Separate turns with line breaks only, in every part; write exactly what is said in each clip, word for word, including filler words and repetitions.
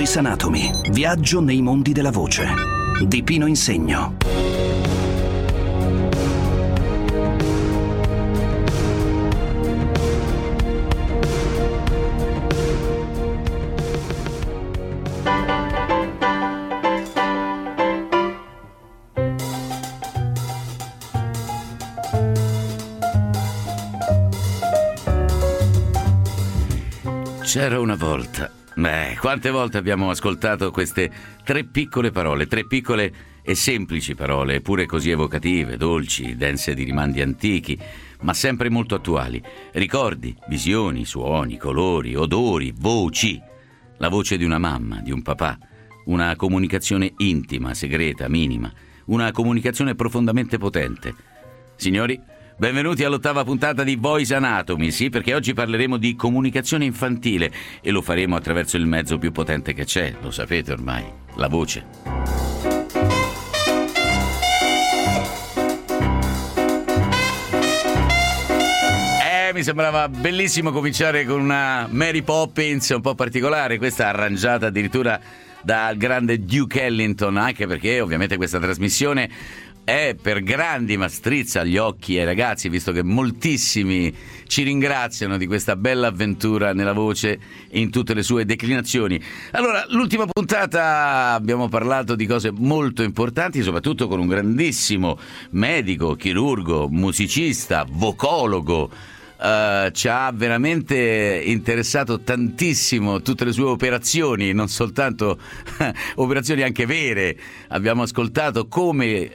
Voice Anatomy. Viaggio nei mondi della voce di Pino Insegno.
C'era una volta. Beh, quante volte abbiamo ascoltato queste tre piccole parole, tre piccole e semplici parole, eppure così evocative, dolci, dense di rimandi antichi, ma sempre molto attuali. Ricordi, visioni, suoni, colori, odori, voci. La voce di una mamma, di un papà. Una comunicazione intima, segreta, minima. Una comunicazione profondamente potente. Signori, benvenuti all'ottava puntata di Voice Anatomy, sì, perché oggi parleremo di comunicazione infantile e lo faremo attraverso il mezzo più potente che c'è, lo sapete ormai, la voce. Eh, mi sembrava bellissimo cominciare con una Mary Poppins un po' particolare, questa arrangiata addirittura dal grande Duke Ellington, anche perché ovviamente questa trasmissione è per grandi, ma strizza gli occhi ai ragazzi, visto che moltissimi ci ringraziano di questa bella avventura nella voce in tutte le sue declinazioni. Allora, l'ultima puntata abbiamo parlato di cose molto importanti, soprattutto con un grandissimo medico, chirurgo, musicista, vocologo. Uh, ci ha veramente interessato tantissimo tutte le sue operazioni, non soltanto operazioni anche vere. Abbiamo ascoltato come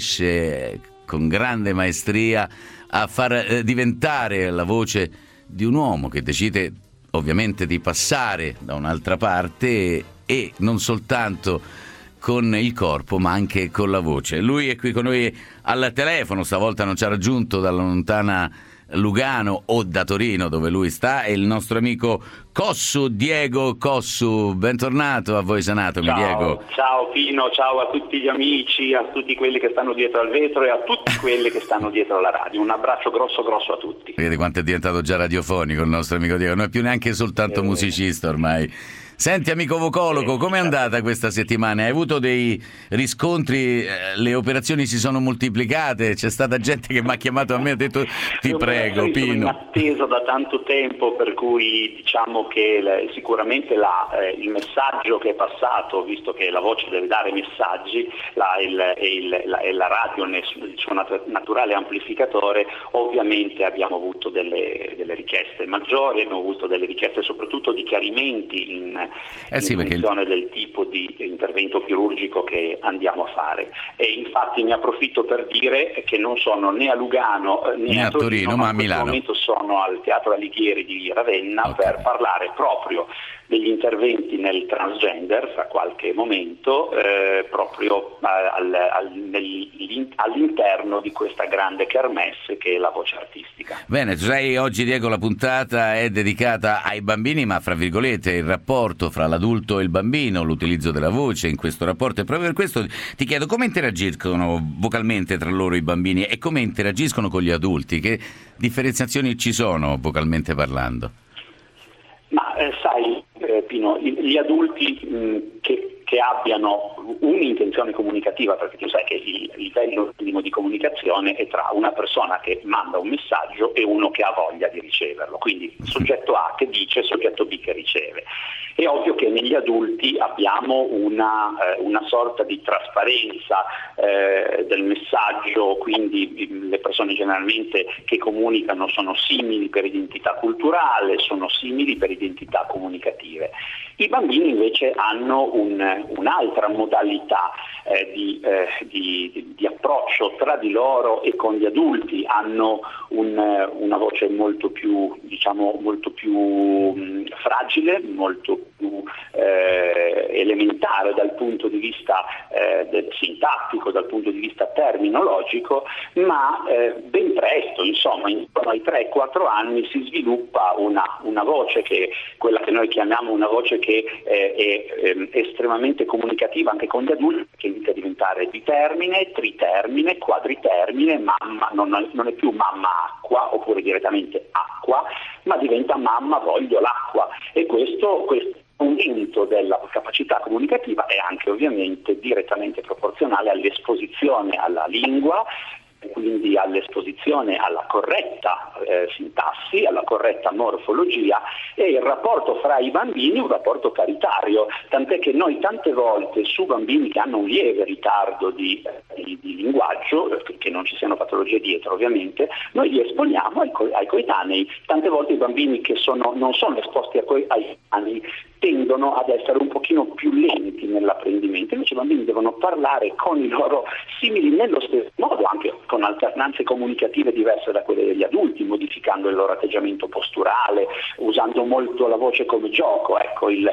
riesce con grande maestria a far eh, diventare la voce di un uomo che decide ovviamente di passare da un'altra parte e, e non soltanto con il corpo ma anche con la voce. Lui è qui con noi al telefono, stavolta non ci ha raggiunto dalla lontana Lugano o da Torino dove lui sta, è il nostro amico Cossu, Diego Cossu. Bentornato a Voice Anatomy.
Ciao,
Diego.
Ciao Pino, ciao a tutti gli amici, a tutti quelli che stanno dietro al vetro e a tutti quelli che stanno dietro alla radio. Un abbraccio grosso grosso a tutti.
Vedi quanto è diventato già radiofonico il nostro amico Diego, non è più neanche soltanto eh. musicista ormai. Senti amico vocologo, com'è andata questa settimana? Hai avuto dei riscontri? Le operazioni si sono moltiplicate? C'è stata gente che mi ha chiamato a me e ha detto ti prego Pino.
Sono in attesa da tanto tempo, per cui diciamo che le, sicuramente la, eh, il messaggio che è passato, visto che la voce deve dare messaggi, la, il, il, la, la radio nel suo nat- naturale amplificatore, ovviamente abbiamo avuto delle, delle richieste maggiori, abbiamo avuto delle richieste soprattutto di chiarimenti in
Eh sì,
in
perché
funzione del tipo di intervento chirurgico che andiamo a fare. E infatti ne approfitto per dire che non sono né a Lugano né, né a Torino, Torino ma a Milano. In questo momento sono al Teatro Alighieri di Ravenna, okay, per parlare proprio degli interventi nel transgender fra qualche momento, eh, proprio al, al, nel, all'interno di questa grande kermesse che è la voce artistica.
Bene, tu sai, oggi Diego la puntata è dedicata ai bambini, ma fra virgolette il rapporto fra l'adulto e il bambino, l'utilizzo della voce in questo rapporto, e proprio per questo ti chiedo come interagiscono vocalmente tra loro i bambini e come interagiscono con gli adulti, che differenziazioni ci sono vocalmente parlando?
Ma eh, sai eh, Pino, gli adulti mh, che, che abbiano un'intenzione comunicativa, perché tu sai che il livello minimo di comunicazione è tra una persona che manda un messaggio e uno che ha voglia di riceverlo, quindi soggetto A che dice, soggetto B che riceve. È ovvio che negli adulti abbiamo una, eh, una sorta di trasparenza eh, del messaggio, quindi le persone generalmente che comunicano sono simili per identità culturale, sono simili per identità comunicative. I bambini invece hanno un, un'altra modalità eh, di, eh, di, di approccio tra di loro e con gli adulti, hanno un, una voce molto più, diciamo, molto più mh, fragile, molto più eh, elementare dal punto di vista eh, del sintattico, dal punto di vista terminologico, ma eh, ben presto, insomma, intorno ai tre quattro anni si sviluppa una, una voce che quella che noi chiamiamo una voce che eh, è eh, estremamente comunicativa anche con gli adulti, che inizia a diventare bitermine, tritermine, quadritermine, mamma non, non è più mamma acqua oppure direttamente acqua, ma diventa mamma voglio l'acqua, e questo, questo aumento della capacità comunicativa è anche ovviamente direttamente proporzionale all'esposizione alla lingua, quindi all'esposizione alla corretta eh, sintassi, alla corretta morfologia, e il rapporto fra i bambini è un rapporto paritario, tant'è che noi tante volte su bambini che hanno un lieve ritardo di, di, di linguaggio, che non ci siano patologie dietro ovviamente, noi li esponiamo ai, co- ai coetanei. Tante volte i bambini che sono, non sono esposti ai coetanei tendono ad essere un pochino più lenti nell'apprendimento, invece i bambini devono parlare con i loro simili nello stesso modo, anche con alternanze comunicative diverse da quelle degli adulti, modificando il loro atteggiamento posturale, usando molto la voce come gioco. Ecco, il,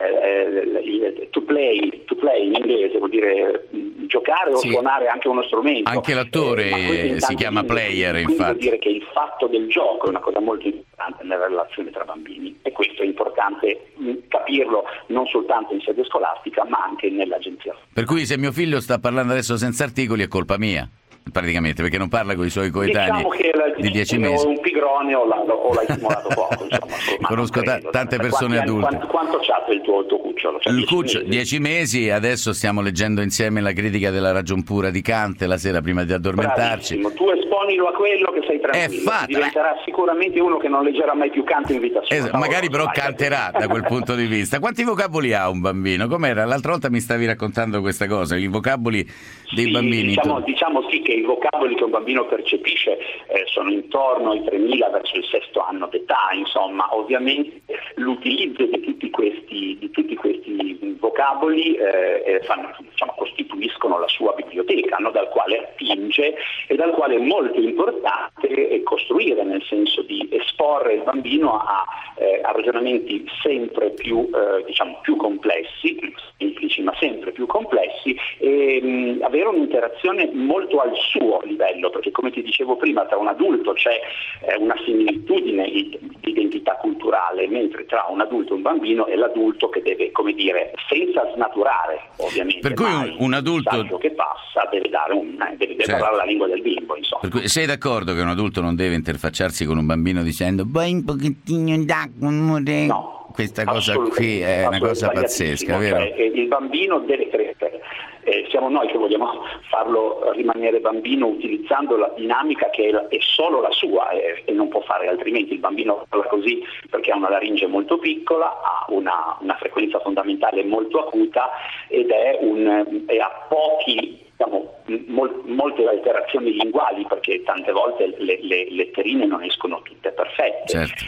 eh, il to play, to play in inglese vuol dire giocare o sì. suonare anche uno strumento.
Anche l'attore eh, si chiama player,
quindi
infatti.
Vuol dire che il fatto del gioco è una cosa molto importante nella relazione tra bambini, e questo è importante capirlo non soltanto in sede scolastica ma anche nell'agenzia.
Per cui se mio figlio sta parlando adesso senza articoli è colpa mia, praticamente, perché non parla con i suoi coetanei
diciamo che la,
di dieci mesi.
O un pigrone o, la, o l'hai stimolato poco. Insomma,
Conosco ta- tante persone
quanti
adulte.
Anni, quanto, quanto c'ha il tuo, il tuo cucciolo? Cioè,
il cucciolo, dieci mesi, adesso stiamo leggendo insieme la critica della ragion pura di Kant la sera prima di addormentarci.
Bravissimo. Tu esponilo a quello che sei tranquillo, diventerà sicuramente uno che non leggerà mai più Kant in vita sua.
Esatto, magari però canterà da quel punto di vista. Quanti vocaboli ha un bambino? Com'era? L'altra volta mi stavi raccontando questa cosa, i vocaboli dei
sì,
bambini.
Diciamo, diciamo sì che i vocaboli che un bambino percepisce eh, sono intorno ai tremila verso il sesto anno d'età, insomma, ovviamente l'utilizzo di tutti questi, di tutti questi vocaboli eh, fanno, diciamo, costituiscono la sua biblioteca, no? Dal quale attinge e dal quale è molto importante costruire, nel senso di esporre il bambino a, eh, a ragionamenti sempre più, eh, diciamo, più complessi, semplici ma sempre più complessi, e mh, avere un'interazione molto al suo livello, perché come ti dicevo prima tra un adulto c'è eh, una similitudine di identità culturale, mentre tra un adulto e un bambino è l'adulto che deve, come dire, senza snaturare ovviamente,
per cui un, un adulto
il messaggio che passa deve dare un deve, deve
certo.
parlare la lingua del bimbo, insomma.
Per cui sei d'accordo che un adulto non deve interfacciarsi con un bambino dicendo vai un pochettino d'acqua, amore?
No.
Questa cosa qui è una cosa pazzesca, vero?
Cioè, il bambino deve crescere. Eh, siamo noi che vogliamo farlo rimanere bambino utilizzando la dinamica che è, la, è solo la sua e, e non può fare altrimenti. Il bambino parla così perché ha una laringe molto piccola, ha una, una frequenza fondamentale molto acuta ed è, un, è a pochi diciamo, mol, molte alterazioni linguali, perché tante volte le, le letterine non escono tutte perfette.
Certo.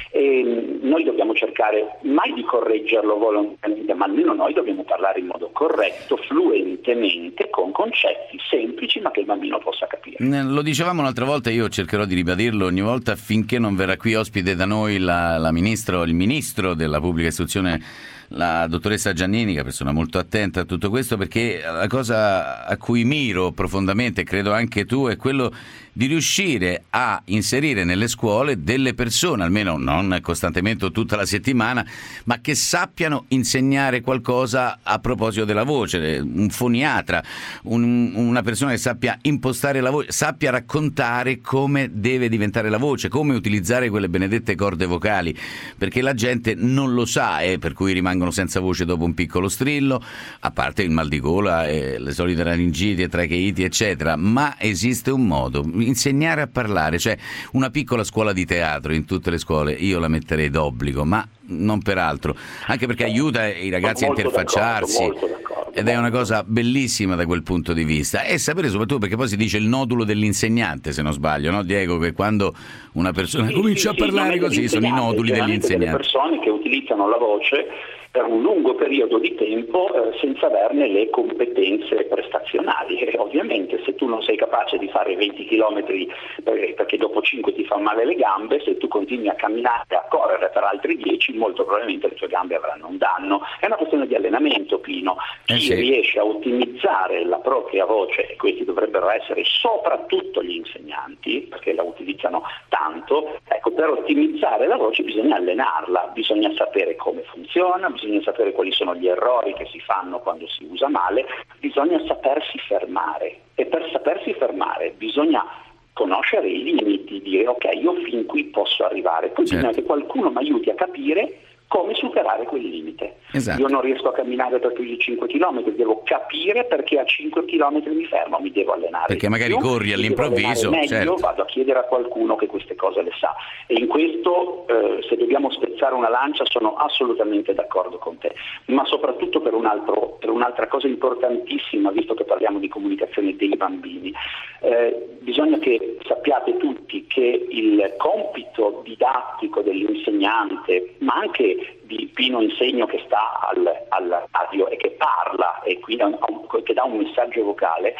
E noi dobbiamo cercare mai di correggerlo volontariamente, ma almeno noi dobbiamo parlare in modo corretto, fluentemente, con concetti semplici ma che il bambino possa capire.
Lo dicevamo un'altra volta, io cercherò di ribadirlo ogni volta finché non verrà qui ospite da noi la, la ministro, il ministro della pubblica istruzione, la dottoressa Giannini, che è una persona molto attenta a tutto questo, perché la cosa a cui miro profondamente, credo anche tu, è quello di riuscire a inserire nelle scuole delle persone, almeno non costantemente o tutta la settimana, ma che sappiano insegnare qualcosa a proposito della voce, un foniatra, un, una persona che sappia impostare la voce, sappia raccontare come deve diventare la voce, come utilizzare quelle benedette corde vocali, perché la gente non lo sa e per cui rimangono senza voce dopo un piccolo strillo, a parte il mal di gola e le solite laringiti e tracheiti eccetera, ma esiste un modo, insegnare a parlare, cioè una piccola scuola di teatro in tutte le scuole, io la metterei d'obbligo, ma non per altro, anche perché aiuta i ragazzi molto a interfacciarsi, d'accordo, molto d'accordo, ed è una cosa bellissima da quel punto di vista, e sapere soprattutto, perché poi si dice il nodulo dell'insegnante, se non sbaglio, no Diego, che quando una persona sì, comincia sì, a parlare sì, così sono i noduli degli insegnanti.
Delle persone che utilizzano la voce per un lungo periodo di tempo eh, senza averne le competenze prestazionali, e ovviamente se tu non sei capace di fare venti chilometri perché, perché dopo cinque ti fa male le gambe, se tu continui a camminare e a correre per altri dieci molto probabilmente le tue gambe avranno un danno. È una questione di allenamento, Pino. Chi eh sì. riesce a ottimizzare la propria voce, e questi dovrebbero essere soprattutto gli insegnanti perché la utilizzano tanto, ecco, per ottimizzare la voce bisogna allenarla, bisogna sapere come funziona, bisogna sapere quali sono gli errori che si fanno quando si usa male, bisogna sapersi fermare, e per sapersi fermare bisogna conoscere i limiti, dire ok, io fin qui posso arrivare, poi certo. bisogna che qualcuno mi aiuti a capire come superare quel limite.
Esatto.
Io non riesco a camminare per più di cinque chilometri, devo capire perché a cinque chilometri mi fermo, mi devo allenare.
Perché magari
più,
corri all'improvviso,
meglio,
certo.
Vado a chiedere a qualcuno che queste cose le sa. E in questo, eh, se dobbiamo spezzare una lancia, sono assolutamente d'accordo con te. Ma soprattutto per, un altro, per un'altra cosa importantissima, visto che parliamo di comunicazione dei bambini. Eh, bisogna che sappiate tutti che il compito didattico dell'insegnante, ma anche di Pino Insegno che sta al, al radio e che parla e quindi che dà un messaggio vocale,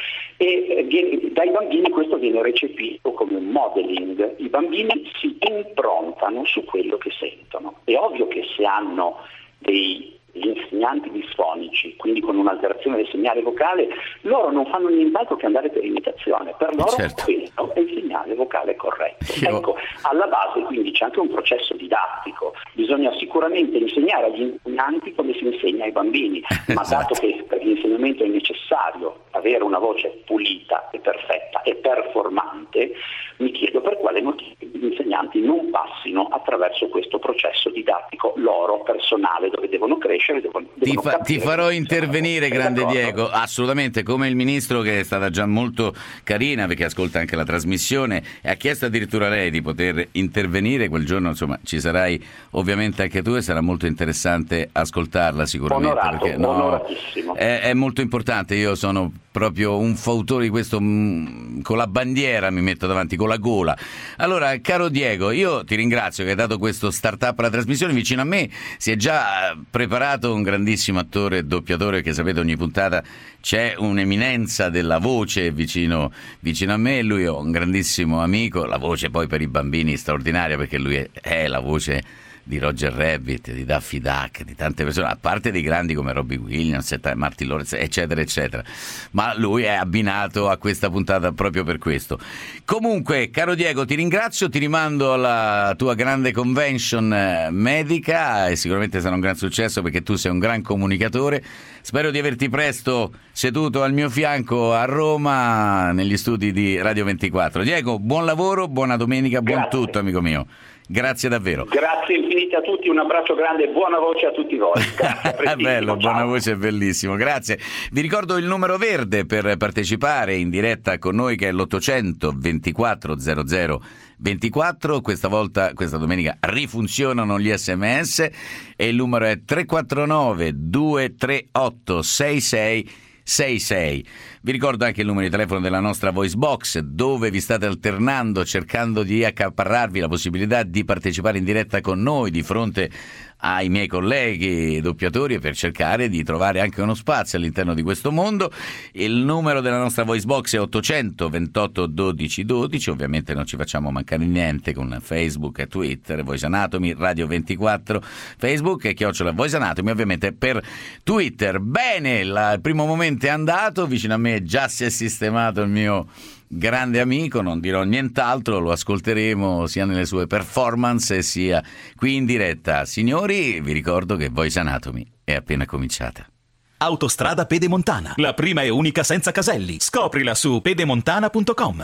e viene, dai bambini questo viene recepito come un modeling. I bambini si improntano su quello che sentono. È ovvio che se hanno dei gli insegnanti disfonici, quindi con un'alterazione del segnale vocale, loro non fanno nient'altro che andare per imitazione. Per loro
certo.
questo è il segnale vocale corretto.
Io...
Ecco, alla base quindi c'è anche un processo didattico. Bisogna sicuramente insegnare agli insegnanti come si insegna ai bambini, ma
esatto.
dato che per l'insegnamento è necessario avere una voce pulita e perfetta e performante, mi chiedo per quale motivo gli insegnanti non passino attraverso questo processo didattico loro personale, dove devono crescere, devono,
ti,
devono
fa, ti farò intervenire, grande Diego, assolutamente, come il ministro, che è stata già molto carina perché ascolta anche la trasmissione e ha chiesto addirittura lei di poter intervenire quel giorno. Insomma, ci sarai ovviamente anche tu e sarà molto interessante ascoltarla sicuramente.
Onorato,
perché no,
onoratissimo.
È, è molto importante. Io sono proprio un fautore di questo, mh, con la bandiera mi metto davanti, con la gola. Allora, caro Diego, io ti ringrazio che hai dato questo start-up alla trasmissione. Vicino a me si è già preparato un grandissimo attore e doppiatore, che sapete ogni puntata c'è un'eminenza della voce vicino, vicino a me. Lui è un grandissimo amico, la voce poi per i bambini straordinaria, perché lui è, è la voce di Roger Rabbit, di Daffy Duck, di tante persone, a parte dei grandi come Robbie Williams, Martin Lawrence, eccetera, eccetera. Ma lui è abbinato a questa puntata proprio per questo. Comunque, caro Diego, ti ringrazio, ti rimando alla tua grande convention medica e sicuramente sarà un gran successo perché tu sei un gran comunicatore. Spero di averti presto seduto al mio fianco a Roma, negli studi di Radio ventiquattro. Diego, buon lavoro, buona domenica, buon
Grazie.
tutto, amico mio. Grazie davvero.
Grazie infinite a tutti, un abbraccio grande e buona voce a tutti voi. Grazie,
bello,
ciao.
Buona voce, è bellissimo, grazie. Vi ricordo il numero verde per partecipare in diretta con noi, che è l'ottocento ventiquattro zero zero ventiquattro. Questa volta, questa domenica, rifunzionano gli sms e il numero è tre quattro nove due tre otto sei sei sei sei. Vi ricordo anche il numero di telefono della nostra voice box, dove vi state alternando cercando di accaparrarvi la possibilità di partecipare in diretta con noi di fronte ai miei colleghi doppiatori, per cercare di trovare anche uno spazio all'interno di questo mondo. Il numero della nostra voice box è ottocento ventotto dodici dodici. Ovviamente non ci facciamo mancare niente con Facebook e Twitter, Voice Anatomy Radio ventiquattro, Facebook e chiocciola Voice Anatomy ovviamente per Twitter. Bene, la, il primo momento è andato, vicino a me già si è sistemato il mio grande amico, non dirò nient'altro, lo ascolteremo sia nelle sue performance sia qui in diretta. Signori, vi ricordo che Voice Anatomy è appena cominciata.
Autostrada Pedemontana, la prima e unica senza caselli. Scoprila su pedemontana punto com.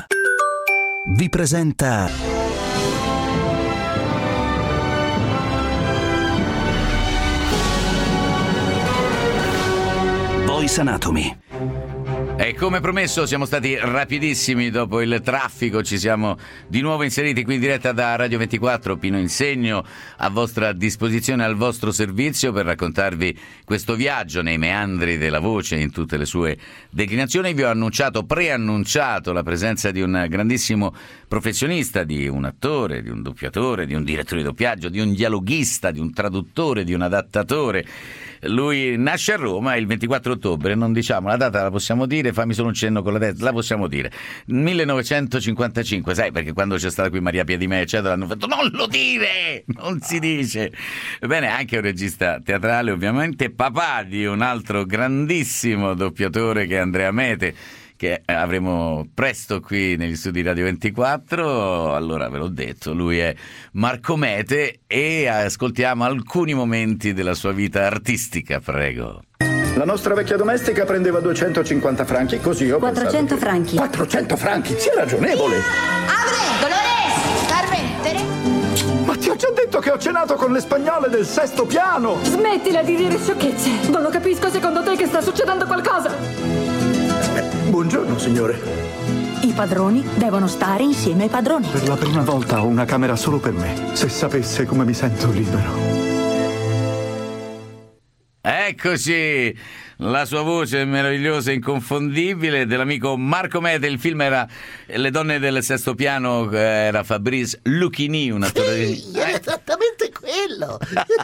Vi presenta Voice Anatomy.
E come promesso siamo stati rapidissimi dopo il traffico, ci siamo di nuovo inseriti qui in diretta da Radio ventiquattro, Pino Insegno a vostra disposizione, al vostro servizio per raccontarvi questo viaggio nei meandri della voce in tutte le sue declinazioni. Vi ho annunciato, preannunciato la presenza di un grandissimo professionista, di un attore, di un doppiatore, di un direttore di doppiaggio, di un dialoghista, di un traduttore, di un adattatore. Lui nasce a Roma il ventiquattro ottobre, non diciamo la data, la possiamo dire, fammi solo un cenno con la testa, la possiamo dire, millenovecentocinquantacinque, sai, perché quando c'è stata qui Maria Piedimè eccetera hanno detto non lo dire, non si dice. Bene, anche un regista teatrale ovviamente, papà di un altro grandissimo doppiatore che è Andrea Mete, che avremo presto qui negli studi Radio ventiquattro. Allora ve l'ho detto, lui è Marco Mete e ascoltiamo alcuni momenti della sua vita artistica, prego.
La nostra vecchia domestica prendeva duecentocinquanta franchi, così ho
quattrocento
pensato che...
franchi.
quattrocento franchi, sia ragionevole.
Apre, Dolores, permettere?
Ma Ti ho già detto che ho cenato con le spagnole del sesto piano.
Smettila di dire sciocchezze. Non lo capisco, secondo te che sta succedendo qualcosa?
Eh, buongiorno, signore.
I padroni devono stare insieme ai padroni.
Per la prima volta ho una camera solo per me. Se sapesse come mi sento libero.
Eccoci, la sua voce meravigliosa e inconfondibile dell'amico Marco Mete. Il film era Le donne del sesto piano, era Fabrice Lucchini, un attore
sì, di... era esattamente quello.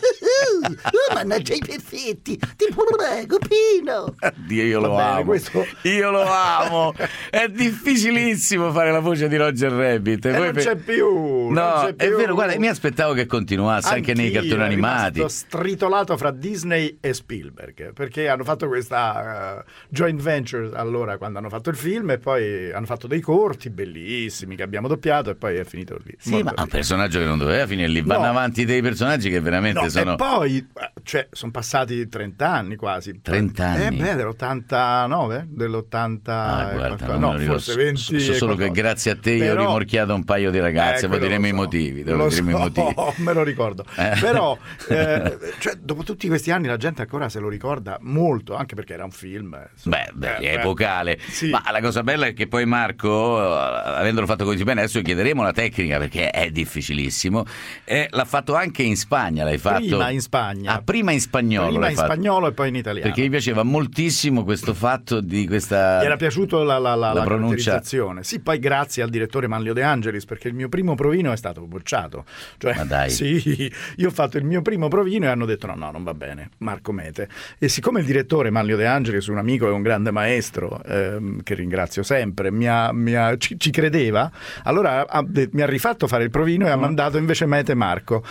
Oh, mannaggia i perfetti, ti prego, Pino.
Dio, io lo
bene,
amo
questo...
io lo amo. È difficilissimo fare la voce di Roger Rabbit.
E
Poi
non
per...
c'è più.
No,
non c'è
è
più.
vero, guarda, mi aspettavo che continuasse anche nei cartoni animati.
È stritolato fra Disney e Spielberg, perché hanno fatto questa uh, joint venture allora quando hanno fatto il film, e poi hanno fatto dei corti bellissimi che abbiamo doppiato, e poi è finito lì.
Sì, ma lì. Un personaggio che non doveva finire lì. Vanno
no.
avanti dei personaggi che veramente
no,
sono...
E poi, cioè, sono passati trenta anni quasi.
trenta anni?
Eh beh, dell'ottantanove? Dell'ottanta...
Ah, guarda, non
no,
me lo
forse venti.
So solo che grazie a te
Però...
io ho rimorchiato un paio di ragazze,
eh,
poi diremo
so.
i motivi.
Lo
diremo
so,
i motivi.
me lo ricordo.
Eh.
Però, eh, cioè, dopo tutti questi anni la gente ancora se lo ricorda molto, anche perché era un film.
Beh, beh,
eh,
è epocale.
Sì.
Ma la cosa bella è che poi Marco, avendolo fatto così bene, adesso chiederemo la tecnica perché è difficilissimo. E l'ha fatto anche in Spagna, l'hai fatto?
Prima in Spagna.
Ah, prima in spagnolo.
Prima
l'hai
in
fatto.
spagnolo e poi in italiano.
Perché mi piaceva moltissimo questo fatto di questa...
Mi era piato la, la, la,
la
la
pronuncia.
Sì, poi grazie al direttore Manlio De Angelis, perché il mio primo provino è stato bocciato. Cioè,
Ma dai.
Sì, io ho fatto il mio primo provino e hanno detto no, no, non va bene, Marco Mete. E siccome il direttore Manlio De Angelis, un amico e un grande maestro, ehm, che ringrazio sempre, mi ha, mi ha, ci, ci credeva, allora ha, mi ha rifatto fare il provino e ha mandato invece Mete Marco.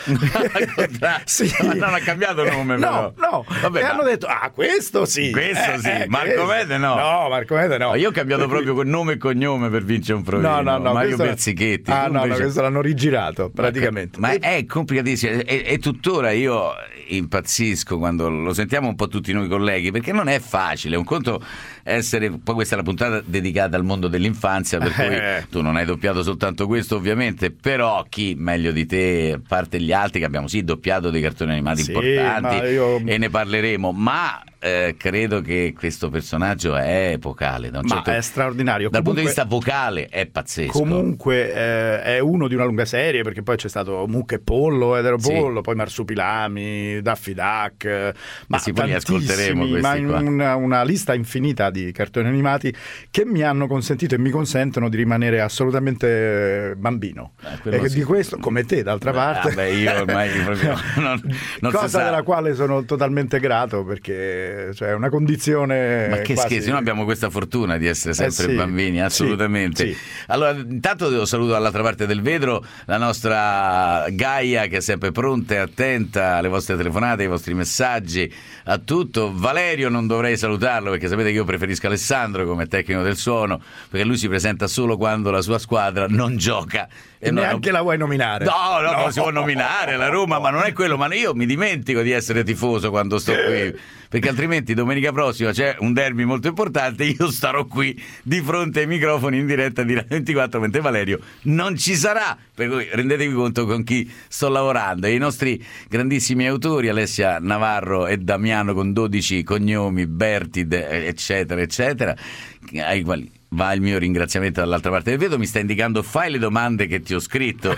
Sì. Ma non ha cambiato nome,
no,
però.
no.
Vabbè,
e
ma...
hanno detto ah, questo sì,
questo
eh,
sì,
eh,
Marco
questo.
Mete no.
No, Marco Mete no.
Ma io ho cambiato
Perché...
proprio con nome e cognome per vincere un provino.
No, no, no,
Mario
questo...
Berzichetti.
Ah,
tu
no,
invece...
no, questo l'hanno rigirato praticamente.
Ma è complicatissimo e, e tuttora io impazzisco quando lo sentiamo un po' tutti noi colleghi, perché non è facile. Un conto essere, poi questa è la puntata dedicata al mondo dell'infanzia, per cui
eh.
tu non hai doppiato soltanto questo ovviamente, però chi meglio di te, a parte gli altri che abbiamo sì doppiato dei cartoni animati
sì,
importanti
io...
e ne parleremo, ma eh, credo che questo personaggio è epocale, da un
ma
certo...
è straordinario
dal
comunque,
punto di vista vocale è pazzesco.
Comunque eh, è uno di una lunga serie, perché poi c'è stato Mucca e Pollo, Ed ero Pollo,
sì.
poi Marsupilami, Daffy Duck, ma
sì, poi li ascolteremo
ma
questi qua.
Una, una lista infinita di cartoni animati che mi hanno consentito e mi consentono di rimanere assolutamente bambino,
eh,
e
sì.
di questo come te d'altra
Beh,
parte
vabbè, io ormai proprio non, non
cosa
si sa.
della quale sono totalmente grato, perché cioè, è una condizione
ma che
quasi...
scherzi, noi abbiamo questa fortuna di essere sempre
eh sì,
bambini, assolutamente.
sì, sì.
Allora, intanto saluto dall'altra parte del vetro la nostra Gaia, che è sempre pronta e attenta alle vostre telefonate, ai vostri messaggi, a tutto. Valerio non dovrei salutarlo, perché sapete che io preferisco Alessandro come tecnico del suono, perché lui si presenta solo quando la sua squadra non gioca.
E, e neanche non... la vuoi nominare?
No, no,
no,
non si può nominare la Roma, ma non è quello. Ma io mi dimentico di essere tifoso quando sto qui, perché altrimenti domenica prossima c'è un derby molto importante, io starò qui di fronte ai microfoni in diretta di Radio ventiquattro, mentre Valerio non ci sarà, per cui rendetevi conto con chi sto lavorando. E i nostri grandissimi autori, Alessia Navarro e Damiano, con dodici cognomi, Bertid, eccetera eccetera, ai quali va il mio ringraziamento dall'altra parte del vetro. Mi sta indicando fai le domande che ti ho scritto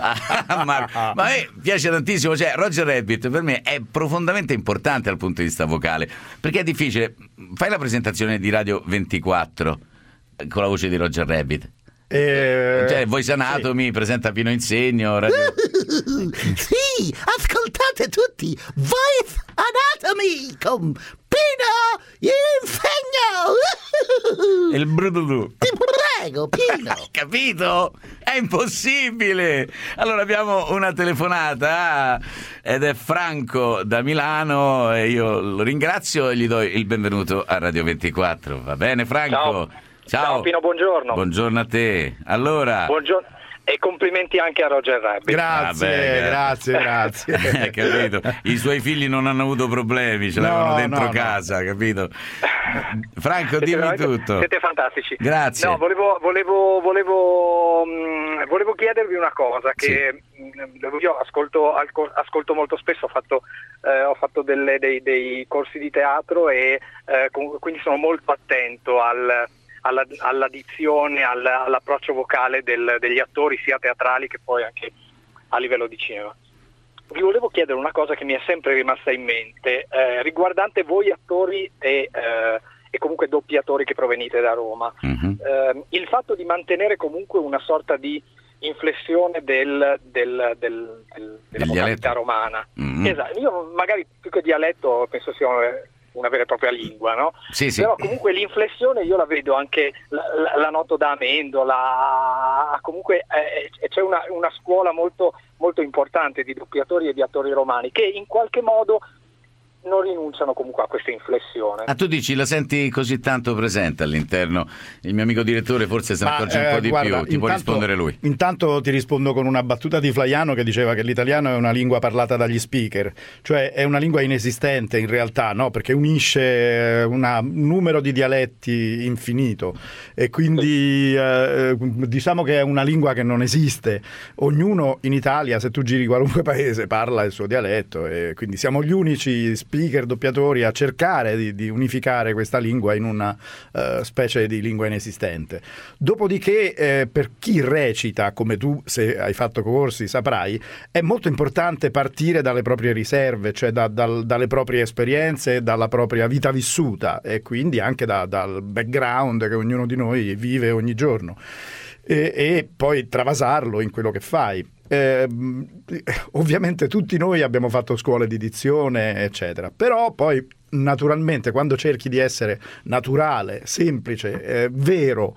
a Marco. Ma a me piace tantissimo, cioè Roger Rabbit per me è profondamente importante dal punto di vista vocale, perché è difficile. Fai la presentazione di Radio ventiquattro con la voce di Roger Rabbit.
Eh,
cioè Voice Anatomy, sì. Presenta Pino Insegno, Radio...
Sì, ascoltate tutti Voice Anatomy con Pino Insegno.
Il brudulù.
Ti prego, Pino.
Capito? È impossibile. Allora abbiamo una telefonata ed è Franco da Milano e io lo ringrazio e gli do il benvenuto a Radio ventiquattro. Va bene, Franco?
Ciao.
Ciao.
Ciao Pino, buongiorno.
Buongiorno a te. Allora,
buongiorno. E complimenti anche a Roger Rabbit.
Grazie,
Vabbè,
grazie, grazie.
Capito? I suoi figli non hanno avuto problemi, ce l'avevano
No,
dentro
no,
casa,
no.
capito? Franco,
Siete
dimmi
veramente-
tutto.
Siete fantastici.
Grazie.
No, volevo, volevo, volevo, mh, volevo chiedervi una cosa che mh, io ascolto, alco- ascolto molto spesso, ho fatto, eh, ho fatto delle- dei, dei corsi di teatro e eh, comunque, quindi sono molto attento al, alla, alla dizione, al, all'approccio vocale del- degli attori, sia teatrali che poi anche a livello di cinema. Vi volevo chiedere una cosa che mi è sempre rimasta in mente, eh, riguardante voi attori e, eh, e comunque doppiatori che provenite da Roma.
Mhm.
Eh, il fatto di mantenere comunque una sorta di inflessione del, del, del, del, della
Del
vocalità
dialetto.
romana.
Mhm.
Esatto, io magari più che dialetto penso sia una, una vera e propria lingua, no?
Sì, sì.
Però comunque l'inflessione io la vedo anche, la, la, la noto da Amendola, comunque eh, c'è una, una scuola molto, molto importante di doppiatori e di attori romani che in qualche modo non rinunciano comunque a questa inflessione.
Ah, tu dici, la senti così tanto presente all'interno? Il mio amico direttore forse se ne
Ma,
accorge un
eh,
po' di
guarda,
più, ti può
intanto-
rispondere lui.
Intanto ti rispondo con una battuta di Flaiano che diceva che l'italiano è una lingua parlata dagli speaker, cioè è una lingua inesistente in realtà, no? Perché unisce una- un numero di dialetti infinito e quindi eh, diciamo che è una lingua che non esiste. Ognuno in Italia, se tu giri qualunque paese, parla il suo dialetto e quindi siamo gli unici speaker, doppiatori a cercare di, di unificare questa lingua in una eh, specie di lingua inesistente. Dopodiché eh, per chi recita, come tu se hai fatto corsi saprai, è molto importante partire dalle proprie riserve, cioè da, dal, dalle proprie esperienze, dalla propria vita vissuta e quindi anche da, dal background che ognuno di noi vive ogni giorno e, e poi travasarlo in quello che fai. Eh, ovviamente tutti noi abbiamo fatto scuole di dizione eccetera, però poi naturalmente quando cerchi di essere naturale, semplice, eh, vero,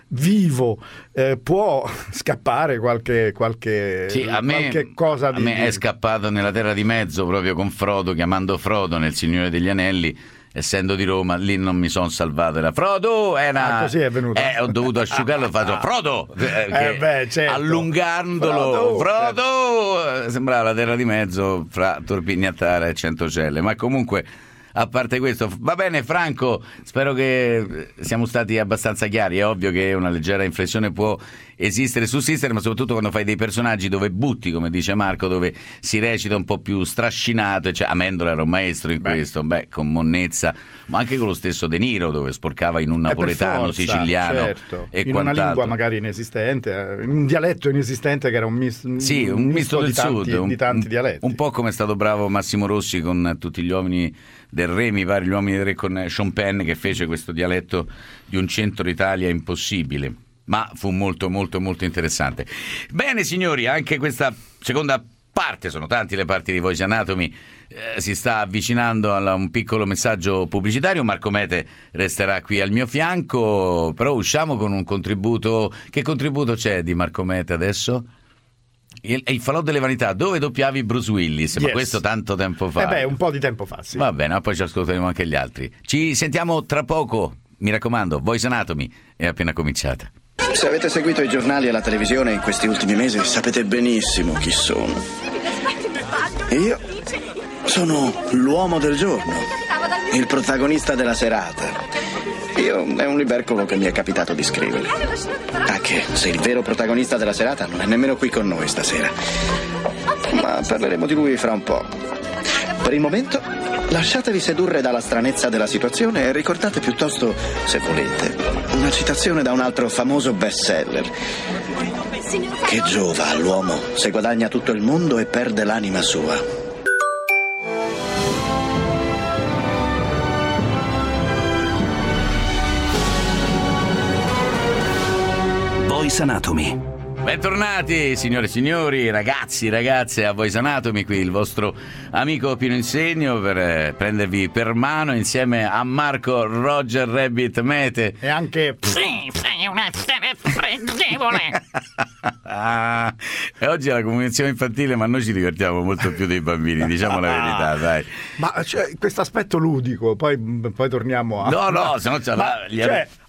vivo, eh, può scappare qualche, qualche,
Sì, a me,
qualche cosa
a
di,
me è scappato nella Terra di Mezzo proprio con Frodo, chiamando Frodo nel Signore degli Anelli. Essendo di Roma, lì non mi sono salvato. Era Frodo, era...
Ah, così è venuto.
Eh, ho dovuto asciugarlo, ho fatto Frodo! Eh, che
Eh beh, certo.
allungandolo,
Frodo,
Frodo! Eh, Sembrava la Terra di Mezzo fra Torpignattara e Centocelle. Ma comunque, a parte questo, va bene Franco, spero che siamo stati abbastanza chiari. È ovvio che una leggera inflessione può esistere, sussistere, ma soprattutto quando fai dei personaggi dove butti, come dice Marco, dove si recita un po' più strascinato, cioè Amendola era un maestro in
Beh.
questo, beh, con monnezza, ma anche con lo stesso De Niro, dove sporcava in un
Eh, per
napoletano,
forza,
siciliano
certo.
e
in
quant'altro.
una lingua magari inesistente, eh, in un dialetto inesistente che era un, mis-
Sì, un misto
di
del
tanti,
sud, un,
di tanti
un-
dialetti.
un po' come è stato bravo Massimo Rossi con tutti gli uomini del re, mi pare, gli uomini del re con Sean Penn, che fece questo dialetto di un centro d'Italia impossibile, ma fu molto molto molto interessante. Bene signori, anche questa seconda parte, sono tanti le parti di Voice Anatomy, eh, si sta avvicinando a un piccolo messaggio pubblicitario. Marco Mete resterà qui al mio fianco, però usciamo con un contributo. Che contributo c'è di Marco Mete adesso? Il, il Falò delle Vanità, dove doppiavi Bruce Willis, ma
Yes.
questo tanto tempo fa.
Eh beh, un po' di tempo fa, sì.
Va bene, ma poi ci ascolteremo anche gli altri. Ci sentiamo tra poco, mi raccomando, Voice Anatomy è appena cominciata.
Se avete seguito i giornali e la televisione in questi ultimi mesi sapete benissimo chi sono. Io sono l'uomo del giorno, il protagonista della serata. Io è un libercolo che mi è capitato di scrivere. Anche se il vero protagonista della serata non è nemmeno qui con noi stasera. Ma parleremo di lui fra un po'. Per il momento lasciatevi sedurre dalla stranezza della situazione e ricordate piuttosto, se volete, una citazione da un altro famoso bestseller. Che giova all'uomo se guadagna tutto il mondo e perde l'anima sua.
Voice Anatomy.
Bentornati signore e signori, ragazzi, ragazze, a Voice Anatomy, qui il vostro amico Pino Insegno per eh, prendervi per mano insieme a Marco Roger Rabbit Mete.
E anche...
Sì, sei un essere spregevole.
Ah, e oggi è la comunicazione infantile, ma noi ci divertiamo molto più dei bambini, diciamo la verità, dai.
Ma cioè, questo aspetto ludico, poi, poi torniamo a...
No, no, se no c'è
Ma,
la... gli-
cioè,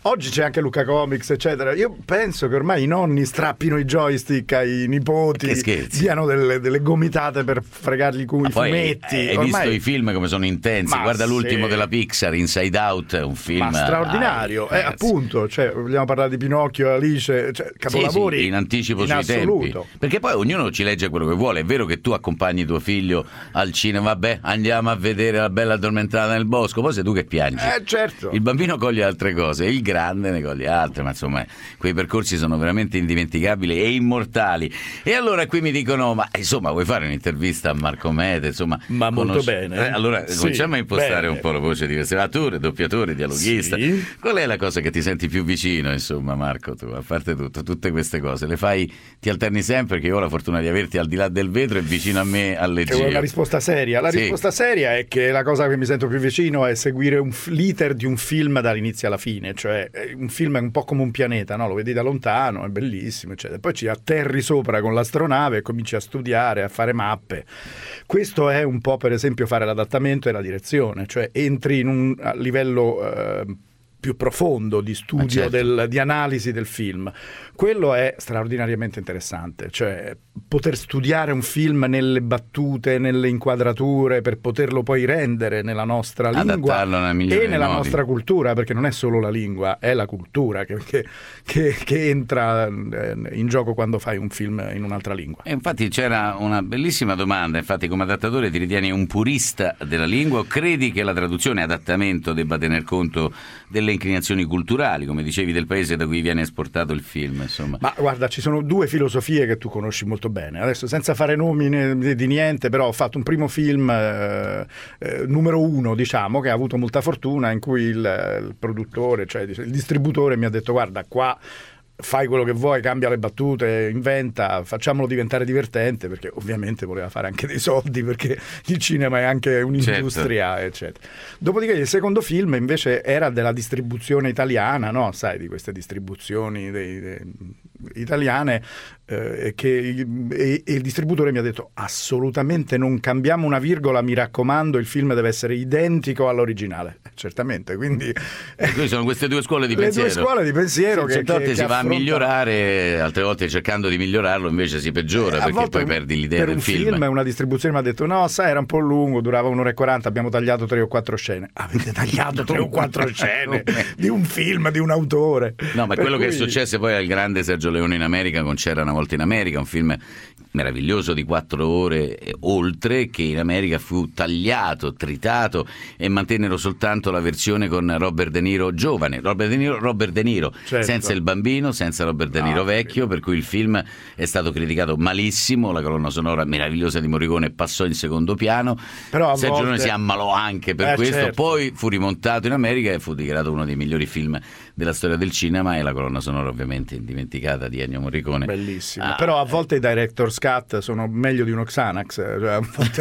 oggi c'è anche Luca Comics, eccetera. Io penso che ormai i nonni strappino i joystick ai nipoti, diano delle, delle gomitate per fregargli con i fumetti.
Hai
ormai...
visto i film come sono intensi?
Ma
Guarda
sì.
l'ultimo della Pixar, Inside Out, è un film
Ma straordinario,
ah,
eh, appunto, cioè, vogliamo parlare di Pinocchio, Alice, cioè, capolavori
sì, sì, in anticipo
in
sui
assoluto.
tempi. Perché poi ognuno ci legge quello che vuole. È vero che tu accompagni tuo figlio al cinema, vabbè, andiamo a vedere La Bella Addormentata nel bosco, poi sei tu che piangi.
Eh, certo.
Il bambino coglie altre cose, il grande ne coglie altre, ma insomma quei percorsi sono veramente indimenticabili e immortali. E allora qui mi dicono, ma insomma vuoi fare un'intervista a Marco Mete? Insomma,
ma molto
conosci...
bene.
Eh, allora
sì,
cominciamo a impostare
bene.
un po' la voce di attore, doppiatore, dialoghista.
Sì.
Qual è la cosa che ti senti più vicino, insomma, Marco, tu, a parte tutto, tutte queste cose, le fai, ti alterni sempre, che io ho la fortuna di averti al di là del vetro e vicino a me alle
Che è una risposta seria. La
sì.
risposta seria è che la cosa che mi sento più vicino è seguire un, l'iter di un film dall'inizio alla fine, cioè un film è un po' come un pianeta, no? Lo vedi da lontano, è bellissimo, eccetera. Poi ci atterri sopra con l'astronave e cominci a studiare, a fare mappe. Questo è un po', per esempio, fare l'adattamento e la direzione, cioè entri in un a livello eh, più profondo di studio,
certo.
del, di analisi del film. Quello è straordinariamente interessante, cioè poter studiare un film nelle battute, nelle inquadrature, per poterlo poi rendere nella nostra lingua e nella
modi.
nostra cultura, perché non è solo la lingua, è la cultura che, che, che, che entra in gioco quando fai un film in un'altra lingua.
E infatti c'era una bellissima domanda, infatti come adattatore ti ritieni un purista della lingua o credi che la traduzione e adattamento debba tener conto delle inclinazioni culturali, come dicevi, del paese da cui viene esportato il film? Insomma.
Ma guarda, ci sono due filosofie che tu conosci molto bene. Adesso, senza fare nomi né, di niente, però ho fatto un primo film eh, eh, numero uno, diciamo, che ha avuto molta fortuna, in cui il, il produttore, cioè il distributore, mi ha detto: guarda, qua fai quello che vuoi, cambia le battute, inventa, facciamolo diventare divertente, perché ovviamente voleva fare anche dei soldi, perché il cinema è anche un'industria, certo. eccetera. Dopodiché il secondo film invece era della distribuzione italiana, no? Sai, di queste distribuzioni dei, dei, italiane, eh, che, e, e il distributore mi ha detto: assolutamente non cambiamo una virgola, mi raccomando, il film deve essere identico all'originale. Certamente, quindi
e quindi sono queste due scuole di
le
pensiero.
due scuole di pensiero
sì,
che, che,
che si
che
va a migliorare, altre volte cercando di migliorarlo invece si peggiora,
eh,
perché poi perdi l'idea
per
del
un
film.
film una distribuzione mi ha detto: no, sai, era un po' lungo, durava un'ora e quaranta, abbiamo tagliato tre o quattro scene. Avete tagliato tre o quattro scene di un film di un autore?
No, ma
per
quello
cui...
che è successo poi al grande Sergio Leone in America con C'era una volta in America, un film meraviglioso di quattro ore e oltre, che in America fu tagliato, tritato e mantennero soltanto la versione con Robert De Niro giovane, Robert De Niro, Robert De Niro
certo.
senza il bambino, senza Robert De Niro
no,
vecchio, per cui il film è stato criticato malissimo, la colonna sonora meravigliosa di Morricone passò in secondo piano,
però
Sergio
volte...
Leone si ammalò anche per
eh,
questo,
certo.
poi fu rimontato in America e fu dichiarato uno dei migliori film della storia del cinema, e la colonna sonora ovviamente indimenticata di Ennio Morricone.
Bellissimo,
ah,
però a volte i director's cut sono meglio di uno Xanax, cioè a volte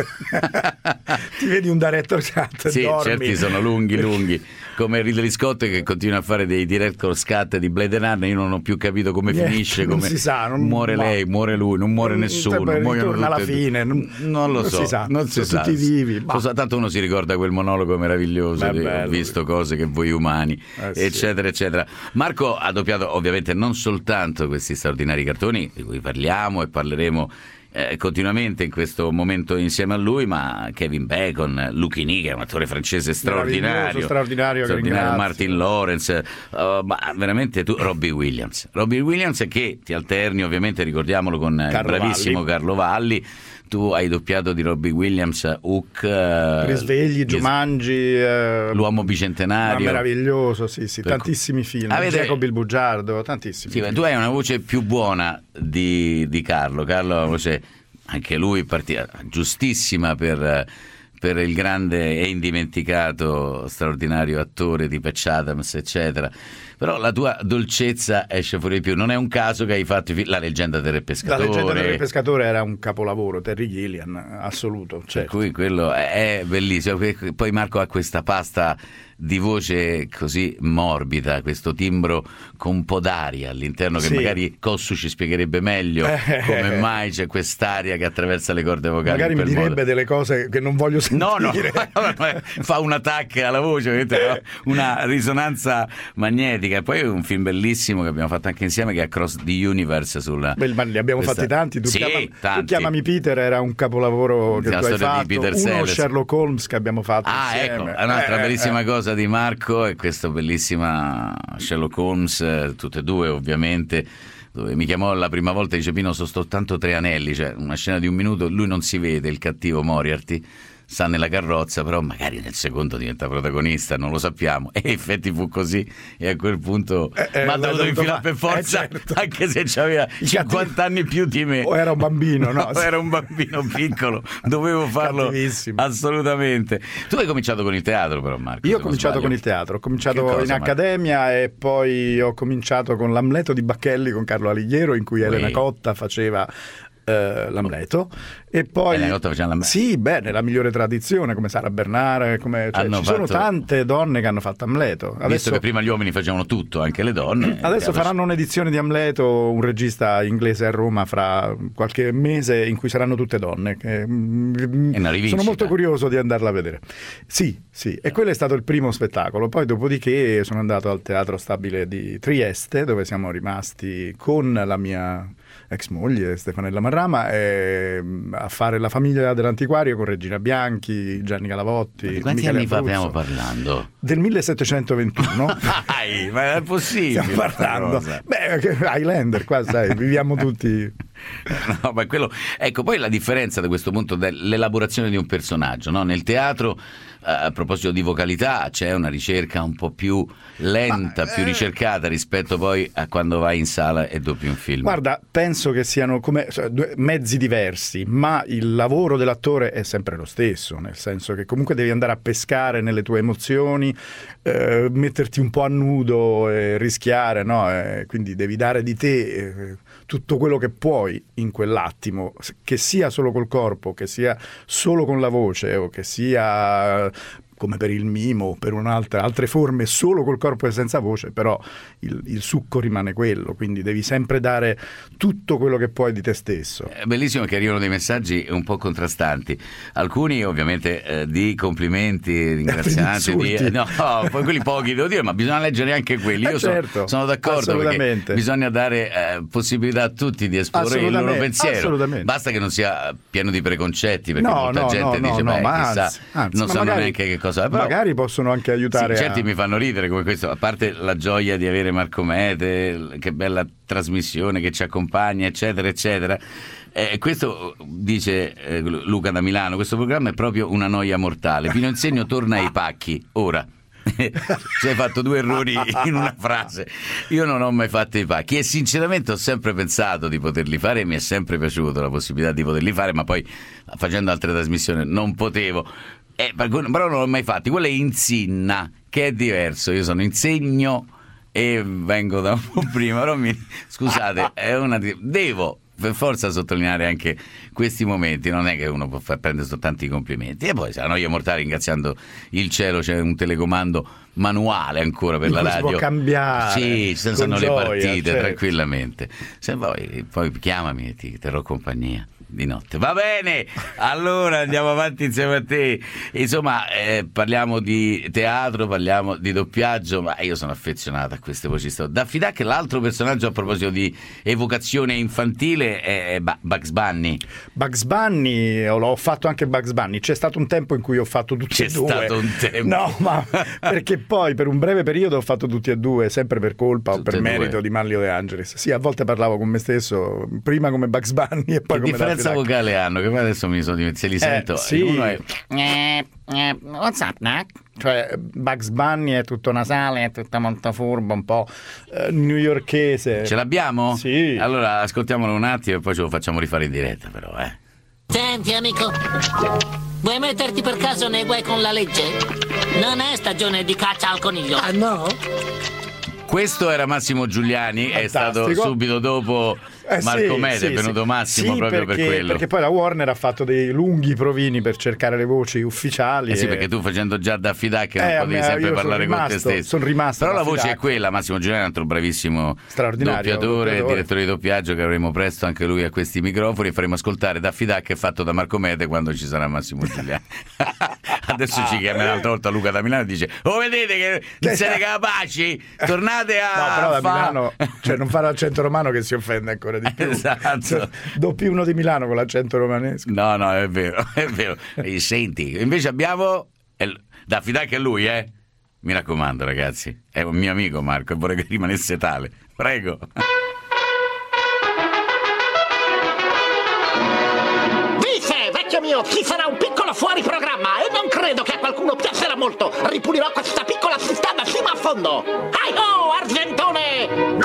ti vedi un director's cut,
sì,
dormi.
certi sono lunghi lunghi, come Ridley Scott che continua a fare dei director's cut di Blade Runner. Io non ho più capito come
Niente,
finisce,
non
come
si sa, non,
muore
no.
lei, muore lui, non muore
non,
nessuno,
beh,
muoiono
ritorna alla
tutte,
fine, non,
non lo
non
so,
si sa,
non si
sono
sa.
tutti vivi.
So, tanto uno si ricorda quel monologo meraviglioso
Beh,
di,
bello,
ho visto
sì.
cose che voi umani,
eh,
eccetera
sì.
eccetera. Marco ha doppiato ovviamente non soltanto questi straordinari cartoni di cui parliamo e parleremo Eh, continuamente in questo momento insieme a lui, ma Kevin Bacon, Lucchini, che è un attore francese straordinario,
straordinario,
straordinario
che
Martin Lawrence, uh, ma veramente tu, Robbie Williams Robbie Williams che ti alterni ovviamente, ricordiamolo, con
Carlo
il bravissimo
Valli.
Carlo Valli. Tu hai doppiato di Robbie Williams Hook, uh,
Risvegli, Jumanji, uh,
L'uomo bicentenario,
meraviglioso, sì, sì,
per
tantissimi film,
avete...
Jacob il bugiardo, tantissimi
sì,
film.
tu hai una voce più buona di, di Carlo Carlo ha una voce, anche lui parti... giustissima per, per il grande e indimenticato straordinario attore di Patch Adams, eccetera. Però la tua dolcezza esce fuori di più. Non è un caso che hai fatto La leggenda del re pescatore.
La leggenda del re pescatore era un capolavoro, Terry Gilliam, assoluto, certo.
Per cui quello è bellissimo. Poi Marco ha questa pasta di voce così morbida, questo timbro con un po' d'aria all'interno, che
sì.
magari Cossu ci spiegherebbe meglio eh, come mai c'è quest'aria che attraversa le corde vocali.
Magari mi direbbe
modo.
delle cose che non voglio sentire.
No, no, fa un attacco alla voce, una risonanza magnetica. dedica. Poi un film bellissimo che abbiamo fatto anche insieme, che è Across the Universe. Sulla
Beh, ma li abbiamo
questa...
fatti tanti. Tu,
sì,
chiamami,
tanti.
tu chiamami Peter, era un capolavoro che
la
tu hai
storia
fatto.
di Peter
Uno
Sellers.
Sherlock Holmes che abbiamo fatto
ah
insieme.
ecco, è un'altra
eh,
bellissima
eh.
cosa di Marco è questa bellissima Sherlock Holmes, eh, tutte e due ovviamente, dove mi chiamò la prima volta e dice: Pino, sono soltanto tre anelli, cioè una scena di un minuto, lui non si vede, il cattivo Moriarty sta nella carrozza, però magari nel secondo diventa protagonista, non lo sappiamo, e in effetti fu così, e a quel punto
eh, eh,
mi ha dovuto infilare per forza,
eh, certo.
anche se aveva cinquanta anni più di me,
o era un bambino, no?
no era un bambino piccolo, dovevo farlo assolutamente. Tu hai cominciato con il teatro però, Marco?
Io ho cominciato con il teatro, ho cominciato cosa, in accademia, Marco? E poi ho cominciato con l'Amleto di Bacchelli con Carlo Alighiero, in cui Elena Cotta faceva Uh, l'Amleto, e poi sì, bene, la migliore tradizione, come Sara Bernard, come, cioè, ci fatto... sono tante donne che hanno fatto Amleto. Adesso...
Visto che prima gli uomini facevano tutto, anche le donne.
Adesso faranno un'edizione di Amleto, un regista inglese a Roma fra qualche mese, in cui saranno tutte donne. Che... Sono molto curioso di andarla a vedere. Sì, sì, e quello è stato il primo spettacolo. Poi dopodiché sono andato al Teatro Stabile di Trieste, dove siamo rimasti con la mia ex moglie Stefanella Marrama, eh, a fare La famiglia dell'antiquario con Regina Bianchi, Gianni Calavotti.
Di quanti
Michele
anni fa
Abruzzo.
stiamo parlando?
Del millesettecentoventuno.
Dai, ma è possibile?
Stiamo parlando. Beh, Highlander, qua sai, viviamo tutti.
No, ma quello, ecco, poi la differenza da questo punto dell'elaborazione di un personaggio, no? Nel teatro, a proposito di vocalità, c'è una ricerca un po' più lenta, ma, più eh... ricercata rispetto poi a quando vai in sala e doppi un film.
Guarda, penso che siano come cioè, due mezzi diversi, ma il lavoro dell'attore è sempre lo stesso, nel senso che comunque devi andare a pescare nelle tue emozioni, eh, metterti un po' a nudo e rischiare, no? Eh, quindi devi dare di te eh, tutto quello che puoi in quell'attimo, che sia solo col corpo, che sia solo con la voce o che sia come per il mimo, per un'altra, altre forme solo col corpo e senza voce, però il, il succo rimane quello, quindi devi sempre dare tutto quello che puoi di te stesso.
È bellissimo che arrivano dei messaggi un po' contrastanti, alcuni ovviamente eh, di complimenti, ringrazianti, di, eh, no, poi quelli pochi devo dire, ma bisogna leggere anche quelli. Io eh certo, sono, sono d'accordo, perché bisogna dare eh, possibilità a tutti di esporre il loro pensiero, basta che non sia pieno di preconcetti, perché
no,
molta
no,
gente
no,
dice
no,
beh,
ma
chissà,
anzi, anzi,
non sanno
magari...
neanche che cosa, però,
magari possono anche aiutare.
Sì, certi
a...
mi fanno ridere come questo, a parte la gioia di avere Marco Mete, che bella trasmissione che ci accompagna, eccetera eccetera. Eh, questo dice eh, Luca da Milano, questo programma è proprio una noia mortale. Pino Insegno torna ai pacchi ora. Ci hai fatto due errori in una frase. Io non ho mai fatto i pacchi e sinceramente ho sempre pensato di poterli fare e mi è sempre piaciuto la possibilità di poterli fare, ma poi facendo altre trasmissioni non potevo. Eh, però non l'ho mai fatti. Quello è Insinna, che è diverso. Io sono Insegno e vengo da un po' prima, però mi... scusate, è una devo per forza sottolineare anche questi momenti, non è che uno può far prendere soltanto i complimenti. E poi se la noia mortale, ringraziando il cielo, c'è un telecomando manuale ancora per la radio,
si può cambiare,
sì, ci sono le partite,
certo,
tranquillamente. Se poi, poi chiamami e ti terrò compagnia di notte. Va bene, allora andiamo avanti insieme a te. Insomma, eh, parliamo di teatro, parliamo di doppiaggio, ma io sono affezionato a queste voci. Daffy Duck, l'altro personaggio a proposito di evocazione infantile è Bugs Bunny.
Bugs Bunny, l'ho fatto anche Bugs Bunny. C'è stato un tempo in cui ho fatto tutti
C'è
e due.
C'è stato un tempo.
No, ma perché poi per un breve periodo ho fatto tutti e due, sempre per colpa tutte o per merito due. di Manlio De Angelis. Sì, a volte parlavo con me stesso, prima come Bugs Bunny e poi
che
come Daffy
differenza vocale hanno? Che adesso mi sono se li
eh,
sento.
Sì.
Uno è
eh, eh, what's up, Duck?
Cioè Bugs Bunny è tutto nasale, è tutto molto furbo, un po' eh, newyorkese.
Ce l'abbiamo?
Sì.
Allora ascoltiamolo un attimo e poi ce lo facciamo rifare in diretta, però, eh.
Senti, amico, vuoi metterti per caso nei guai con la legge? Non è stagione di caccia al coniglio.
Ah, no?
Questo era Massimo Giuliani, fantastico. È stato subito dopo
eh
Marco
sì,
Mete,
sì,
è venuto
sì.
Massimo
sì,
proprio
perché,
per quello.
Perché poi la Warner ha fatto dei lunghi provini per cercare le voci ufficiali.
Eh sì,
e...
perché tu facendo già Daffy Duck non
eh,
potevi sempre parlare
rimasto,
con te stesso.
Sono rimasto
Però la voce
Duck.
è quella, Massimo Giuliani è un altro bravissimo
straordinario
doppiatore,
doppiatore,
direttore di doppiaggio, che avremo presto anche lui a questi microfoni e faremo ascoltare Daffy Duck, è fatto da Marco Mete quando ci sarà Massimo Giuliani. Adesso ci chiama l'altra volta Luca da Milano e dice: oh, vedete che non siete capaci? Tornate a
no, però da
fa...
Milano, cioè non fa l'accento romano che si offende ancora di più.
Esatto.
Doppi uno di Milano con l'accento romanesco.
No, no, è vero, è vero. E senti, invece abbiamo da affidare che a lui, eh? Mi raccomando, ragazzi, è un mio amico Marco e vorrei che rimanesse tale. Prego.
Dice, vecchio mio, ci sarà un piccolo fuori programma e non credo che a qualcuno piacerà molto. Ripulirò questa piccola cittadina fino a fondo. Ai ho, Argentone!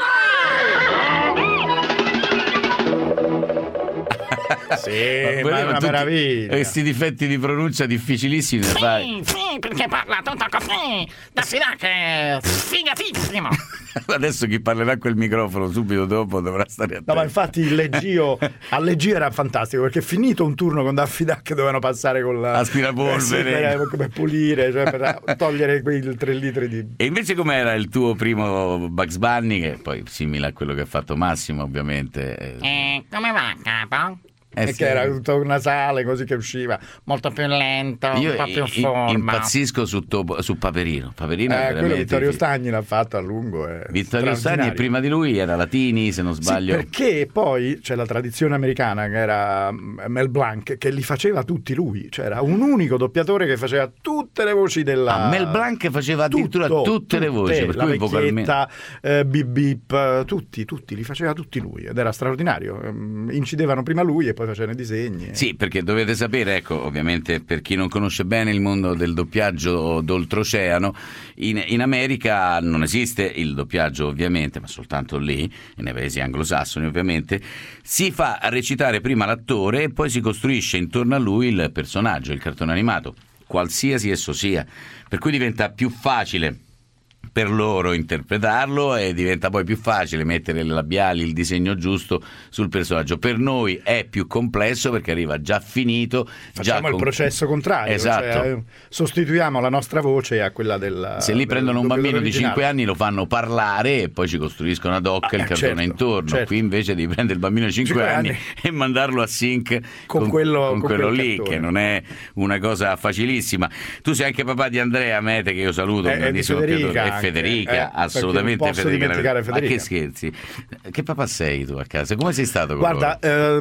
Sì, ma, ma è una meraviglia.
Questi difetti di pronuncia difficilissimi.
Sì,
fai.
sì, perché parla tutto così. Da che sfigatissimo.
Adesso chi parlerà quel microfono subito dopo dovrà stare attento.
No, ma infatti il Leggio all'Eggio era fantastico perché finito un turno con Daffy Duck dovevano passare con la
aspirapolvere
eh, sì, per pulire, cioè per togliere quei tre litri di.
E invece com'era il tuo primo Bugs Bunny, che poi simile a quello che ha fatto Massimo, ovviamente?
Eh, come va, capo?
Eh,
e
sì.
che era tutto nasale così che usciva
molto più lento,
io
un po' più in
i,
forma.
Impazzisco su, topo, su Paperino. Paperino
eh,
è
quello Vittorio Stagni l'ha fatto a lungo. È
Vittorio Stagni e prima di lui era Latini, se non sbaglio.
Sì, perché poi c'è la tradizione americana che era Mel Blanc che li faceva tutti lui, cioè era un unico doppiatore che faceva tutte le voci della.
Ah, Mel Blanc faceva addirittura
Tutto,
tutte,
tutte
le voci, per
la
cui
vecchietta, eh, Bip Bip, tutti, tutti li faceva tutti lui ed era straordinario. Incidevano prima lui e poi facevano i disegni.
Sì, perché dovete sapere, ecco, ovviamente per chi non conosce bene il mondo del doppiaggio d'oltreoceano, in, in America non esiste il doppiaggio ovviamente, ma soltanto lì, nei paesi anglosassoni ovviamente, si fa recitare prima l'attore e poi si costruisce intorno a lui il personaggio, il cartone animato, qualsiasi esso sia, per cui diventa più facile per loro interpretarlo e diventa poi più facile mettere le labiali, il disegno giusto sul personaggio. Per noi è più complesso perché arriva già finito.
Facciamo
già
il
con...
processo contrario,
esatto.
Cioè, sostituiamo la nostra voce a quella del.
Se lì prendono un bambino
originale.
di cinque anni lo fanno parlare e poi ci costruiscono ad hoc
ah,
il cartone
certo,
intorno.
Certo.
Qui invece devi prendere il bambino di cinque anni, anni e mandarlo a sync
con, con quello,
con
con
quello
quel
lì,
cartone.
che non è una cosa facilissima. Tu sei anche papà di Andrea Mete, che io saluto,
eh,
e
Federica,
Federica.
Eh,
assolutamente
non posso
Federica.
dimenticare Federica.
Ma che scherzi? Che papà sei tu a casa? Come sei stato con
Guarda,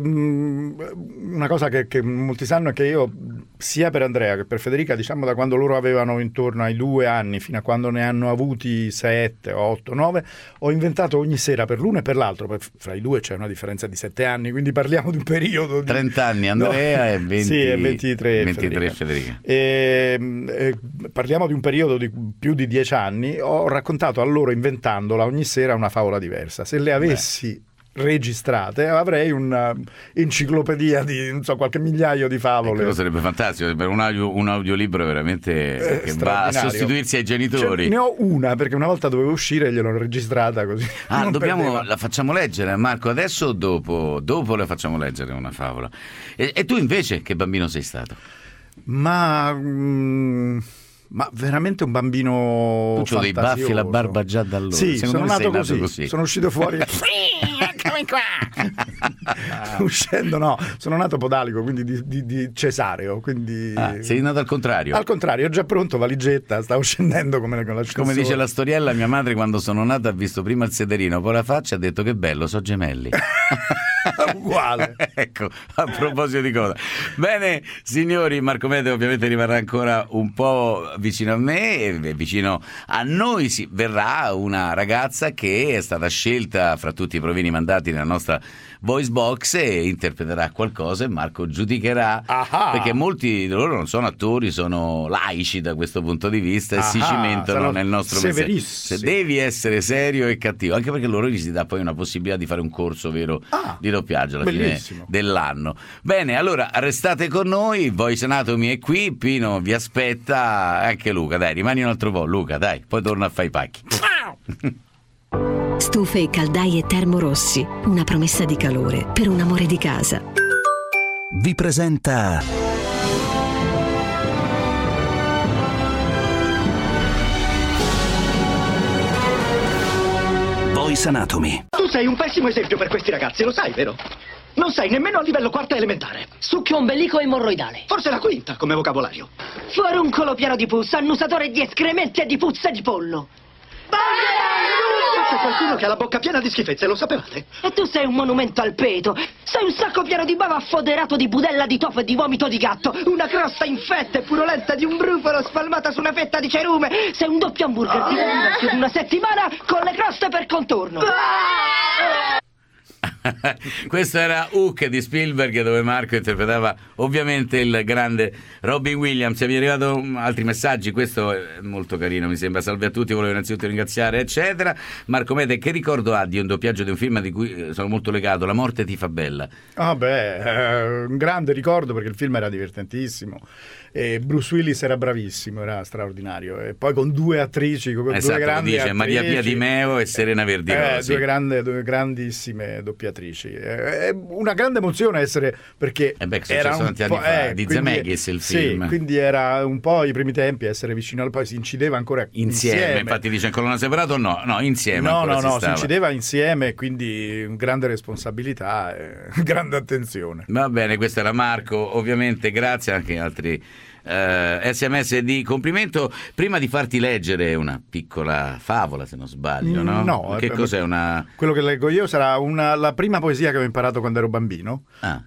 ehm, una cosa che, che molti sanno è che io sia per Andrea che per Federica, diciamo da quando loro avevano intorno ai due anni fino a quando ne hanno avuti sette, otto, nove, ho inventato ogni sera per l'uno e per l'altro, poi fra i due c'è una differenza di sette anni, quindi parliamo di un periodo di
trenta anni Andrea no, e venti,
sì, e ventitré,
ventitré
Federica.
Federica.
E, e, parliamo di un periodo di più di dieci anni. Ho raccontato a loro, inventandola ogni sera, una favola diversa. Se le avessi Beh. registrate avrei un'enciclopedia di non so, qualche migliaio di favole.
Quello sarebbe fantastico per un, audio, un audiolibro veramente eh, che va a sostituirsi ai genitori.
Cioè, ne ho una perché una volta dovevo uscire e gliel'ho registrata così.
Ah,
non
dobbiamo,
perdeva.
la facciamo leggere, Marco, adesso o dopo? Dopo la facciamo leggere una favola. E, e tu invece che bambino sei stato?
Ma... Mm, ma veramente un bambino
tu c'ho dei baffi e la barba già da allora.
Sì,
Secondo
sono
me
nato,
sei
così.
nato così
sono uscito fuori
sì, eccomi qua
uscendo no sono nato podalico, quindi di, di, di cesareo, quindi
ah, sei nato al contrario
al contrario, già pronto, valigetta, stavo scendendo come con la
come dice la storiella, mia madre quando sono nata ha visto prima il sederino, poi la faccia e ha detto che bello, so gemelli.
Uguale.
Ecco, a proposito di cosa. Bene, signori, Marco Mete ovviamente rimarrà ancora un po' vicino a me e vicino a noi si verrà una ragazza che è stata scelta fra tutti i provini mandati nella nostra voice box e interpreterà qualcosa e Marco giudicherà.
Aha.
Perché molti di loro non sono attori, sono laici da questo punto di vista e
Aha,
si cimentano nel nostro mestiere. Se devi essere serio e cattivo, anche perché loro gli si dà poi una possibilità di fare un corso vero
ah,
di doppiaggio alla
bellissimo.
fine dell'anno. Bene, allora restate con noi, Voice Anatomy è qui, Pino vi aspetta, anche Luca, dai, rimani un altro po', Luca, dai, poi torna a fare i pacchi.
Stufe e caldaie Termorossi, una promessa di calore per un amore di casa.
Vi presenta Voice Anatomy.
Tu sei un pessimo esempio per questi ragazzi, lo sai, vero?
Non sei nemmeno a livello quarta elementare.
Succhio ombelico emorroidale.
Forse la quinta come vocabolario.
Foruncolo pieno di pus, annusatore di escrementi e di puzza di pollo.
C'è qualcuno che ha la bocca piena di schifezze, lo sapevate?
E tu sei un monumento al peto. Sei un sacco pieno di bava affoderato di budella di tofu e di vomito di gatto. Una crosta infetta e purulenta di un brufolo spalmata su una fetta di cerume. Sei un doppio hamburger di più di una settimana con le croste per contorno.
Questo era Hook di Spielberg, dove Marco interpretava ovviamente il grande Robin Williams. Mi è arrivato altri messaggi, questo è molto carino, mi sembra. Salve a tutti, volevo innanzitutto ringraziare eccetera. Marco Mete, che ricordo ha di un doppiaggio di un film di cui sono molto legato? La morte ti fa bella.
Ah beh, eh, un grande ricordo, perché il film era divertentissimo e Bruce Willis era bravissimo, era straordinario, e poi con due attrici, con
esatto,
due grandi
dice,
attrici,
Maria Pia Di Meo e Serena Verdirosi,
eh, due, grande, due grandissime doppiatrici. È una grande emozione essere, perché
eh beh,
era un
tanti
po',
anni fa,
eh,
di
quindi,
Zemeckis il film,
sì, quindi era un po' i primi tempi, essere vicino al, poi si incideva ancora
insieme,
insieme.
Infatti dice in colonna separato, no, no, insieme
no, no,
si
no,
stava.
si incideva insieme, quindi grande responsabilità e grande attenzione.
Va bene, questo era Marco, ovviamente grazie anche a altri Uh, sms di complimento. Prima di farti leggere una piccola favola, se non sbaglio, no?
No,
che
eh,
cos'è una...
Quello che leggo io sarà una, la prima poesia che ho imparato quando ero bambino.
Ah.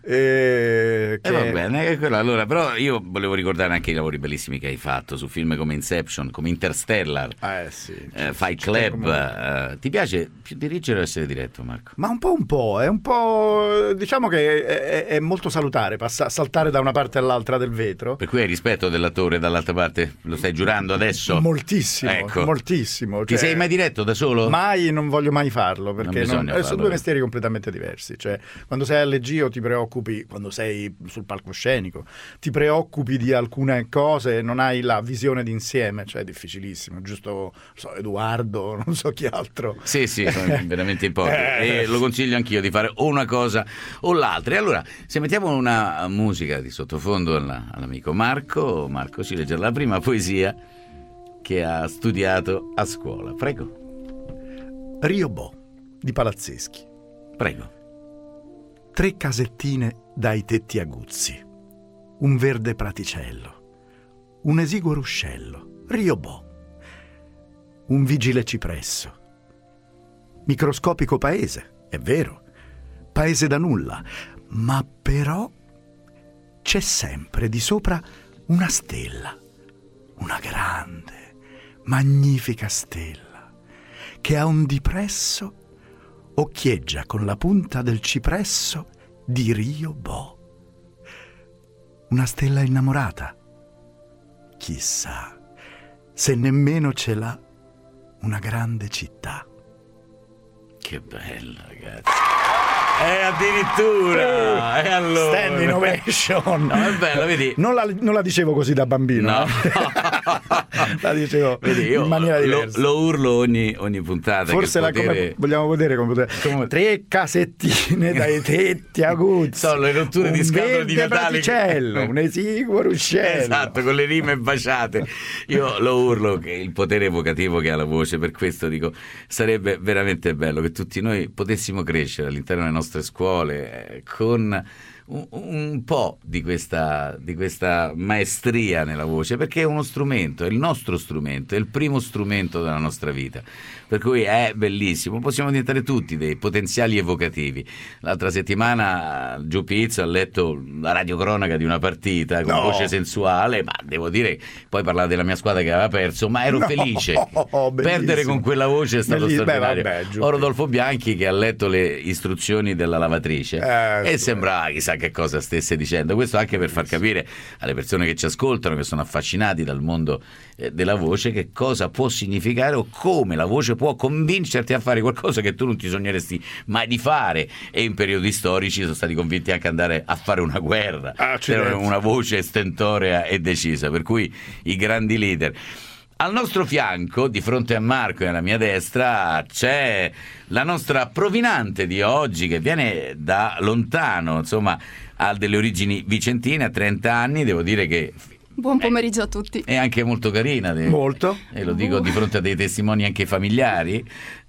E che...
eh, va bene, è quella. Allora, però io volevo ricordare anche i lavori bellissimi che hai fatto su film come Inception, come Interstellar,
eh, sì,
eh, Fight Club. Uh, ti piace più dirigere o essere diretto, Marco?
Ma un po' un po', è un po', diciamo che è, è molto salutare, passa, saltare da una parte all'altra del vetro.
Per cui hai rispetto dell'attore dall'altra parte? Lo stai giurando adesso?
Moltissimo,
ecco.
moltissimo. Cioè,
ti sei mai diretto da solo?
Mai, non voglio mai farlo, perché non non, sono due mestieri completamente diversi. Cioè, quando sei al Legio ti preoccupi, quando sei sul palcoscenico, ti preoccupi di alcune cose, non hai la visione d'insieme, cioè è difficilissimo, giusto, non so, Edoardo, non so chi altro.
Sì, sì, sono veramente in pochi. E lo consiglio anch'io di fare o una cosa o l'altra. E allora, se mettiamo una musica di sottofondo alla, all'amico Marco, Marco ci leggerà la prima poesia che ha studiato a scuola. Prego.
Riobò di Palazzeschi.
Prego.
Tre casettine dai tetti aguzzi, un verde praticello, un esiguo ruscello, Riobò, un vigile cipresso. Microscopico paese, è vero, paese da nulla, ma però c'è sempre di sopra una stella, una grande, magnifica stella, che a un dipresso occhieggia con la punta del cipresso di Riobò. Una stella innamorata. Chissà se nemmeno ce l'ha una grande città.
Che bello, ragazzi. E addirittura, e allora
standing ovation.
No, è bello, vedi.
Non la, non la dicevo così da bambino,
no.
La dicevo
vedi, io
in maniera diversa.
Lo, lo urlo ogni, ogni puntata.
Forse
che
la,
potere...
come, vogliamo vedere come potere. Come... Tre casettine dai tetti aguzzi.
Sono le rotture di scatole di Natale.
Che... un esiguo ruscello.
Esatto, con le rime baciate. Io lo urlo, che il potere evocativo che ha la voce, per questo dico, sarebbe veramente bello che tutti noi potessimo crescere all'interno delle nostre scuole eh, con un, un po' di questa, di questa maestria nella voce, perché è uno strumento, è il nostro strumento, è il primo strumento della nostra vita, per cui è bellissimo. Possiamo diventare tutti dei potenziali evocativi. L'altra settimana Giù Pizzo ha letto la radiocronaca di una partita con
no.
voce sensuale, ma devo dire, poi parlava della mia squadra che aveva perso, ma ero
no,
felice.
Oh,
perdere con quella voce è stato
Belliss-
straordinario.
Beh, vabbè,
o Rodolfo Bianchi che ha letto le istruzioni della lavatrice eh, e sì. sembrava chissà che cosa stesse dicendo. Questo anche per far capire alle persone che ci ascoltano, che sono affascinati dal mondo eh, della voce, che cosa può significare o come la voce può convincerti a fare qualcosa che tu non ti sogneresti mai di fare. E in periodi storici sono stati convinti anche ad andare a fare una guerra,
ah,
c'era una voce stentorea e decisa, per cui i grandi leader. Al nostro fianco, di fronte a Marco e alla mia destra, c'è la nostra provinante di oggi, che viene da lontano, insomma, ha delle origini vicentine, ha trenta anni, devo dire che...
Buon pomeriggio a tutti.
È anche molto carina.
Molto.
E lo dico di fronte a dei testimoni anche familiari.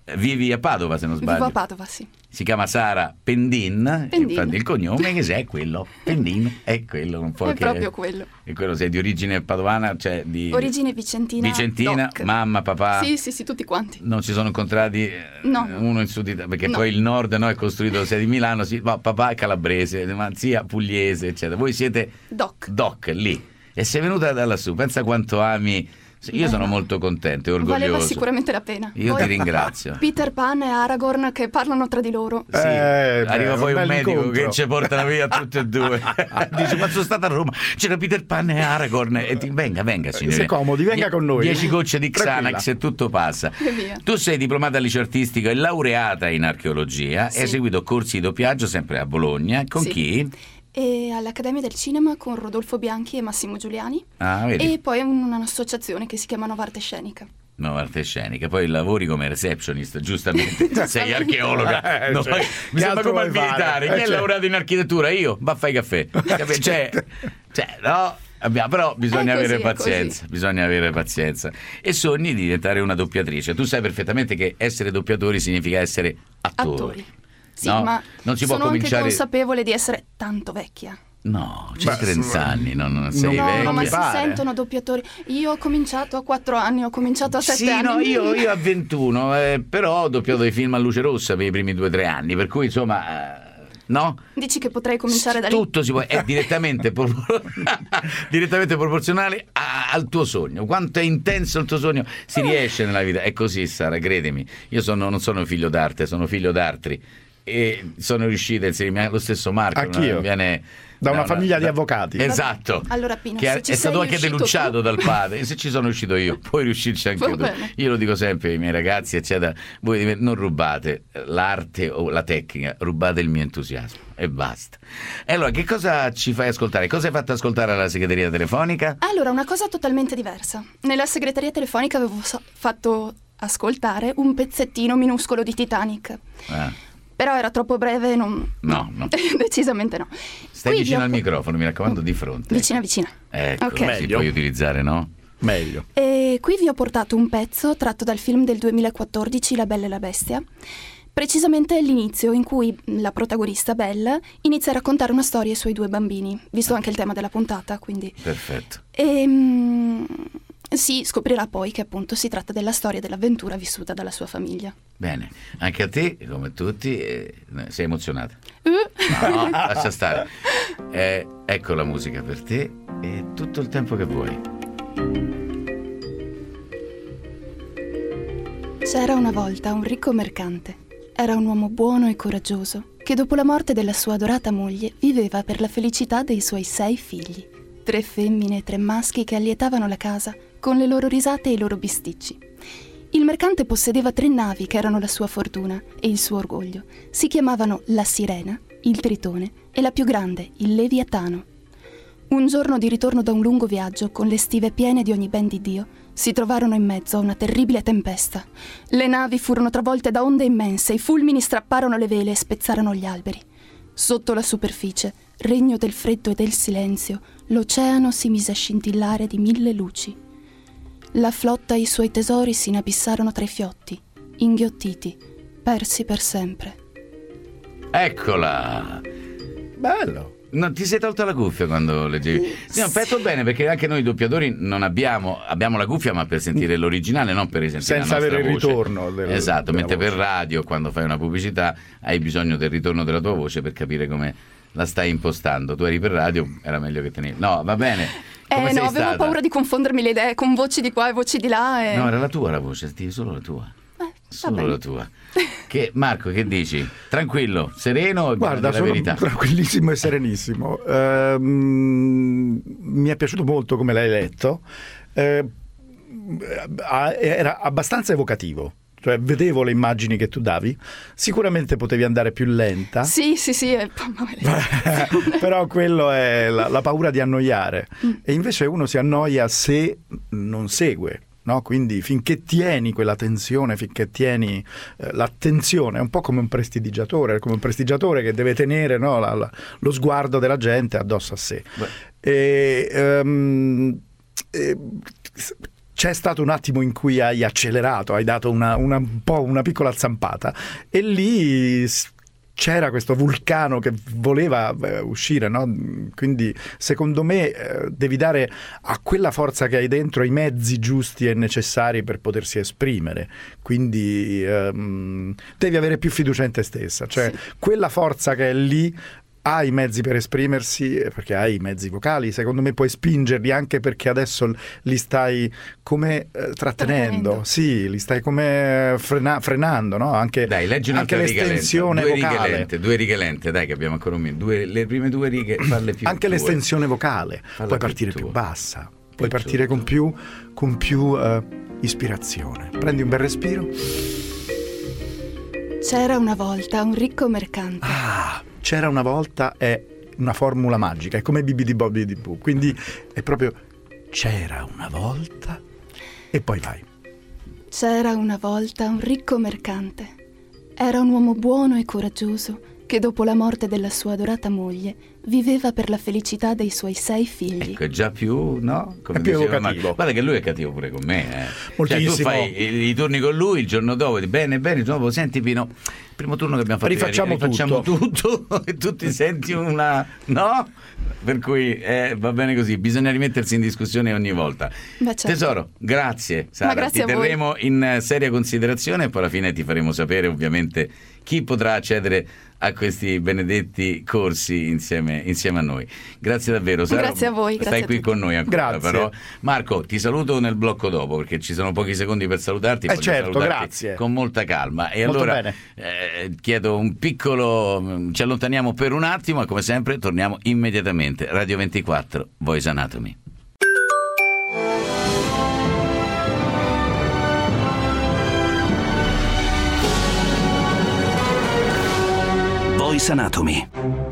vivi a Padova, se non sbaglio.
Vivo a Padova, sì.
Si chiama Sara Pendin,
Pendin.
infatti il cognome che se è quello, Pendin è quello, un po'
È
che
proprio quello.
E quello sei di origine padovana, cioè di
Origine vicentina.
Vicentina,
doc.
mamma, papà.
Sì, sì, sì, tutti quanti.
Non si sono incontrati
No.
uno in Sud Italia, perché
No.
poi il nord no, è costruito, sei di Milano, sì, ma papà è calabrese, ma zia pugliese, eccetera. Voi siete
doc.
Doc lì. E sei venuta da lassù, pensa quanto ami. Io
Beh,
sono
no.
molto contento e orgoglioso.
Valeva sicuramente la pena.
Io
Poi
ti ringrazio.
Peter Pan e Aragorn che parlano tra di loro.
Sì,
Eh,
arriva
beh,
poi
un
un
bel
medico
incontro.
che ci portano via tutti e due. Dice: ma sono stata a Roma, c'era Peter Pan e Aragorn. E ti, venga, venga, signore.
Sei comodi, venga con noi.
Dieci gocce di
Tranquilla.
Xanax e tutto passa.
E via.
Tu sei diplomata al liceo artistico e laureata in archeologia.
Sì.
Hai seguito corsi di doppiaggio sempre a Bologna. Con
Sì.
chi?
E all'Accademia del Cinema con Rodolfo Bianchi e Massimo Giuliani.
Ah, vedi.
E poi un- un'associazione che si chiama Nova Arte Scenica.
No, arte scenica, poi lavori come receptionist, giustamente. Sei archeologa.
Eh,
No,
cioè,
mi
che
sembra
altro
come al
vuoi fare?
militare.
Eh,
Chi è
certo.
laureato in architettura? Io, va fai caffè. Capi- Cioè, cioè, no, abbiamo- però bisogna
È così,
avere
è
pazienza. Bisogna avere pazienza. E sogni di diventare una doppiatrice. Tu sai perfettamente che essere doppiatori significa essere attori.
Attori. Sì,
No,
ma
non si può
sono
cominciare.
anche consapevole di essere tanto vecchia.
No, c'hai
Beh,
trenta anni, non, non sei
no,
vecchia.
no, ma
mi
si
pare.
sentono doppiatori. Io ho cominciato a quattro anni, ho cominciato a sette
Sì,
anni.
no, io, io a ventuno, eh, però ho doppiato dei film a luce rossa per i primi due o tre anni, per cui insomma, eh, no?
Dici che potrei cominciare da lì?
Tutto si può, è direttamente, propor- direttamente proporzionale a- al tuo sogno. Quanto è intenso il tuo sogno si riesce nella vita. È così, Sara, credimi. Io sono, non sono figlio d'arte, sono figlio d'altri. E sono riuscito a inserirmi lo stesso Marco.
Anch'io.
no? Viene
Da una
no, no,
famiglia di
da-
avvocati.
Esatto.
Allora, Pino,
che
se
è,
ci
è stato
sei
anche
riuscito
denunciato
tu-
dal padre. E se ci sono riuscito io, puoi riuscirci anche
Va
tu.
bene.
Io lo dico sempre ai miei ragazzi, eccetera. Voi non rubate l'arte o la tecnica, rubate il mio entusiasmo e basta. E allora, che cosa ci fai ascoltare? Cosa hai fatto ascoltare alla segreteria telefonica?
Allora, una cosa totalmente diversa. Nella segreteria telefonica avevo so- fatto ascoltare un pezzettino minuscolo di Titanic.
Ah,
Però era troppo breve e non...
no, no.
Decisamente no.
Stai
Qui
vicino
vi ho-
al microfono, mi raccomando, di fronte.
Vicina, vicina.
Ecco,
Ok.
si
Meglio.
puoi utilizzare, no?
Meglio.
E qui vi ho portato un pezzo tratto dal film del duemilaquattordici, La Bella e la Bestia. Precisamente l'inizio in cui la protagonista Belle inizia a raccontare una storia ai suoi due bambini, visto anche il tema della puntata, quindi...
Perfetto.
E, mm, si scoprirà poi che appunto si tratta della storia dell'avventura vissuta dalla sua famiglia.
Bene, anche a te, come tutti, eh, sei emozionata.
Uh.
No, lascia stare. Eh, ecco la musica per te e tutto il tempo che vuoi.
C'era una volta un ricco mercante. Era un uomo buono e coraggioso che dopo la morte della sua adorata moglie viveva per la felicità dei suoi sei figli. Tre femmine e tre maschi che allietavano la casa con le loro risate e i loro bisticci. Il mercante possedeva tre navi che erano la sua fortuna e il suo orgoglio. Si chiamavano la Sirena, il Tritone e la più grande, il Leviatano. Un giorno di ritorno da un lungo viaggio, con le stive piene di ogni ben di Dio, si trovarono in mezzo a una terribile tempesta. Le navi furono travolte da onde immense, i fulmini strapparono le vele e spezzarono gli alberi. Sotto la superficie, regno del freddo e del silenzio, l'oceano si mise a scintillare di mille luci. La flotta e i suoi tesori si inabissarono tra i fiotti, inghiottiti, persi per sempre.
Eccola!
Bello.
Non ti sei tolta la cuffia quando leggevi? Sì, ho fatto bene perché anche noi doppiatori non abbiamo abbiamo la cuffia ma per sentire l'originale, non per sentire
Senza
la nostra
avere il
voce.
ritorno del-
Esatto,
della
mentre per
voce.
radio quando fai una pubblicità hai bisogno del ritorno della tua voce per capire come la stai impostando. Tu eri per radio, era meglio che tenevi. No, va bene. Come
Eh
sei
no, avevo
stata?
paura di confondermi le idee con voci di qua e voci di là e...
No, era la tua la voce, senti, solo la tua.
Eh, va
Solo
bene.
la tua. Che, Marco, che dici? Tranquillo, sereno e
Guarda,
la
sono
verità.
tranquillissimo e serenissimo. Ehm, mi è piaciuto molto come l'hai letto. Eh, era abbastanza evocativo. Cioè, vedevo le immagini che tu davi. Sicuramente potevi andare più lenta.
Sì, sì, sì. E...
Però quello è la, la paura di annoiare.
Mm.
E invece uno si annoia se non segue. No? Quindi finché tieni quella tensione, finché tieni eh, l'attenzione, è un po' come un prestigiatore, come un prestigiatore che deve tenere, no, la, la, lo sguardo della gente addosso a sé. E, ehm, e, c'è stato un attimo in cui hai accelerato, hai dato una, una, un po' una piccola zampata e lì c'era questo vulcano che voleva eh, uscire, no? Quindi secondo me eh, devi dare a quella forza che hai dentro i mezzi giusti e necessari per potersi esprimere, quindi ehm, devi avere più fiducia in te stessa, cioè sì. Quella forza che è lì ha i mezzi per esprimersi, perché hai i mezzi vocali, secondo me puoi spingerli anche perché adesso li stai come eh, trattenendo, sì, li stai come frena- frenando, no? Anche,
dai, leggi
anche l'estensione
due righe
vocale.
lente, due righe lente, dai che abbiamo ancora un minuto, due, le prime due righe farle più
anche
tue.
L'estensione vocale,
Falla
puoi
più
partire
tua.
più bassa,
più
puoi partire
tutto.
con più, con più uh, ispirazione. Prendi un bel respiro.
C'era una volta un ricco mercante.
Ah, c'era una volta è una formula magica, è come Bibidi Bobidi Boo, quindi è proprio c'era una volta e poi vai.
C'era una volta un ricco mercante. Era un uomo buono e coraggioso che dopo la morte della sua adorata moglie viveva per la felicità dei suoi sei figli.
Ecco, è già più, no? Come
è più
diceva
evocativo.
Marco. Guarda che lui è cattivo pure con me. Eh.
Moltissimo.
Cioè, tu fai i, i turni con lui, il giorno dopo, dici, bene, bene, il giorno dopo, senti Pino, il primo turno che abbiamo fatto
rifacciamo,
ieri, rifacciamo tutto. tutto e tu ti senti una... no? Per cui eh, va bene così, bisogna rimettersi in discussione ogni volta.
Beh, certo.
Tesoro, grazie Sara,
grazie
ti terremo in seria considerazione e poi alla fine ti faremo sapere ovviamente chi potrà accedere a questi benedetti corsi insieme, insieme a noi. Grazie davvero Sara.
Grazie a voi.
Stai
grazie
qui
a tutti.
con noi ancora.
Grazie.
Però. Marco, ti saluto nel blocco dopo perché ci sono pochi secondi per salutarti.
Eh
voglio
certo,
salutarti
grazie.
con molta calma. E
Molto
allora
bene.
eh, chiedo un piccolo, ci allontaniamo per un attimo e come sempre torniamo immediatamente. Radio ventiquattro, Voice Anatomy.
Voice Anatomy.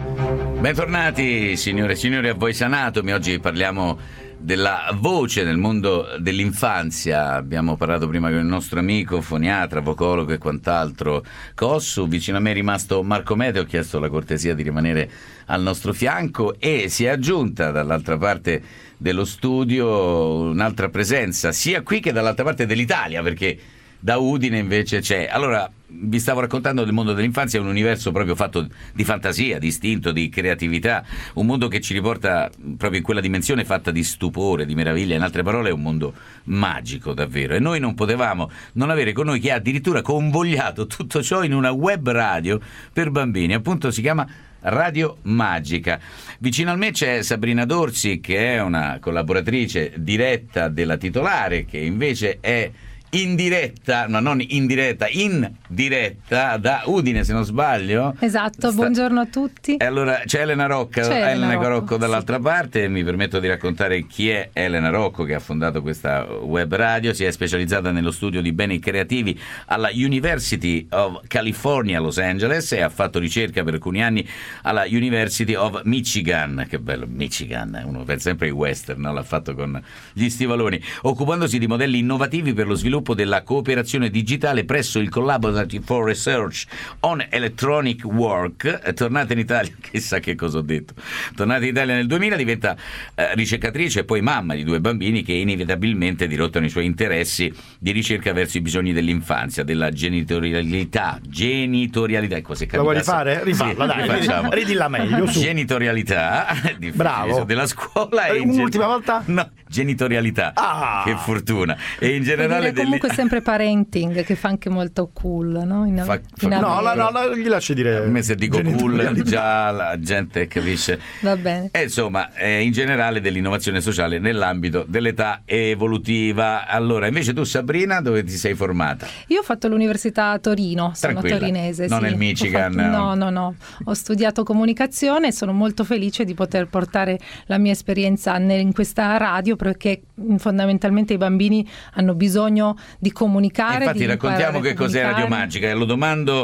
Bentornati signore e signori a Voice Anatomy. Oggi parliamo della voce nel mondo dell'infanzia. Abbiamo parlato prima con il nostro amico foniatra, vocologo e quant'altro Cossu. Vicino a me è rimasto Marco Mete, ho chiesto la cortesia di rimanere al nostro fianco e si è aggiunta dall'altra parte dello studio un'altra presenza, sia qui che dall'altra parte dell'Italia, perché da Udine invece c'è. Allora, vi stavo raccontando del mondo dell'infanzia, è un universo proprio fatto di fantasia, di istinto, di creatività, un mondo che ci riporta proprio in quella dimensione fatta di stupore, di meraviglia, in altre parole è un mondo magico davvero, e noi non potevamo non avere con noi chi ha addirittura convogliato tutto ciò in una web radio per bambini, appunto si chiama Radio Magica. Vicino a me c'è Sabrina Dorsi, che è una collaboratrice diretta della titolare, che invece è in diretta, ma non in diretta, in diretta da Udine, se non sbaglio.
Esatto,
Sta...
buongiorno a tutti.
E allora c'è Elena Rocca,
c'è
Elena
Elena
Rocco,
Rocco
dall'altra
sì.
parte. Mi permetto di raccontare chi è Elena Rocco, che ha fondato questa web radio. Si è specializzata nello studio di beni creativi alla University of California, Los Angeles, e ha fatto ricerca per alcuni anni alla University of Michigan. Che bello, Michigan, uno pensa sempre ai western, no? L'ha fatto con gli stivaloni, occupandosi di modelli innovativi per lo sviluppo della cooperazione digitale presso il Collaborative for Research on Electronic Work. È tornata in Italia, chissà che cosa ho detto, tornata in Italia nel duemila, diventa eh, ricercatrice e poi mamma di due bambini che inevitabilmente dirottano i suoi interessi di ricerca verso i bisogni dell'infanzia, della genitorialità. Genitorialità, ecco, se
lo vuoi rifare? Rifalla,
sì,
dai,
rifacciamo.
ridilla meglio. Su.
Genitorialità,
bravo,
della scuola. E
un'ultima
gen-
volta?
No, genitorialità. Ah. Che fortuna. E in generale delle...
comunque sempre parenting, che fa anche molto cool, no? In,
fa, fa
in
no, no, no, no, gli lasci dire.
A me se dico cool già la gente capisce.
Va bene.
E insomma, eh, in generale dell'innovazione sociale nell'ambito dell'età evolutiva. Allora, invece tu Sabrina, dove ti sei formata?
Io ho fatto l'università a Torino, sono
Tranquilla.
torinese.
Non
sì.
nel Michigan.
Fatto, no, no, no. Ho studiato comunicazione e sono molto felice di poter portare la mia esperienza in questa radio, perché fondamentalmente i bambini hanno bisogno di comunicare.
Infatti
di
raccontiamo che cos'è Radio
Magica.
Magica e lo domando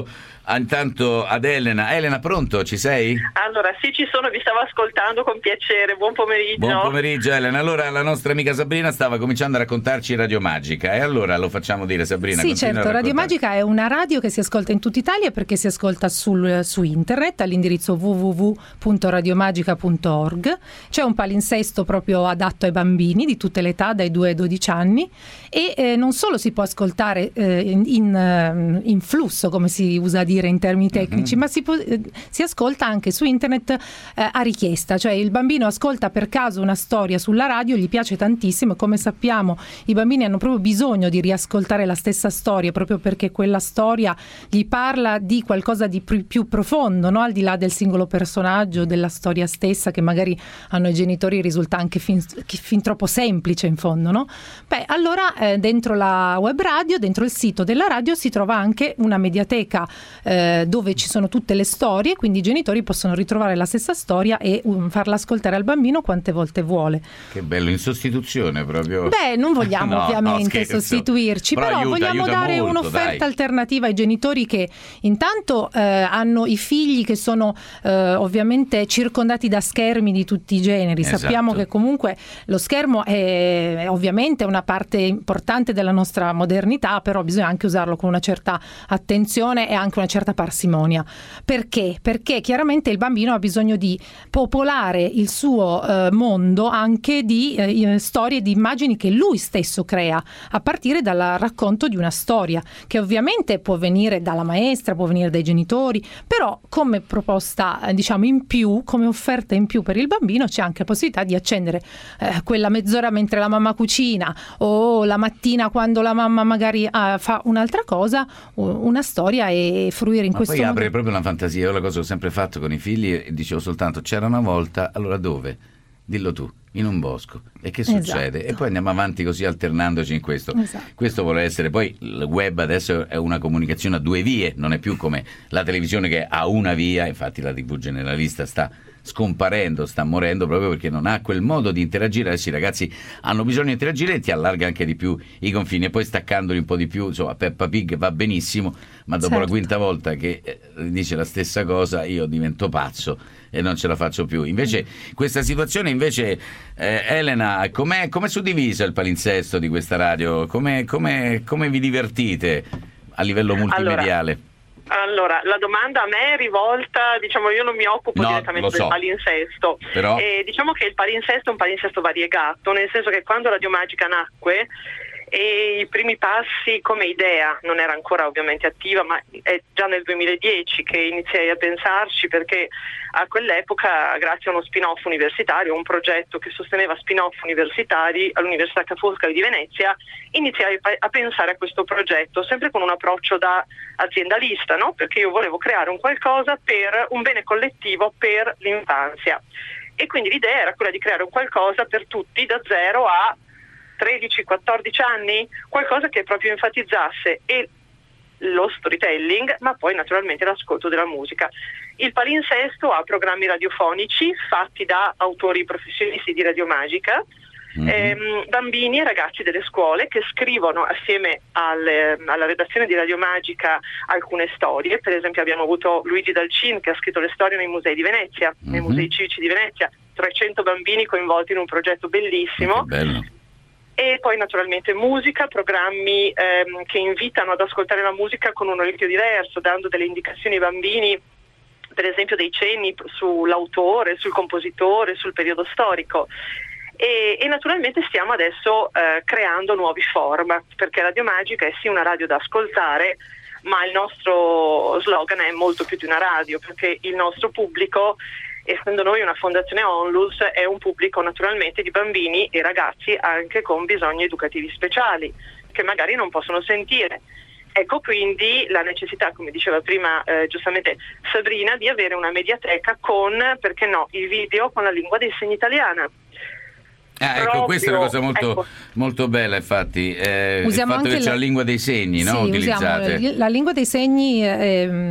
intanto ad Elena. Elena, pronto? Ci sei?
Allora, sì, ci sono, vi stavo ascoltando con piacere. Buon pomeriggio.
Buon pomeriggio, Elena. Allora, la nostra amica Sabrina stava cominciando a raccontarci Radio Magica, e allora lo facciamo dire, Sabrina.
Sì, certo. Radio Magica è una radio che si ascolta in tutta Italia, perché si ascolta sul, su internet all'indirizzo w w w punto radiomagica punto org. C'è un palinsesto proprio adatto ai bambini di tutte le età, dai due ai dodici anni, e eh, non solo si può ascoltare eh, in, in, in flusso, come si usa a dire in termini tecnici, mm-hmm. ma si, può, eh, si ascolta anche su internet eh, a richiesta, cioè il bambino ascolta per caso una storia sulla radio, gli piace tantissimo, e come sappiamo i bambini hanno proprio bisogno di riascoltare la stessa storia, proprio perché quella storia gli parla di qualcosa di più, più profondo, no? Al di là del singolo personaggio, della storia stessa, che magari hanno i genitori risulta anche fin, fin troppo semplice in fondo, no? Beh, allora eh, dentro la web radio, dentro il sito della radio, si trova anche una mediateca eh, dove ci sono tutte le storie, quindi i genitori possono ritrovare la stessa storia e um, farla ascoltare al bambino quante volte vuole.
Che bello, in sostituzione proprio.
Beh, non vogliamo
no,
ovviamente
no,
sostituirci, però,
però aiuta,
vogliamo
aiuta
dare
molto,
un'offerta
dai.
alternativa ai genitori che intanto eh, hanno i figli che sono eh, ovviamente circondati da schermi di tutti i generi.
Esatto.
Sappiamo che comunque lo schermo è, è ovviamente una parte importante della nostra modernità, però bisogna anche usarlo con una certa attenzione e anche una certa parsimonia. Perché? Perché chiaramente il bambino ha bisogno di popolare il suo eh, mondo anche di eh, storie, di immagini che lui stesso crea, a partire dal racconto di una storia, che ovviamente può venire dalla maestra, può venire dai genitori, però come proposta eh, diciamo in più, come offerta in più per il bambino, c'è anche la possibilità di accendere eh, quella mezz'ora mentre la mamma cucina, o la mattina quando la mamma magari eh, fa un'altra cosa, una storia, e fruire in
Ma
questo
poi
modo.
apre proprio la fantasia. Io la cosa che ho sempre fatto con i figli, e dicevo soltanto c'era una volta, allora dove? Dillo tu. In un bosco. E che succede?
Esatto.
E poi andiamo avanti così alternandoci in questo.
Esatto.
Questo vuole essere, poi il web adesso è una comunicazione a due vie, non è più come la televisione che ha una via. Infatti la tivù generalista sta scomparendo, sta morendo proprio perché non ha quel modo di interagire. Adesso i ragazzi hanno bisogno di interagire, e ti allarga anche di più i confini, e poi staccandoli un po' di più. Insomma, Peppa Pig va benissimo, ma dopo
Certo.
la quinta volta che eh, dice la stessa cosa io divento pazzo e non ce la faccio più. Invece questa situazione, invece eh, Elena, com'è, com'è suddiviso il palinsesto di questa radio? Come, come, come vi divertite a livello multimediale?
Allora, Allora, la domanda a me è rivolta, diciamo, io non mi occupo
No,
direttamente
lo so.
del palinsesto.
Però-
E diciamo che il palinsesto è un palinsesto variegato, nel senso che quando Radio Magica nacque, e i primi passi come idea, non era ancora ovviamente attiva, ma è già nel duemiladieci che iniziai a pensarci, perché a quell'epoca, grazie a uno spin-off universitario, un progetto che sosteneva spin-off universitari all'Università Ca' Foscari di Venezia, iniziai a pensare a questo progetto, sempre con un approccio da aziendalista, no? Perché io volevo creare un qualcosa per un bene collettivo per l'infanzia. E quindi l'idea era quella di creare un qualcosa per tutti, da zero a tredici quattordici anni, qualcosa che proprio enfatizzasse e lo storytelling, ma poi naturalmente l'ascolto della musica. Il palinsesto ha programmi radiofonici fatti da autori professionisti di Radio Magica, mm-hmm. ehm, bambini e ragazzi delle scuole che scrivono assieme alle, alla redazione di Radio Magica alcune storie. Per esempio abbiamo avuto Luigi Dalcin che ha scritto le storie nei musei di Venezia, mm-hmm. nei musei civici di Venezia, trecento bambini coinvolti in un progetto bellissimo.
Che bello.
E poi naturalmente musica, programmi ehm, che invitano ad ascoltare la musica con un orecchio diverso, dando delle indicazioni ai bambini, per esempio dei cenni sull'autore, sul compositore, sul periodo storico. E, e naturalmente stiamo adesso eh, creando nuovi format, perché Radio Magica è sì una radio da ascoltare, ma il nostro slogan è molto più di una radio, perché il nostro pubblico, essendo noi una fondazione Onlus, è un pubblico naturalmente di bambini e ragazzi anche con bisogni educativi speciali, che magari non possono sentire. Ecco quindi la necessità, come diceva prima eh, giustamente Sabrina, di avere una mediateca con, perché no, il video con la lingua dei segni italiana.
Ah, ecco,
Proprio,
questa è una cosa molto,
ecco.
molto bella, infatti. Eh, il
Usiamo
fatto
anche
che c'è
la...
la lingua dei segni, no?
Sì,
Utilizzate.
usiamo la lingua dei segni, ehm,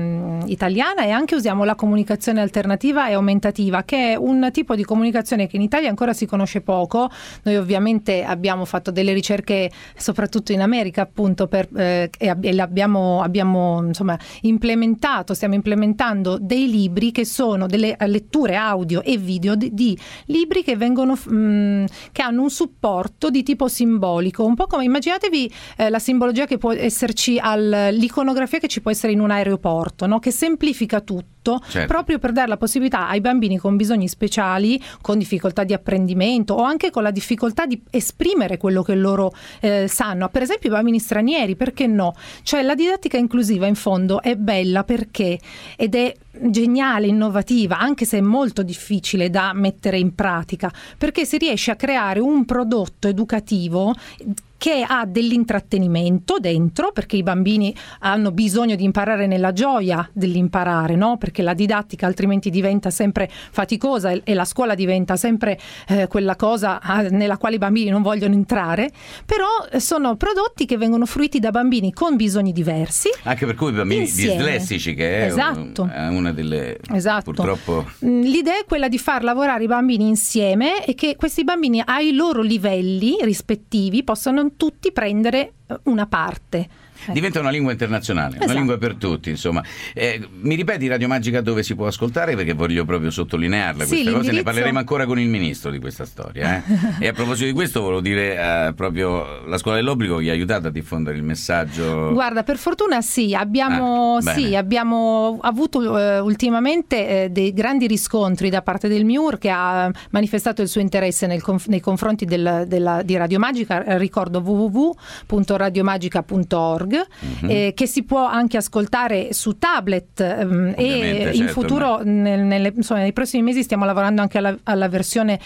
italiana, e anche usiamo la comunicazione alternativa e aumentativa, che è un tipo di comunicazione che in Italia ancora si conosce poco. Noi ovviamente abbiamo fatto delle ricerche soprattutto in America, appunto, per, eh, e ab- e abbiamo, abbiamo insomma implementato, stiamo implementando dei libri che sono delle letture audio e video di, di libri che vengono mh, che hanno un supporto di tipo simbolico, un po' come immaginatevi eh, la simbologia che può esserci all'iconografia che ci può essere in un aeroporto, no? Che semplifica tutto, certo, proprio per dare la possibilità ai bambini con bisogni speciali, con difficoltà di apprendimento o anche con la difficoltà di esprimere quello che loro eh, sanno, per esempio i bambini stranieri, perché no? Cioè la didattica inclusiva in fondo è bella perché ed è geniale, innovativa, anche se è molto difficile da mettere in pratica, perché si riesce a creare un prodotto educativo che ha dell'intrattenimento dentro, perché i bambini hanno bisogno di imparare nella gioia dell'imparare, no? Perché la didattica altrimenti diventa sempre faticosa e, e la scuola diventa sempre eh, quella cosa eh, nella quale i bambini non vogliono entrare, però eh, sono prodotti che vengono fruiti da bambini con bisogni diversi.
Anche per cui i bambini
insieme.
dislessici, che è,
esatto.
un, è una delle...
Esatto.
Purtroppo...
L'idea è quella di far lavorare i bambini insieme e che questi bambini ai loro livelli rispettivi possano tutti prendere una parte.
Diventa una lingua internazionale, esatto, una lingua per tutti, insomma. Eh, mi ripeti Radio Magica dove si può ascoltare, perché voglio proprio sottolinearla
sì,
questa cosa, ne parleremo ancora con il ministro di questa storia. Eh? E a proposito di questo volevo dire eh, proprio la scuola dell'obbligo vi ha aiutato a diffondere il messaggio?
Guarda, per fortuna sì, abbiamo,
ah,
sì, abbiamo avuto eh, ultimamente eh, dei grandi riscontri da parte del M I U R, che ha manifestato il suo interesse nel conf- nei confronti del, della, di Radio Magica. Eh, ricordo w w w punto radiomagica punto org. Mm-hmm. Eh, che si può anche ascoltare su tablet ehm, e in
certo,
futuro
ma...
nel, nelle, insomma, nei prossimi mesi stiamo lavorando anche alla, alla versione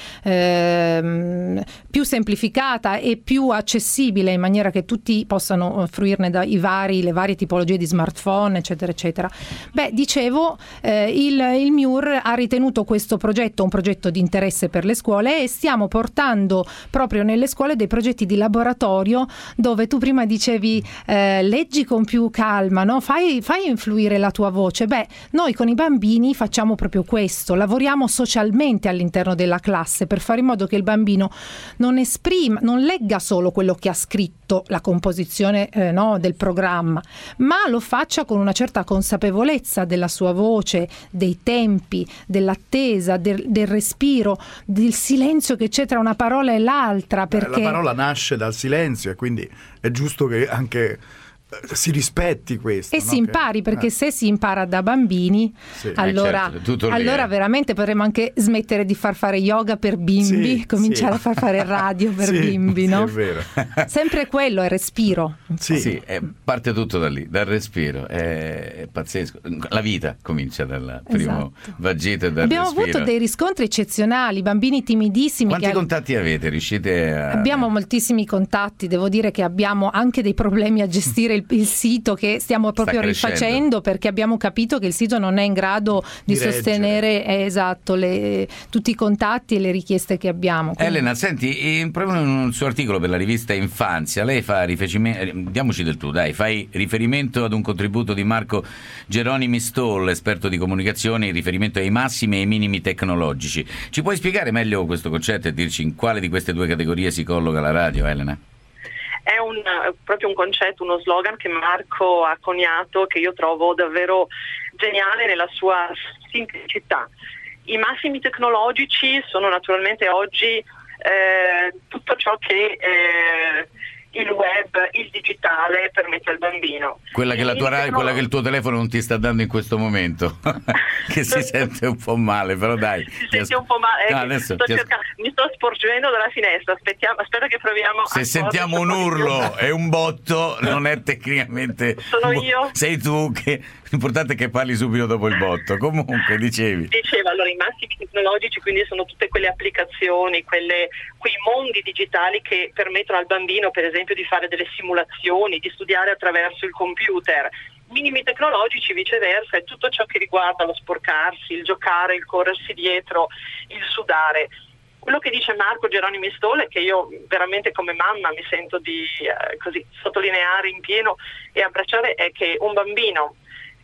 ehm, più semplificata e più accessibile, in maniera che tutti possano fruirne dai vari, le varie tipologie di smartphone, eccetera eccetera. Beh, dicevo, eh, il, il M I U R ha ritenuto questo progetto un progetto di interesse per le scuole, e stiamo portando proprio nelle scuole dei progetti di laboratorio dove tu prima dicevi eh, leggi con più calma, no? Fai, fai influire la tua voce. Beh, noi con i bambini facciamo proprio questo, lavoriamo socialmente all'interno della classe per fare in modo che il bambino non esprima, non legga solo quello che ha scritto, la composizione eh, no, del programma, ma lo faccia con una certa consapevolezza della sua voce, dei tempi, dell'attesa, del, del respiro, del silenzio che c'è tra una parola e l'altra, perché
la parola nasce dal silenzio e quindi è giusto che anche si rispetti questo
e
no?
si impari, perché
eh.
se si impara da bambini
sì,
allora,
eh certo,
allora veramente potremmo anche smettere di far fare yoga per bimbi,
sì,
cominciare
sì.
a far fare radio per
sì,
bimbi, no?
Sì, è vero.
Sempre quello è respiro.
Sì, sì, è, parte tutto da lì, dal respiro, è, è pazzesco. La vita comincia dal primo
esatto.
vagito e dal
Abbiamo
respiro.
avuto dei riscontri eccezionali, bambini timidissimi.
Quanti
che
contatti avete? Riuscite a...
Abbiamo moltissimi contatti, devo dire che abbiamo anche dei problemi a gestire il, il sito, che stiamo proprio rifacendo, perché abbiamo capito che il sito non è in grado di, di sostenere eh, esatto le, tutti i contatti e le richieste che abbiamo. Quindi...
Elena, senti, in, proprio in un suo articolo per la rivista Infanzia lei fa riferimento, diamoci del tu, dai, fai riferimento ad un contributo di Marco Geronimi Stoll, esperto di comunicazione, in riferimento ai massimi e ai minimi tecnologici. Ci puoi spiegare meglio questo concetto e dirci in quale di queste due categorie si colloca la radio, Elena?
È un, proprio un concetto, uno slogan che Marco ha coniato, che io trovo davvero geniale nella sua semplicità. I massimi tecnologici sono naturalmente oggi eh, tutto ciò che eh, il web, il digitale permette al bambino.
Quella che, la tua, tecnologi... quella che il tuo telefono non ti sta dando in questo momento, che si sente un po' male, però dai.
Si sente un po' male, eh,
no, adesso
sto
ti...
cercando... mi sto sporgendo dalla finestra, aspettiamo, aspetta che proviamo.
Se sentiamo un urlo e un botto non è tecnicamente...
Sono io?
Sei tu, che l'importante è che parli subito dopo il botto. Comunque, dicevi.
Diceva, allora i massimi tecnologici quindi sono tutte quelle applicazioni, quelle, quei mondi digitali che permettono al bambino, per esempio, di fare delle simulazioni, di studiare attraverso il computer. Minimi tecnologici, viceversa, è tutto ciò che riguarda lo sporcarsi, il giocare, il corrersi dietro, il sudare. Quello che dice Marco Geronimi Stoll, che io veramente come mamma mi sento di eh, così sottolineare in pieno e abbracciare, è che un bambino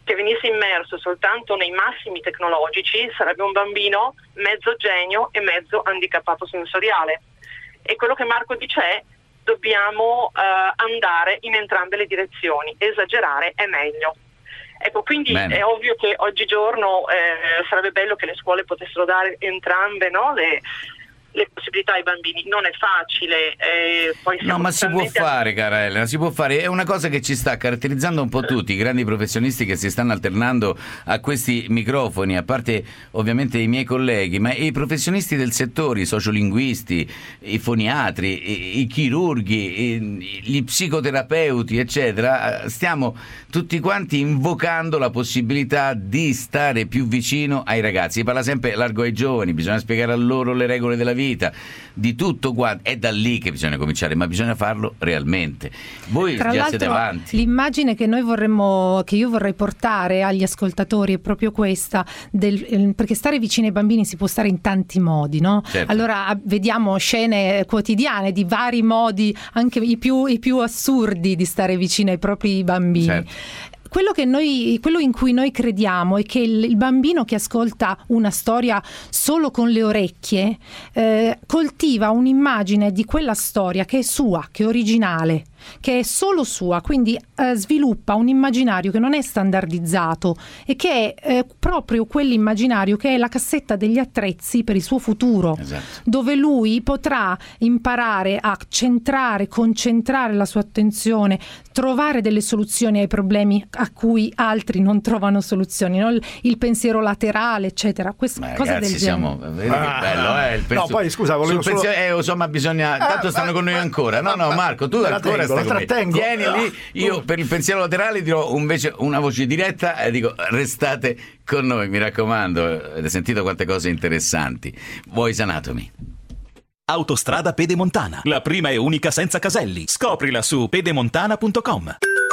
che venisse immerso soltanto nei massimi tecnologici sarebbe un bambino mezzo genio e mezzo handicappato sensoriale. E quello che Marco dice è: dobbiamo uh, andare in entrambe le direzioni, esagerare è meglio. Ecco, quindi Bene. È ovvio che oggigiorno eh, sarebbe bello che le scuole potessero dare entrambe, no, le, le possibilità ai bambini. Non è facile. Eh, poi
no, ma si può fare, cara Elena, si può fare. È una cosa che ci sta caratterizzando un po' tutti, i grandi professionisti che si stanno alternando a questi microfoni, a parte ovviamente i miei colleghi, ma i professionisti del settore, i sociolinguisti, i foniatri, i, i chirurghi, i, gli psicoterapeuti, eccetera. Stiamo tutti quanti invocando la possibilità di stare più vicino ai ragazzi. Si parla sempre largo ai giovani, bisogna spiegare a loro le regole della vita, di tutto quanto. È da lì che bisogna cominciare, ma bisogna farlo realmente. Voi
Tra
già
l'altro,
siete avanti.
L'immagine che noi vorremmo, che io vorrei portare agli ascoltatori è proprio questa, del, perché stare vicino ai bambini si può stare in tanti modi, no?
Certo.
Allora vediamo scene quotidiane di vari modi, anche i più, i più assurdi di stare vicino ai propri bambini.
Certo.
Quello, che noi, quello in cui noi crediamo è che il, il bambino che ascolta una storia solo con le orecchie eh, coltiva un'immagine di quella storia che è sua, che è originale, che è solo sua, quindi eh, sviluppa un immaginario che non è standardizzato e che è eh, proprio quell'immaginario che è la cassetta degli attrezzi per il suo futuro,
esatto.
dove lui potrà imparare a centrare, concentrare la sua attenzione, trovare delle soluzioni ai problemi a cui altri non trovano soluzioni, no? il, il pensiero laterale, eccetera. Questa
Ma
cosa
ragazzi,
del
siamo,
genere.
vedi che bello, eh? Il penso...
No, poi scusa, volevo
sul
solo...
pensiero... eh, insomma, bisogna. Tanto
ah,
stanno
ma...
con noi ancora. No, no, Marco, tu
la
ancora
tengo,
stai con me. Tieni
no.
lì. Io per il pensiero laterale dirò invece una voce diretta e dico: restate con noi, mi raccomando. Avete sentito quante cose interessanti. Voice Anatomy.
Autostrada Pedemontana, la prima e unica senza caselli. Scoprila su pedemontana punto com.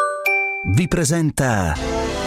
Vi presenta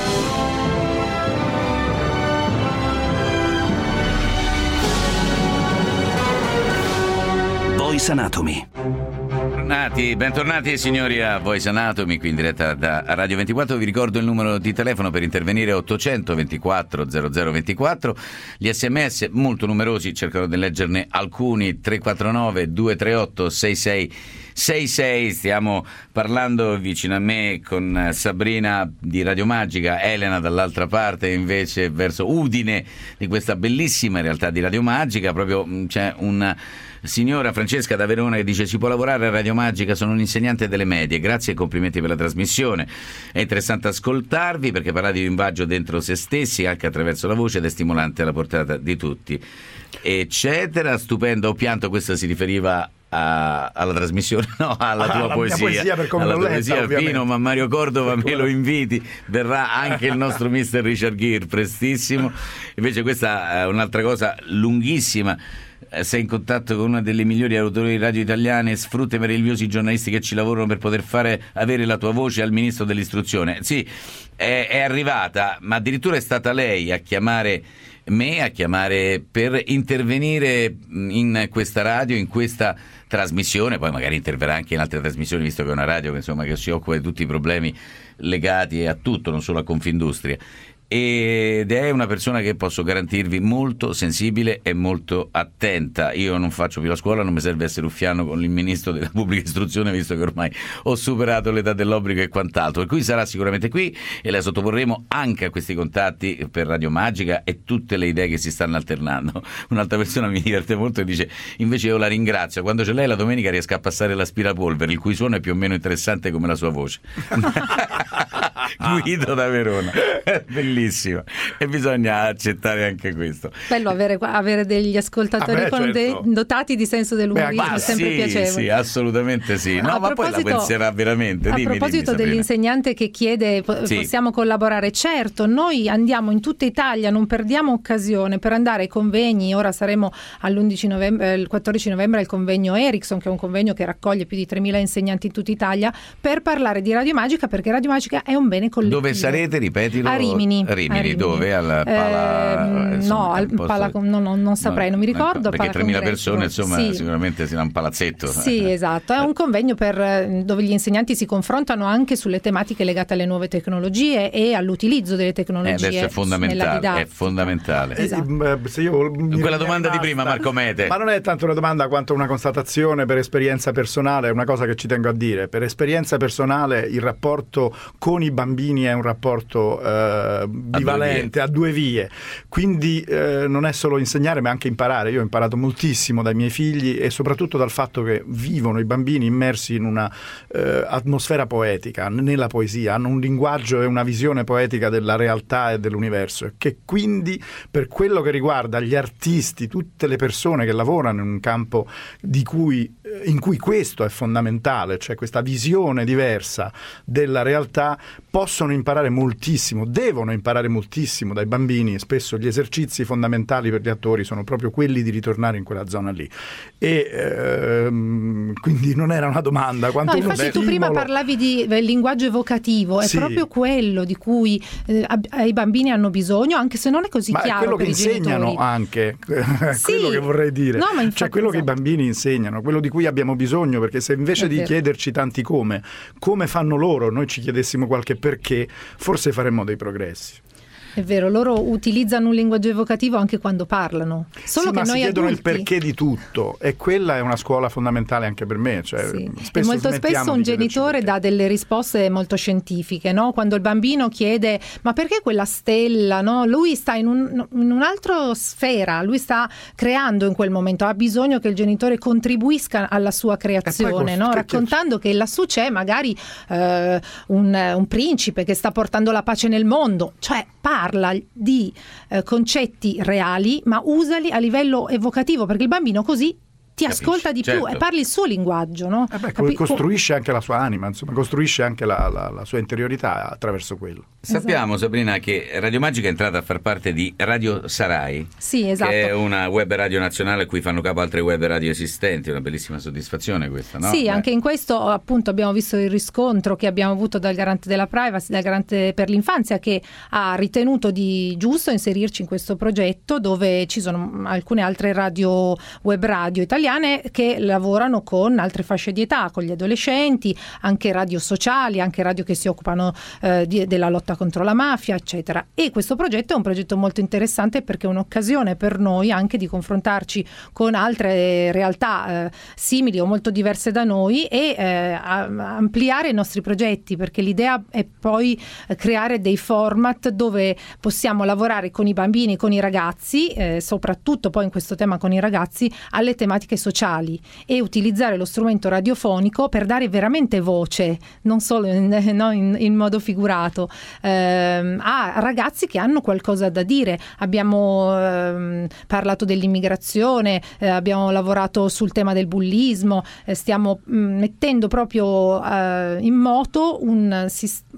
Voice Anatomy.
Bentornati, bentornati signori a Voice Anatomy, qui in diretta da Radio ventiquattro. Vi ricordo il numero di telefono per intervenire: ottocento ventiquattro zero zero ventiquattro. Gli sms molto numerosi, cercherò di leggerne alcuni. Tre quattro nove due tre otto sei sei sei sei. Stiamo parlando vicino a me con Sabrina di Radio Magica, Elena dall'altra parte invece verso Udine di questa bellissima realtà di Radio Magica. Proprio c'è una signora Francesca da Verona che dice: si può lavorare a Radio Magica, sono un insegnante delle medie, grazie e complimenti per la trasmissione, è interessante ascoltarvi perché parlate di linguaggio dentro se stessi anche attraverso la voce ed è stimolante alla portata di tutti, eccetera. Stupendo. Ho pianto, questo si riferiva a, alla trasmissione, no, alla
ah,
tua
alla
poesia,
mia poesia per come
alla
l'ho
tua
letta,
poesia Pino, ma Mario Cordova me lo inviti, verrà anche il nostro mister Richard Gere prestissimo. Invece questa è un'altra cosa lunghissima. Sei in contatto con una delle migliori autori di radio italiane, sfrutta i meravigliosi giornalisti che ci lavorano per poter fare avere la tua voce al ministro dell'istruzione. Sì, è, è arrivata, ma addirittura è stata lei a chiamare me, a chiamare per intervenire in questa radio, in questa trasmissione. Poi magari interverrà anche in altre trasmissioni, visto che è una radio che, insomma, che si occupa di tutti i problemi legati a tutto, non solo a Confindustria. Ed è una persona che posso garantirvi molto sensibile e molto attenta. Io non faccio più la scuola, non mi serve essere ruffiano con il ministro della pubblica istruzione, visto che ormai ho superato l'età dell'obbligo e quant'altro, per cui sarà sicuramente qui e la sottoporremo anche a questi contatti per Radio Magica e tutte le idee che si stanno alternando. Un'altra persona mi diverte molto e dice: invece io la ringrazio, quando c'è lei la domenica riesco a passare l'aspirapolvere, il cui suono è più o meno interessante come la sua voce. Guido da Verona, bellissimo, e bisogna accettare anche questo.
Bello avere, avere degli ascoltatori
ah beh,
con
certo.
de, dotati di senso dell'umorismo, è sempre
sì,
piacevole.
Sì, assolutamente sì. No,
a
ma poi la penserà veramente.
A
dimmi,
proposito
dimmi,
dell'insegnante che chiede
sì.
possiamo collaborare, certo, noi andiamo in tutta Italia, non perdiamo occasione per andare ai convegni. Ora saremo all'undici novembre, il quattordici novembre al convegno Ericsson, che è un convegno che raccoglie più di tremila insegnanti in tutta Italia, per parlare di Radio Magica, perché Radio Magica è un bene bene collettivo.
Dove sarete, ripetilo?
A Rimini.
A Rimini,
a Rimini.
dove? Al Pala...
Eh,
insomma,
no, al
posto...
Pala, no, no, non saprei, non mi ricordo.
Perché tremila persone, insomma,
sì.
sicuramente sarà un palazzetto.
Sì, esatto. È un convegno per, dove gli insegnanti si confrontano anche sulle tematiche legate alle nuove tecnologie e all'utilizzo delle tecnologie.
Eh, adesso è fondamentale, è fondamentale.
Esatto.
Eh, se io mi
Quella domanda di prima, Marco Mete.
Ma non è tanto una domanda quanto una constatazione per esperienza personale, è una cosa che ci tengo a dire. Per esperienza personale il rapporto con i bambini è un rapporto eh, bivalente, a due vie. Quindi eh, non è solo insegnare ma anche imparare. Io ho imparato moltissimo dai miei figli e soprattutto dal fatto che vivono i bambini immersi in una eh, atmosfera poetica, nella poesia, hanno un linguaggio e una visione poetica della realtà e dell'universo, e che quindi per quello che riguarda gli artisti, tutte le persone che lavorano in un campo di cui, in cui questo è fondamentale, cioè questa visione diversa della realtà, possono imparare moltissimo, devono imparare moltissimo dai bambini, e spesso gli esercizi fondamentali per gli attori sono proprio quelli di ritornare in quella zona lì. E ehm, quindi non era una domanda quanto
no,
uno
infatti
stimolo.
Tu prima parlavi di eh, linguaggio evocativo, è
sì.
proprio quello di cui eh, ab- i bambini hanno bisogno, anche se non è così
ma
chiaro
è quello
per
che
i
insegnano
genitori.
anche
Sì.
quello che vorrei dire,
No, ma infatti,
cioè quello
esatto.
che i bambini insegnano, quello di cui abbiamo bisogno, perché se invece
È
di
vero.
chiederci tanti come come fanno loro, noi ci chiedessimo qualche perché, forse faremmo dei progressi.
È vero, loro utilizzano un linguaggio evocativo anche quando parlano. Solo
sì,
che
ma
noi
si chiedono
adulti...
il perché di tutto, e quella è una scuola fondamentale anche per me. Cioè,
Sì.
spesso
E molto
smettiamo
spesso un
di chiederci
genitore dà delle risposte molto scientifiche, no? Quando il bambino chiede ma perché quella stella, no? Lui sta in, un, in un'altra sfera, lui sta creando in quel momento, ha bisogno che il genitore contribuisca alla sua creazione, no? Raccontando che lassù c'è magari eh, un, un principe che sta portando la pace nel mondo, cioè parla di eh, concetti reali ma usali a livello evocativo, perché il bambino così ti
Capisci,
ascolta di
certo.
più e parli il suo linguaggio, no?
Eh beh,
Capi-
costruisce anche la sua anima, insomma, costruisce anche la, la, la sua interiorità attraverso quello.
Sappiamo, Sabrina, che Radio Magica è entrata a far parte di Radio Sarai,
Sì, esatto.
che è una web radio nazionale a cui fanno capo altre web radio esistenti. Una bellissima soddisfazione questa, no?
Sì,
Beh.
anche in questo appunto abbiamo visto il riscontro che abbiamo avuto dal garante della privacy, dal garante per l'infanzia, che ha ritenuto di giusto inserirci in questo progetto, dove ci sono alcune altre radio, web radio italiane che lavorano con altre fasce di età, con gli adolescenti, anche radio sociali, anche radio che si occupano eh, di, della lotta contro la mafia, eccetera. E questo progetto è un progetto molto interessante perché è un'occasione per noi anche di confrontarci con altre realtà eh, simili o molto diverse da noi e eh, a, ampliare i nostri progetti, perché l'idea è poi eh, creare dei format dove possiamo lavorare con i bambini, con i ragazzi, eh, soprattutto poi in questo tema con i ragazzi, alle tematiche sociali, e utilizzare lo strumento radiofonico per dare veramente voce, non solo in, no, in, in modo figurato, ehm, a ragazzi che hanno qualcosa da dire. Abbiamo ehm, parlato dell'immigrazione, eh, abbiamo lavorato sul tema del bullismo, eh, stiamo mh, mettendo proprio eh, in moto un,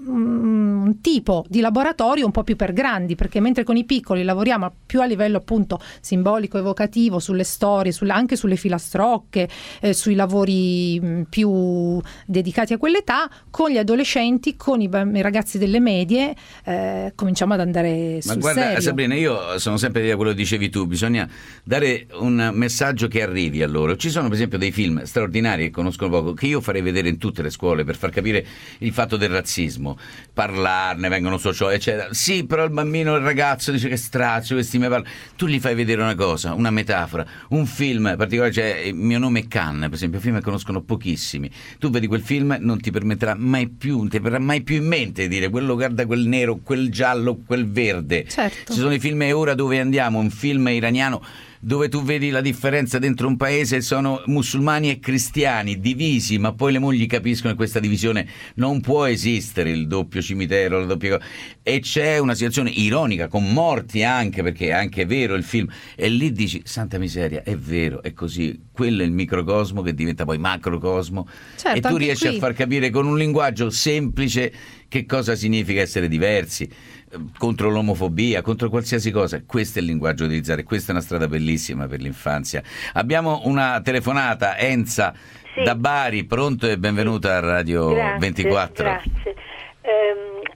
un, un tipo di laboratorio un po' più per grandi, perché mentre con i piccoli lavoriamo più a livello appunto simbolico, evocativo, sulle storie, sulle, anche sulle filastrocche, eh, sui lavori mh, più dedicati a quell'età, con gli adolescenti, con i, b- i ragazzi delle medie, eh, cominciamo ad andare
Ma
sul
guarda,
serio.
Sabrina, io sono sempre di quello che dicevi tu, bisogna dare un messaggio che arrivi a loro. Ci sono per esempio dei film straordinari che conoscono poco, che io farei vedere in tutte le scuole per far capire il fatto del razzismo, parlarne, vengono sociologi, eccetera. Sì, però il bambino, il ragazzo dice che strazio, questi me parla. Tu gli fai vedere una cosa, una metafora, un film particolare, cioè Il mio nome è Khan, per esempio, film che conoscono pochissimi. Tu vedi quel film, non ti permetterà mai più, non ti verrà mai più in mente di dire quello, guarda quel nero, quel giallo, quel verde.
Certo.
Ci sono i film E ora dove andiamo, un film iraniano dove tu vedi la differenza dentro un paese, sono musulmani e cristiani divisi, ma poi le mogli capiscono che questa divisione non può esistere, il doppio cimitero, la doppia... e c'è una situazione ironica con morti anche, perché è anche vero il film, e lì dici santa miseria, è vero, è così, quello è il microcosmo che diventa poi macrocosmo.
Certo,
e tu
anche
riesci
qui.
a far capire con un linguaggio semplice che cosa significa essere diversi, contro l'omofobia, contro qualsiasi cosa. Questo è il linguaggio da utilizzare, questa è una strada bellissima per l'infanzia. Abbiamo una telefonata, Enza, sì, da Bari, pronto e benvenuta a Radio
grazie,
ventiquattro.
Grazie. Ehm,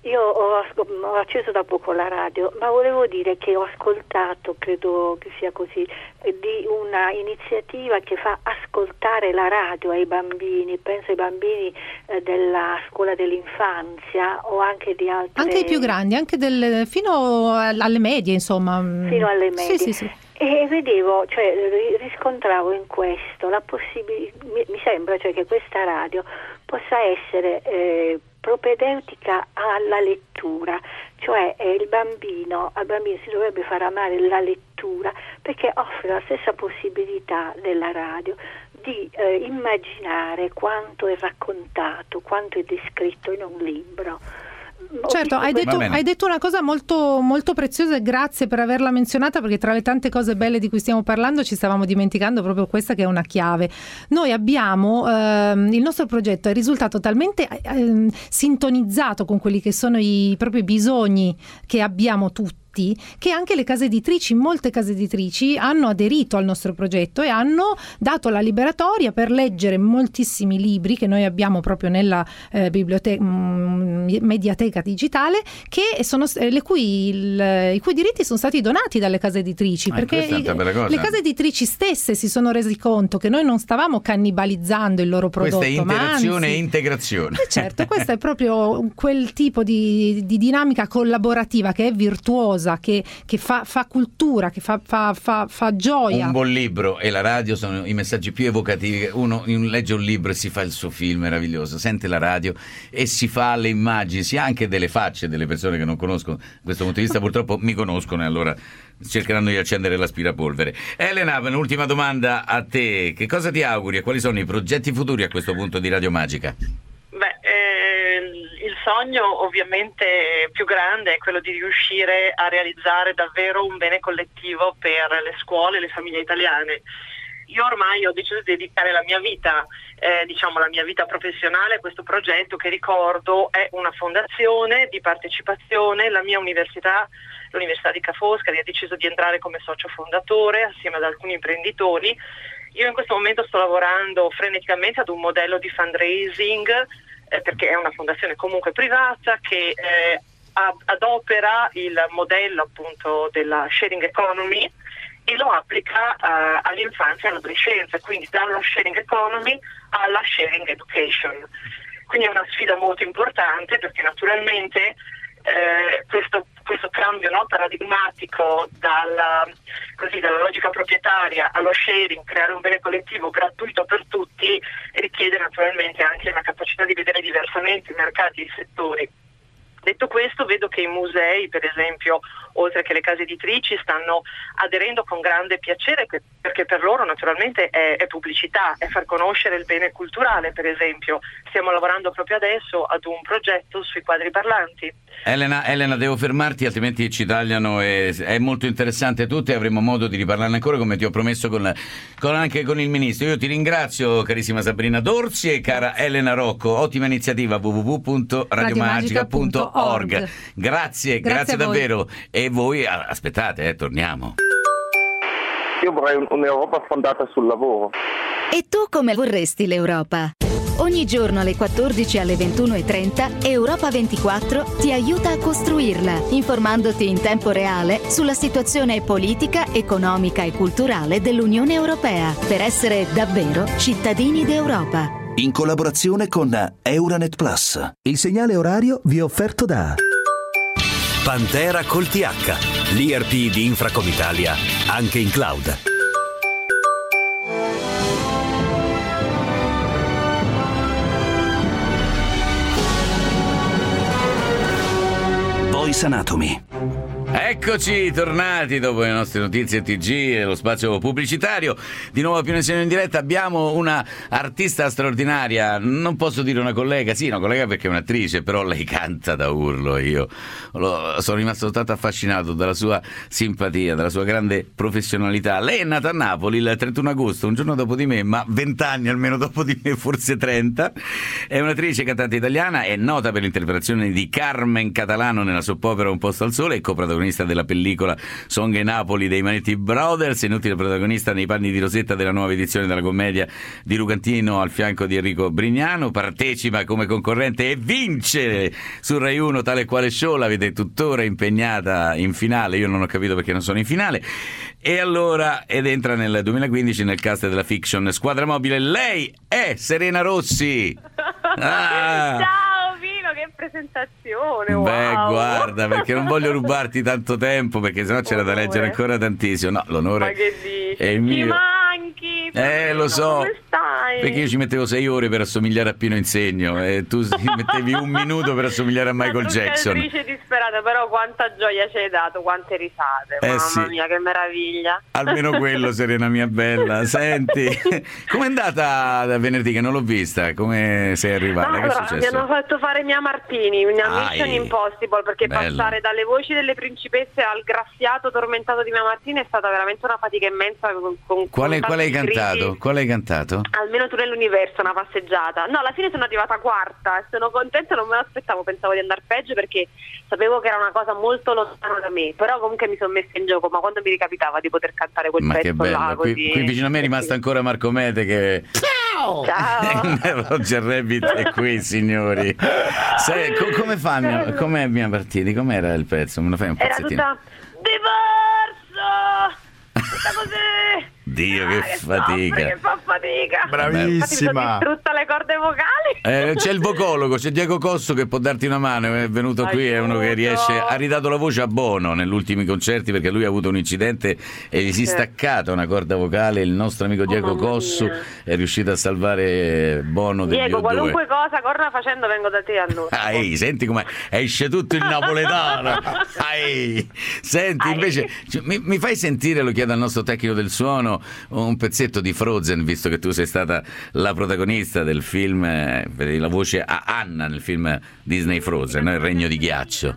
io ho, asco- ho acceso da poco la radio, ma volevo dire che ho ascoltato, credo che sia così, di una iniziativa che fa ascoltare la radio ai bambini, penso ai bambini eh, della scuola dell'infanzia o anche di altre...
Anche i più grandi, anche del, fino alle medie, insomma.
Fino alle medie.
Sì, sì, sì.
E vedevo, cioè riscontravo in questo la possibilità, mi, mi sembra cioè che questa radio possa essere eh, propedeutica alla lettura, cioè eh, il bambino, al bambino si dovrebbe far amare la lettura perché offre la stessa possibilità della radio di eh, immaginare quanto è raccontato, quanto è descritto in un libro.
Certo, hai detto, hai detto una cosa molto, molto preziosa e grazie per averla menzionata, perché tra le tante cose belle di cui stiamo parlando ci stavamo dimenticando proprio questa, che è una chiave. Noi abbiamo, ehm, il nostro progetto è risultato talmente ehm, sintonizzato con quelli che sono i propri bisogni che abbiamo tutti, che anche le case editrici, molte case editrici hanno aderito al nostro progetto e hanno dato la liberatoria per leggere moltissimi libri che noi abbiamo proprio nella eh, biblioteca mh, mediateca digitale, che sono le cui, il, i cui diritti sono stati donati dalle case editrici,
ah,
perché le case editrici stesse si sono resi conto che noi non stavamo cannibalizzando il loro prodotto.
Questa è interazione
ma anzi,
e integrazione.
eh certo, questa è proprio quel tipo di, di dinamica collaborativa che è virtuosa, che, che fa, fa cultura, che fa, fa, fa, fa gioia.
Un buon libro e la radio sono i messaggi più evocativi. Uno legge un libro e si fa il suo film meraviglioso, sente la radio e si fa le immagini, si ha anche delle facce delle persone che non conoscono. Da questo punto di vista purtroppo mi conoscono e allora cercheranno di accendere l'aspirapolvere. Elena, un'ultima domanda a te. Che cosa ti auguri e quali sono i progetti futuri a questo punto di Radio Magica?
Beh, eh, il sogno ovviamente più grande è quello di riuscire a realizzare davvero un bene collettivo per le scuole e le famiglie italiane. Io ormai ho deciso di dedicare la mia vita, eh, diciamo la mia vita professionale a questo progetto che, ricordo, è una fondazione di partecipazione. La mia università, l'Università di Ca' Foscari, ha deciso di entrare come socio fondatore assieme ad alcuni imprenditori. Io in questo momento sto lavorando freneticamente ad un modello di fundraising, eh, perché è una fondazione comunque privata che eh, ad- adopera il modello appunto della sharing economy e lo applica uh, all'infanzia e all'adolescenza, quindi dalla sharing economy alla sharing education. Quindi è una sfida molto importante, perché naturalmente eh, questo, questo cambio, no, paradigmatico dalla, così, dalla logica proprietaria allo sharing, creare un bene collettivo gratuito per tutti, richiede naturalmente anche una capacità di vedere diversamente i mercati e i settori. Detto questo, vedo che i musei, per esempio, oltre che le case editrici, stanno aderendo con grande piacere, perché per loro naturalmente è, è pubblicità, è far conoscere il bene culturale, per esempio. Stiamo lavorando proprio adesso ad un progetto sui quadri parlanti.
Elena, Elena, devo fermarti, altrimenti ci tagliano. E è molto interessante tutto e avremo modo di riparlarne ancora, come ti ho promesso con, con anche con il ministro. Io ti ringrazio, carissima Sabrina Dorsi e cara Elena Rocco. Ottima iniziativa, w w w punto radiomagica punto org. Grazie, grazie, grazie davvero. E voi aspettate, eh, torniamo.
Io vorrei un'Europa fondata sul lavoro.
E tu come vorresti l'Europa? Ogni giorno alle quattordici e alle ventuno e trenta Europa ventiquattro ti aiuta a costruirla, informandoti in tempo reale sulla situazione politica, economica e culturale dell'Unione Europea, per essere davvero cittadini d'Europa.
In collaborazione con Euranet Plus. Il segnale orario vi è offerto da Pantera col T H, l'I R P di Infracom Italia, anche in cloud. Voice Anatomy.
Eccoci tornati dopo le nostre notizie T G e lo spazio pubblicitario. Di nuovo a Più Insieme in diretta. Abbiamo una artista straordinaria, non posso dire una collega, sì, una collega perché è un'attrice, però lei canta da urlo. Io lo, sono rimasto tanto affascinato dalla sua simpatia, dalla sua grande professionalità. Lei è nata a Napoli il trentuno agosto, un giorno dopo di me, ma vent'anni almeno dopo di me, forse trenta. È un'attrice e cantante italiana, è nota per l'interpretazione di Carmen Catalano nella soap opera Un posto al sole e coprotagonista protagonista della pellicola Song e Napoli dei Manetti Brothers, inutile protagonista nei panni di Rosetta della nuova edizione della commedia di Rugantino al fianco di Enrico Brignano, partecipa come concorrente e vince su Rai uno Tale Quale Show, la vede tuttora impegnata in finale, io non ho capito perché non sono in finale, e allora ed entra nel duemilaquindici nel cast della fiction Squadra Mobile. Lei è Serena Rossi. Ah.
Ciao Pino, che presentazione.
Beh,
wow.
Guarda, perché non voglio rubarti tanto tempo, perché sennò c'era da leggere ancora tantissimo. No, l'onore
Ma che dici?
è il mio.
Ci manchi.
Eh, lo so.
Come stai?
Perché io ci mettevo sei ore per assomigliare a Pino Insegno e tu mettevi un minuto per assomigliare a Michael Jackson.
Una disperata, però quanta gioia ci hai dato, quante risate.
Eh,
Mamma
sì.
mia, che meraviglia.
Almeno quello, Serena mia bella. Senti, com'è andata da venerdì che non l'ho vista? Come sei arrivata?
Ma
Che
allora,
è successo?
mi hanno fatto fare Mia Martini, una
Ah,
Mission
eh.
Impossible, perché
Bello.
passare dalle voci delle principesse al graffiato tormentato di Mia Martini è stata veramente una fatica immensa. Con, con,
Quale,
con
quale hai
tanti
cantato?
critici.
Quale hai cantato?
Almeno tu nell'universo, una passeggiata. No, alla fine sono arrivata quarta e sono contenta, non me l'aspettavo, pensavo di andare peggio perché sapevo che era una cosa molto lontana da me, però comunque mi sono messa in gioco, ma quando mi ricapitava di poter cantare quel
Ma
pezzo
che bello,
là
qui,
così.
qui vicino a me è rimasto ancora Marco Mete che...
Ciao! Ciao!
Roger Rabbit è qui, signori. Se, co- come fa mia, com'è Mia Martini? Com'era il pezzo? Me lo fai un
Era
pezzettino?
tutta diverso! Tutta così!
Dio,
Ah,
che
che
fatica.
soffre, che fa fatica.
Bravissima.
Infatti mi sono distrutta le corde vocali.
Eh, c'è il vocologo, c'è Diego Cosso che può darti una mano, è venuto qui, è uno che riesce, ha ridato la voce a Bono negli ultimi concerti perché lui ha avuto un incidente e gli si è
Sì.
staccata una corda vocale, il nostro amico Diego
Oh, mamma
Cosso
mia.
è riuscito a salvare Bono degli
Diego,
O due.
qualunque cosa corra facendo vengo da te allora.
Ah, ehi, senti come esce tutto il napoletano. Ah, ehi. Senti, invece, ci- mi, mi fai sentire, lo chiedo al nostro tecnico del suono, un pezzetto di Frozen, visto che tu sei stata la protagonista del film, eh, vedi la voce a Anna nel film Disney Frozen, no? Il regno di ghiaccio.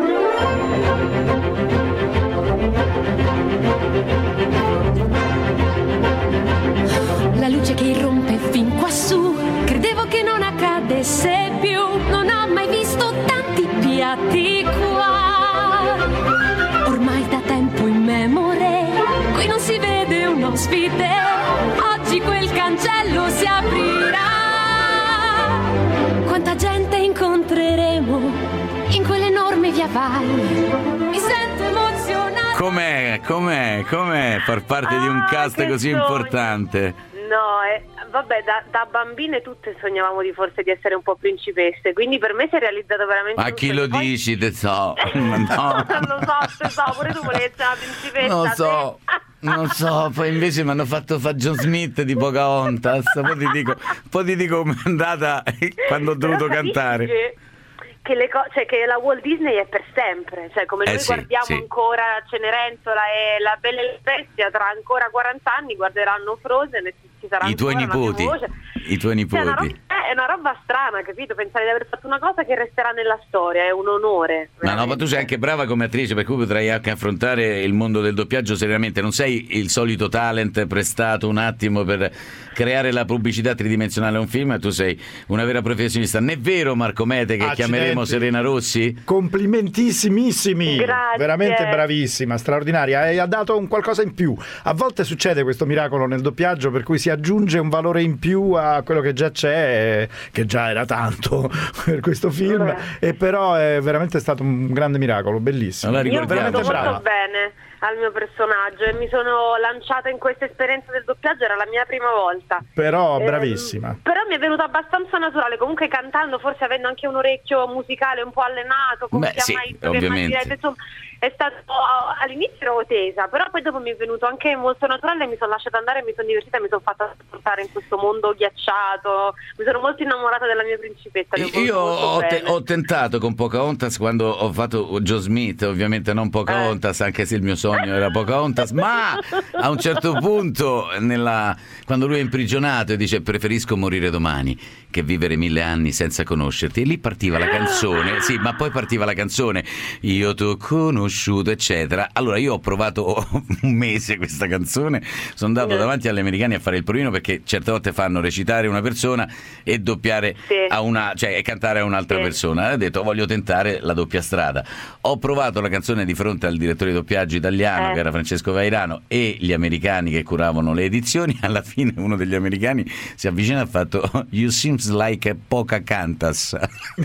La luce che irrompe fin quassù, credevo che non accadesse più, non ho mai visto tanti piatti qua. Ormai da tempo immemore, qui non si vede un ospite, oggi quel cancello si aprirà. Quanta gente incontreremo in quell'enorme via vai, mi sento emozionata.
Com'è, com'è, com'è far parte di un
Ah,
cast
che
così
sogno.
importante?
No, eh, vabbè, da, da bambine tutte sognavamo di forse di essere un po' principesse, quindi per me si è realizzato veramente
A
un
chi
sogno.
lo
Poi-
dici? Te so. Ma no.
Non lo so, te so, pure tu volevi essere una principessa.
Non
te.
so, non so, poi invece mi hanno fatto fare John Smith di Pocahontas, poi ti dico, poi ti dico com'è andata quando ho dovuto
Però capisci
cantare.
Che, che, le co- cioè, che la Walt Disney è per sempre, cioè come
Eh
noi
sì,
guardiamo
sì.
ancora Cenerentola e La Bella e la Bestia, tra ancora quaranta anni guarderanno Frozen e ci sarà
I tuoi
ancora una
nipoti,
mia voce.
i tuoi
Cioè, è, una
nipoti.
roba, è una roba strana, capito? Pensare di aver fatto una cosa che resterà nella storia, è un onore.
Ma no, ma tu sei anche brava come attrice, per cui potrai anche affrontare il mondo del doppiaggio seriamente. Non sei il solito talent prestato un attimo per creare la pubblicità tridimensionale a un film, tu sei una vera professionista. Non è vero, Marco Mete, che
Accidenti.
chiameremo Serena Rossi?
Complimentissimissimi,
Grazie.
veramente bravissima, straordinaria, e ha dato un qualcosa in più. A volte succede questo miracolo nel doppiaggio per cui si aggiunge un valore in più a quello che già c'è, che già era tanto per questo film, e però è veramente stato un grande miracolo, bellissimo.
Allora,
Io ho
ricordiamo.
voluto
Veramente
molto
brava.
bene al mio personaggio e mi sono lanciata in questa esperienza del doppiaggio, era la mia prima volta.
Però
Ehm,
bravissima.
Però mi è venuto abbastanza naturale, comunque cantando, forse avendo anche un orecchio musicale un po' allenato, come
Beh,
chi ha
sì,
mai visto che
ovviamente.
immaginate, insomma, è stato all'inizio ero tesa, però poi dopo mi è venuto anche molto naturale, mi sono lasciata andare, mi sono divertita, mi sono fatta portare in questo mondo ghiacciato, mi sono molto innamorata della mia principessa. le ho
Io
voluto molto
ho, te-
bene.
ho tentato con Pocahontas quando ho fatto Joe Smith, ovviamente non Pocahontas,
Eh.
anche se il mio sogno era Pocahontas, ma a un certo punto, nella- quando lui è imprigionato e dice preferisco morire domani che vivere mille anni senza conoscerti, e lì partiva la canzone, sì, ma poi partiva la canzone, io t'ho conosciuto conosciuto, eccetera. Allora io ho provato un mese questa canzone, sono andato davanti agli americani a fare il provino, perché certe volte fanno recitare una persona e doppiare
Sì.
a una, cioè e cantare a un'altra
Sì.
persona. E ho detto voglio tentare la doppia strada. Ho provato la canzone di fronte al direttore di doppiaggio italiano,
Eh.
che era Francesco Vairano, e gli americani che curavano le edizioni. Alla fine uno degli americani si avvicina e ha fatto "You seems like a Pocahontas",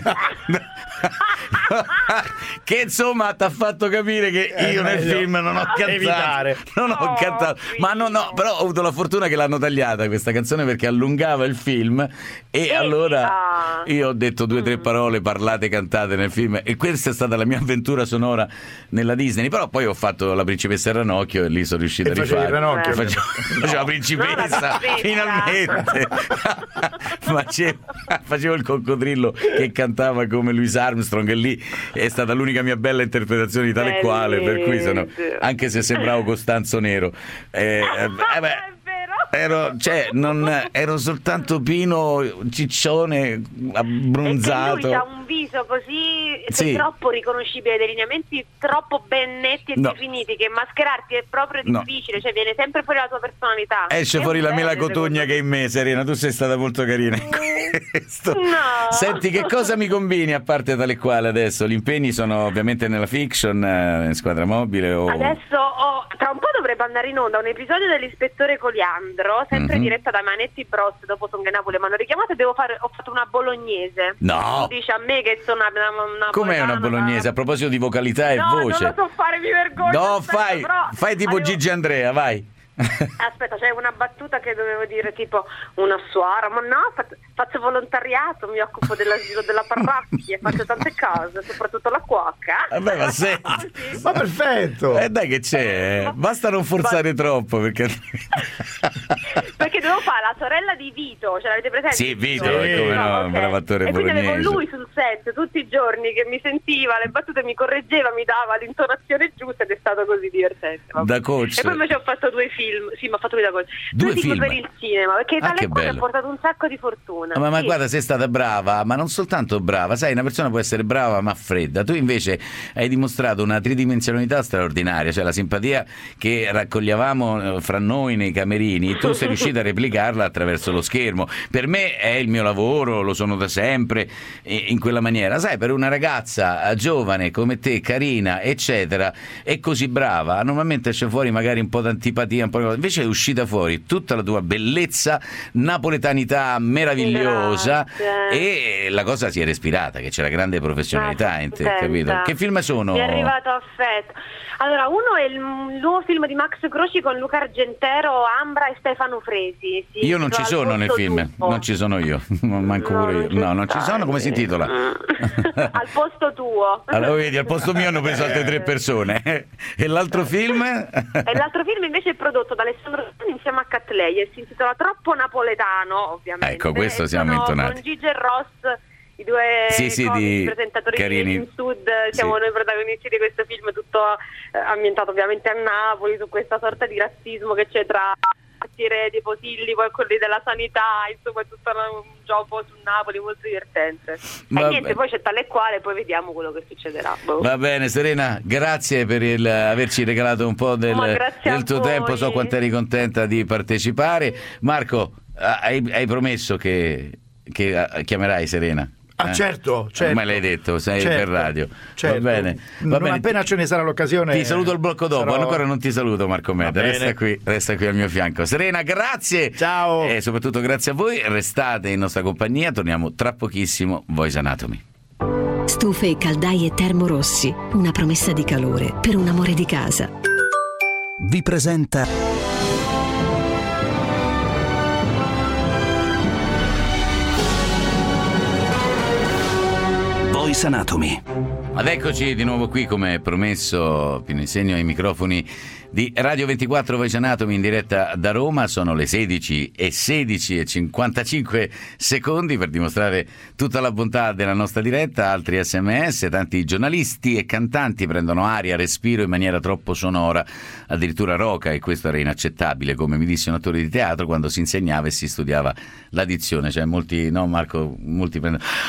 che insomma ti ha fatto capire che
È
io nel
meglio
film non ho cantato,
evitare.
non ho cantato, ma no, no, però ho avuto la fortuna che l'hanno tagliata questa canzone, perché allungava il film, e allora io ho detto due o tre parole parlate cantate nel film, e questa è stata la mia avventura sonora nella Disney. Però poi ho fatto La principessa e Ranocchio, e lì sono riuscito
E
a
facevi
rifare.
Ranocchio?
Facevo, facevo la principessa, finalmente. facevo, facevo il coccodrillo che cantava come Louis Armstrong, e lì è stata l'unica mia bella interpretazione di tale quale, per cui sono, anche se sembravo Costanzo Nero, eh, eh, beh, ero, cioè, non, ero soltanto Pino ciccione abbronzato.
Lui ha un viso così
Sì.
troppo riconoscibile, dei lineamenti troppo ben netti e
No.
definiti, che mascherarti è proprio
No.
difficile, cioè viene sempre fuori la tua personalità.
Esce
È
fuori
un
la mela
bene,
cotugna che è in me, Serena, tu sei stata molto carina in questo.
No.
Senti, che cosa mi combini a parte tale quale adesso? Gli impegni sono ovviamente nella fiction, eh, in Squadra Mobile o...
Adesso ho, tra un po' dovrebbe andare in onda un episodio dell'Ispettore Coliandro, sempre
Mhm.
diretta da Manetti Bros. Dopo Songa e Napoli mi hanno richiamato e devo fare, ho fatto una bolognese.
No.
Tu dici a me che sono una, una, una
Com'è una bolognese? A proposito di vocalità e
No,
voce.
non lo so fare, mi vergogno.
No,
aspetta,
fai,
però
fai tipo
avevo-
Gigi Andrea, vai.
Aspetta, c'è una battuta che dovevo dire tipo una suora, ma no, faccio, faccio volontariato, mi occupo dell'asilo della parrocchia, faccio tante cose, soprattutto la cuoca.
Vabbè, ma senti,
ma perfetto.
Eh dai che c'è, eh. Basta non forzare troppo, perché...
Perché dovevo fare la sorella di Vito, ce l'avete presente?
Sì, Vito, e come no, un
ok.
bravo attore
E quindi avevo
bolognese.
lui sul set tutti i giorni che mi sentiva, le battute mi correggeva, mi dava l'intonazione giusta, ed è stato così divertente. vabbè.
Da coach.
E poi invece ho fatto due film, sì, ma ho fatto lui da coach.
Due
Due film
film?
per il cinema, perché
Ah,
tale
che
quale ha
bello.
portato un sacco di fortuna.
Ma, ma
Sì.
guarda, sei stata brava, ma non soltanto brava, sai, una persona può essere brava ma fredda. Tu invece hai dimostrato una tridimensionalità straordinaria, cioè la simpatia che raccoglievamo eh, fra noi nei camerini, tu sei riuscita a replicarla attraverso lo schermo. Per me è il mio lavoro, lo sono da sempre, eh, in quella maniera. Sai, per una ragazza eh, giovane come te, carina, eccetera, e così brava, normalmente esce fuori magari un po' d'antipatia, un po' di cosa. Invece è uscita fuori tutta la tua bellezza, napoletanità meravigliosa.
Grazie.
E la cosa si è respirata, che c'era grande professionalità in te,
Senta.
capito? Che film sono?
Mi è arrivato affetto. Allora, uno è il m- nuovo film di Max Croci con Luca Argentero, Ambra e Stefano Fresi. Si
Io non ci
intitola
sono
Al
nel
posto
film,
tuo.
non ci sono io, manco pure io. No, non ci sono, come si intitola?
Al posto tuo.
Allora vedi, al posto mio hanno preso altre tre persone. E l'altro film?
E l'altro film invece è prodotto da Alessandro Stani insieme a Catlei e si intitola Troppo Napoletano, ovviamente.
Ecco, questo
E
siamo
sono
intonati.
Con Gigi e Ross, i due
Sì, sì,
comici
di
presentatori
carini.
di in Sud, siamo
Sì.
noi protagonisti di questo film, tutto eh, ambientato ovviamente a Napoli, su questa sorta di razzismo che c'è tra quartiere dei Posilli, poi quelli della sanità, insomma è tutto un gioco su Napoli molto divertente.
Vabbè.
E niente, poi c'è tale e quale, poi vediamo quello che succederà. Boh.
Va bene, Serena, grazie per il, averci regalato un po' del,
Ma grazie a
del tuo
voi.
tempo, so quanto eri contenta di partecipare. Marco, hai, hai promesso che, che ah, chiamerai Serena?
Ah, certo, certo.
Come l'hai detto, sei
Certo,
per radio.
certo.
Va bene. Va
Non
bene.
appena ce ne sarà l'occasione.
Ti saluto al blocco dopo,
sarò-
ancora non ti saluto Marco Meda,
Va bene.
resta qui, resta qui al mio fianco. Serena, grazie.
Ciao.
E soprattutto grazie a voi, restate in nostra compagnia, torniamo tra pochissimo, Voice Anatomy.
Stufe e caldaie Termorossi, una promessa di calore per un amore di casa.
Vi presenta Voice Anatomy.
Ed eccoci di nuovo qui, come promesso, Pino Insegno ai microfoni di Radio ventiquattro Voice Anatomy in diretta da Roma. Sono le sedici e sedici e cinquantacinque secondi per dimostrare tutta la bontà della nostra diretta. Altri sms, tanti giornalisti e cantanti prendono aria, respiro in maniera troppo sonora, addirittura roca, e questo era inaccettabile, come mi disse un attore di teatro quando si insegnava e si studiava la dizione. Cioè molti, no Marco, molti prendono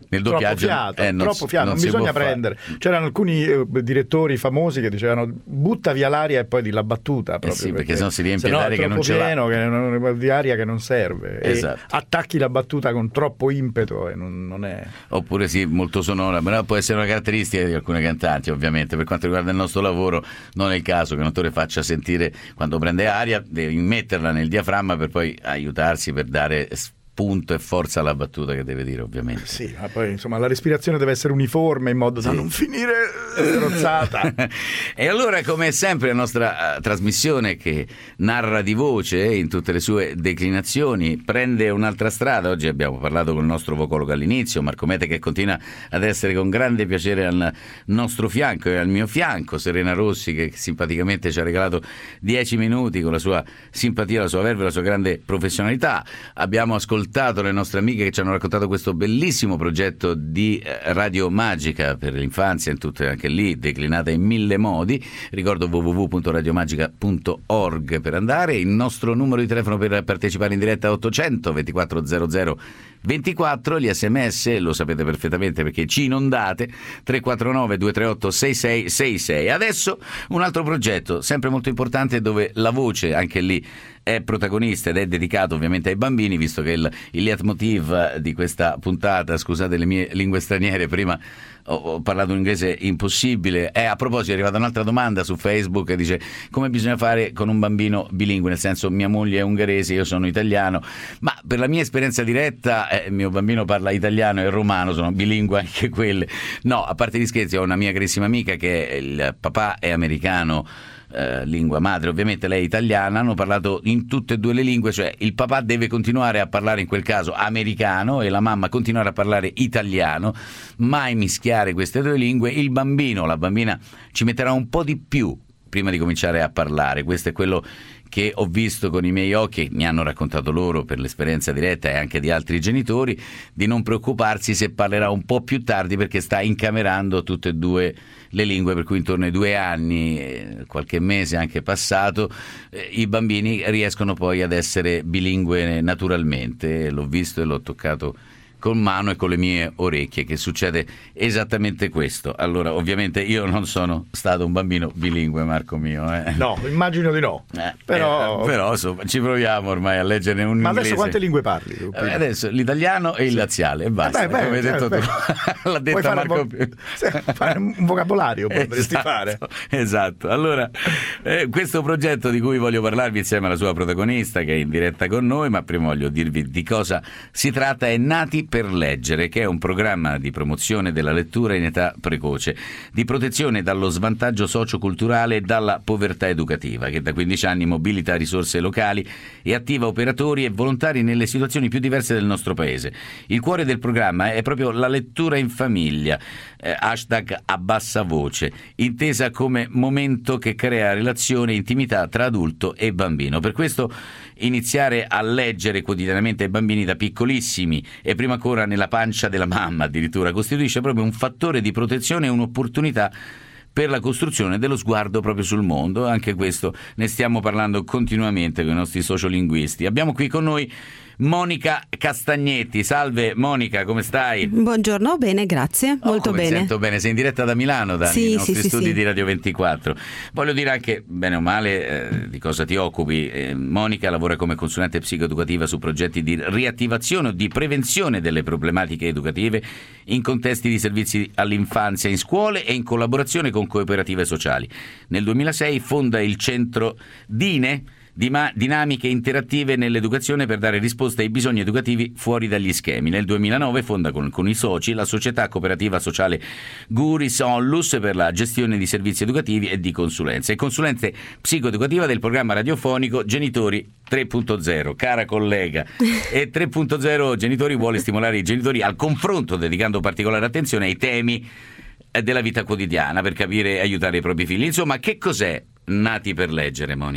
nel doppiaggio
troppo fiato,
eh, non,
troppo fiato, non,
non
bisogna prendere. C'erano alcuni eh, direttori famosi che dicevano butta via l'aria e poi di la battuta proprio,
eh sì, perché,
perché
sennò si riempie
sennò
d'aria che non ce
pieno,
l'ha.
che non, di aria che non serve.
Esatto.
E attacchi la battuta con troppo impeto e non, non è.
Oppure sì, molto sonora, però può essere una caratteristica di alcune cantanti, ovviamente. Per quanto riguarda il nostro lavoro non è il caso che un attore faccia sentire quando prende aria, deve immetterla nel diaframma per poi aiutarsi per dare punto e forza alla battuta che deve dire, ovviamente.
Sì, ma poi insomma la respirazione deve essere uniforme in modo da
sì.
non finire strozzata.
E allora, come sempre, la nostra uh, trasmissione che narra di voce in tutte le sue declinazioni prende un'altra strada. Oggi abbiamo parlato con il nostro vocologo all'inizio, Marco Mete, che continua ad essere con grande piacere al nostro fianco e al mio fianco, Serena Rossi, che simpaticamente ci ha regalato dieci minuti con la sua simpatia, la sua verve, la sua grande professionalità. Abbiamo ascoltato le nostre amiche che ci hanno raccontato questo bellissimo progetto di Radio Magica per l'infanzia, in tutte, anche lì declinata in mille modi. Ricordo w w w punto radiomagica punto org per andare. Il nostro numero di telefono per partecipare in diretta è ottocento ventiquattro zero zero ventiquattro, gli sms lo sapete perfettamente perché ci inondate, tre quattro nove due tre otto sei sei sei sei. Adesso un altro progetto sempre molto importante dove la voce anche lì è protagonista ed è dedicato ovviamente ai bambini, visto che il, il leitmotiv di questa puntata, scusate le mie lingue straniere, prima ho, ho parlato un inglese impossibile. E a proposito è arrivata un'altra domanda su Facebook che dice come bisogna fare con un bambino bilingue, nel senso mia moglie è ungherese, io sono italiano, ma per la mia esperienza diretta eh, mio bambino parla italiano e romano, sono bilingue anche quelle. No, a parte gli scherzi, ho una mia carissima amica che è, il papà è americano, Eh, lingua madre, ovviamente lei è italiana, hanno parlato in tutte e due le lingue, cioè il papà deve continuare a parlare in quel caso americano e la mamma continuare a parlare italiano, mai mischiare queste due lingue. Il bambino, la bambina ci metterà un po' di più prima di cominciare a parlare, questo è quello che ho visto con i miei occhi, mi hanno raccontato loro per l'esperienza diretta e anche di altri genitori, di non preoccuparsi se parlerà un po' più tardi perché sta incamerando tutte e due le lingue, per cui intorno ai due anni, qualche mese anche passato, eh, i bambini riescono poi ad essere bilingue naturalmente. L'ho visto e l'ho toccato con mano e con le mie orecchie che succede esattamente questo. Allora, ovviamente io non sono stato un bambino bilingue, Marco mio. Eh.
No, immagino di no.
Eh,
però...
Eh, però insomma, ci proviamo ormai a leggerne un
Ma
inglese.
adesso quante lingue parli? Tu,
eh, adesso l'italiano e il laziale e basta.
Eh beh, beh,
come hai detto
beh,
tu. L'ha
Puoi
detta
fare
Marco
un, vo- fare un vocabolario potresti
esatto,
fare.
Esatto. Allora, eh, questo progetto di cui voglio parlarvi insieme alla sua protagonista che è in diretta con noi, ma prima voglio dirvi di cosa si tratta. È Nati per leggere, che è un programma di promozione della lettura in età precoce, di protezione dallo svantaggio socioculturale e dalla povertà educativa, che da quindici anni mobilita risorse locali e attiva operatori e volontari nelle situazioni più diverse del nostro paese. Il cuore del programma è proprio la lettura in famiglia, eh, hashtag a bassa voce, intesa come momento che crea relazione e intimità tra adulto e bambino. Per questo iniziare a leggere quotidianamente ai bambini da piccolissimi e prima ancora nella pancia della mamma addirittura costituisce proprio un fattore di protezione e un'opportunità per la costruzione dello sguardo proprio sul mondo. Anche questo ne stiamo parlando continuamente con i nostri sociolinguisti. Abbiamo qui con noi Monica Castagnetti. Salve Monica, come stai?
Buongiorno, bene, grazie,
Oh,
molto
come
bene.
Sento bene, sei in diretta da Milano, dai
Sì,
nostri
sì, sì,
studi
sì.
di Radio ventiquattro. Voglio dire anche, bene o male, eh, di cosa ti occupi. Eh, Monica lavora come consulente psicoeducativa su progetti di riattivazione o di prevenzione delle problematiche educative in contesti di servizi all'infanzia in scuole e in collaborazione con cooperative sociali. Nel duemilasei fonda il centro Dine, dinamiche interattive nell'educazione per dare risposte ai bisogni educativi fuori dagli schemi. Nel duemilanove fonda con, con i soci la società cooperativa sociale Guris Onlus per la gestione di servizi educativi e di consulenza. È consulente psicoeducativa del programma radiofonico Genitori tre punto zero. Cara collega, e tre punto zero Genitori vuole stimolare i genitori al confronto, dedicando particolare attenzione ai temi della vita quotidiana per capire e aiutare i propri figli. Insomma, che cos'è Nati per leggere, Monica?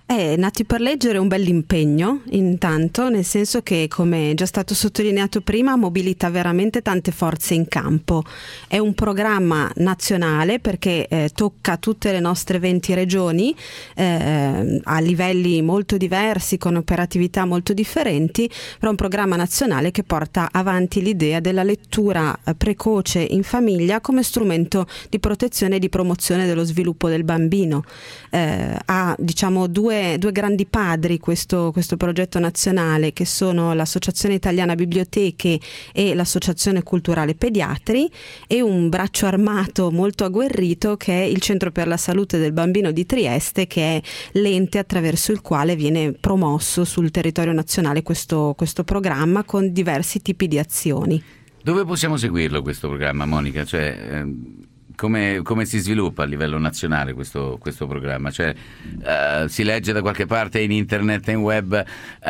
Eh, Nati per leggere è un bell'impegno, intanto, nel senso che, come è già stato sottolineato prima, mobilita veramente tante forze in campo. È un programma nazionale perché eh, tocca tutte le nostre venti regioni eh, a livelli molto diversi, con operatività molto differenti, però è un programma nazionale che porta avanti l'idea della lettura precoce in famiglia come strumento di protezione e di promozione dello sviluppo del bambino. Eh, ha, diciamo, due Due grandi padri questo, questo progetto nazionale, che sono l'Associazione Italiana Biblioteche e l'Associazione Culturale Pediatri, e un braccio armato molto agguerrito che è il Centro per la Salute del Bambino di Trieste, che è l'ente attraverso il quale viene promosso sul territorio nazionale questo, questo programma con diversi tipi di azioni.
Dove possiamo seguirlo questo programma, Monica? Cioè, ehm... Come, come si sviluppa a livello nazionale questo, questo programma? Cioè, uh, si legge da qualche parte in internet, in web, uh,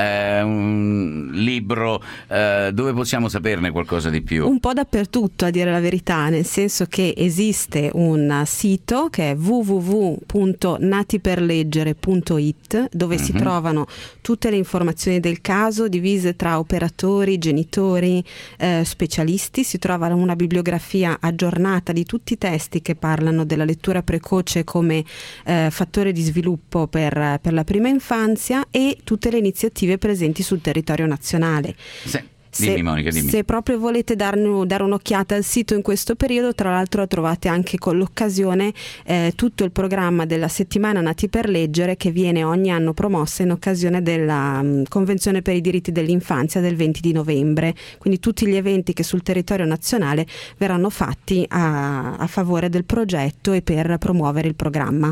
un libro, uh, dove possiamo saperne qualcosa di più?
Un po' dappertutto, a dire la verità, nel senso che esiste un sito che è w w w punto nati per leggere punto i t, dove mm-hmm. si trovano tutte le informazioni del caso divise tra operatori, genitori, eh, specialisti. Si trova una bibliografia aggiornata di tutti i testi che parlano della lettura precoce come eh, fattore di sviluppo per, per la prima infanzia, e tutte le iniziative presenti sul territorio nazionale.
Sì. Dimmi,
Se,
Monica, dimmi.
se proprio volete darne, dare un'occhiata al sito in questo periodo, tra l'altro trovate anche con l'occasione eh, tutto il programma della settimana Nati per leggere, che viene ogni anno promossa in occasione della um, Convenzione per i diritti dell'infanzia del venti di novembre. Quindi tutti gli eventi che sul territorio nazionale verranno fatti a, a favore del progetto e per promuovere il programma.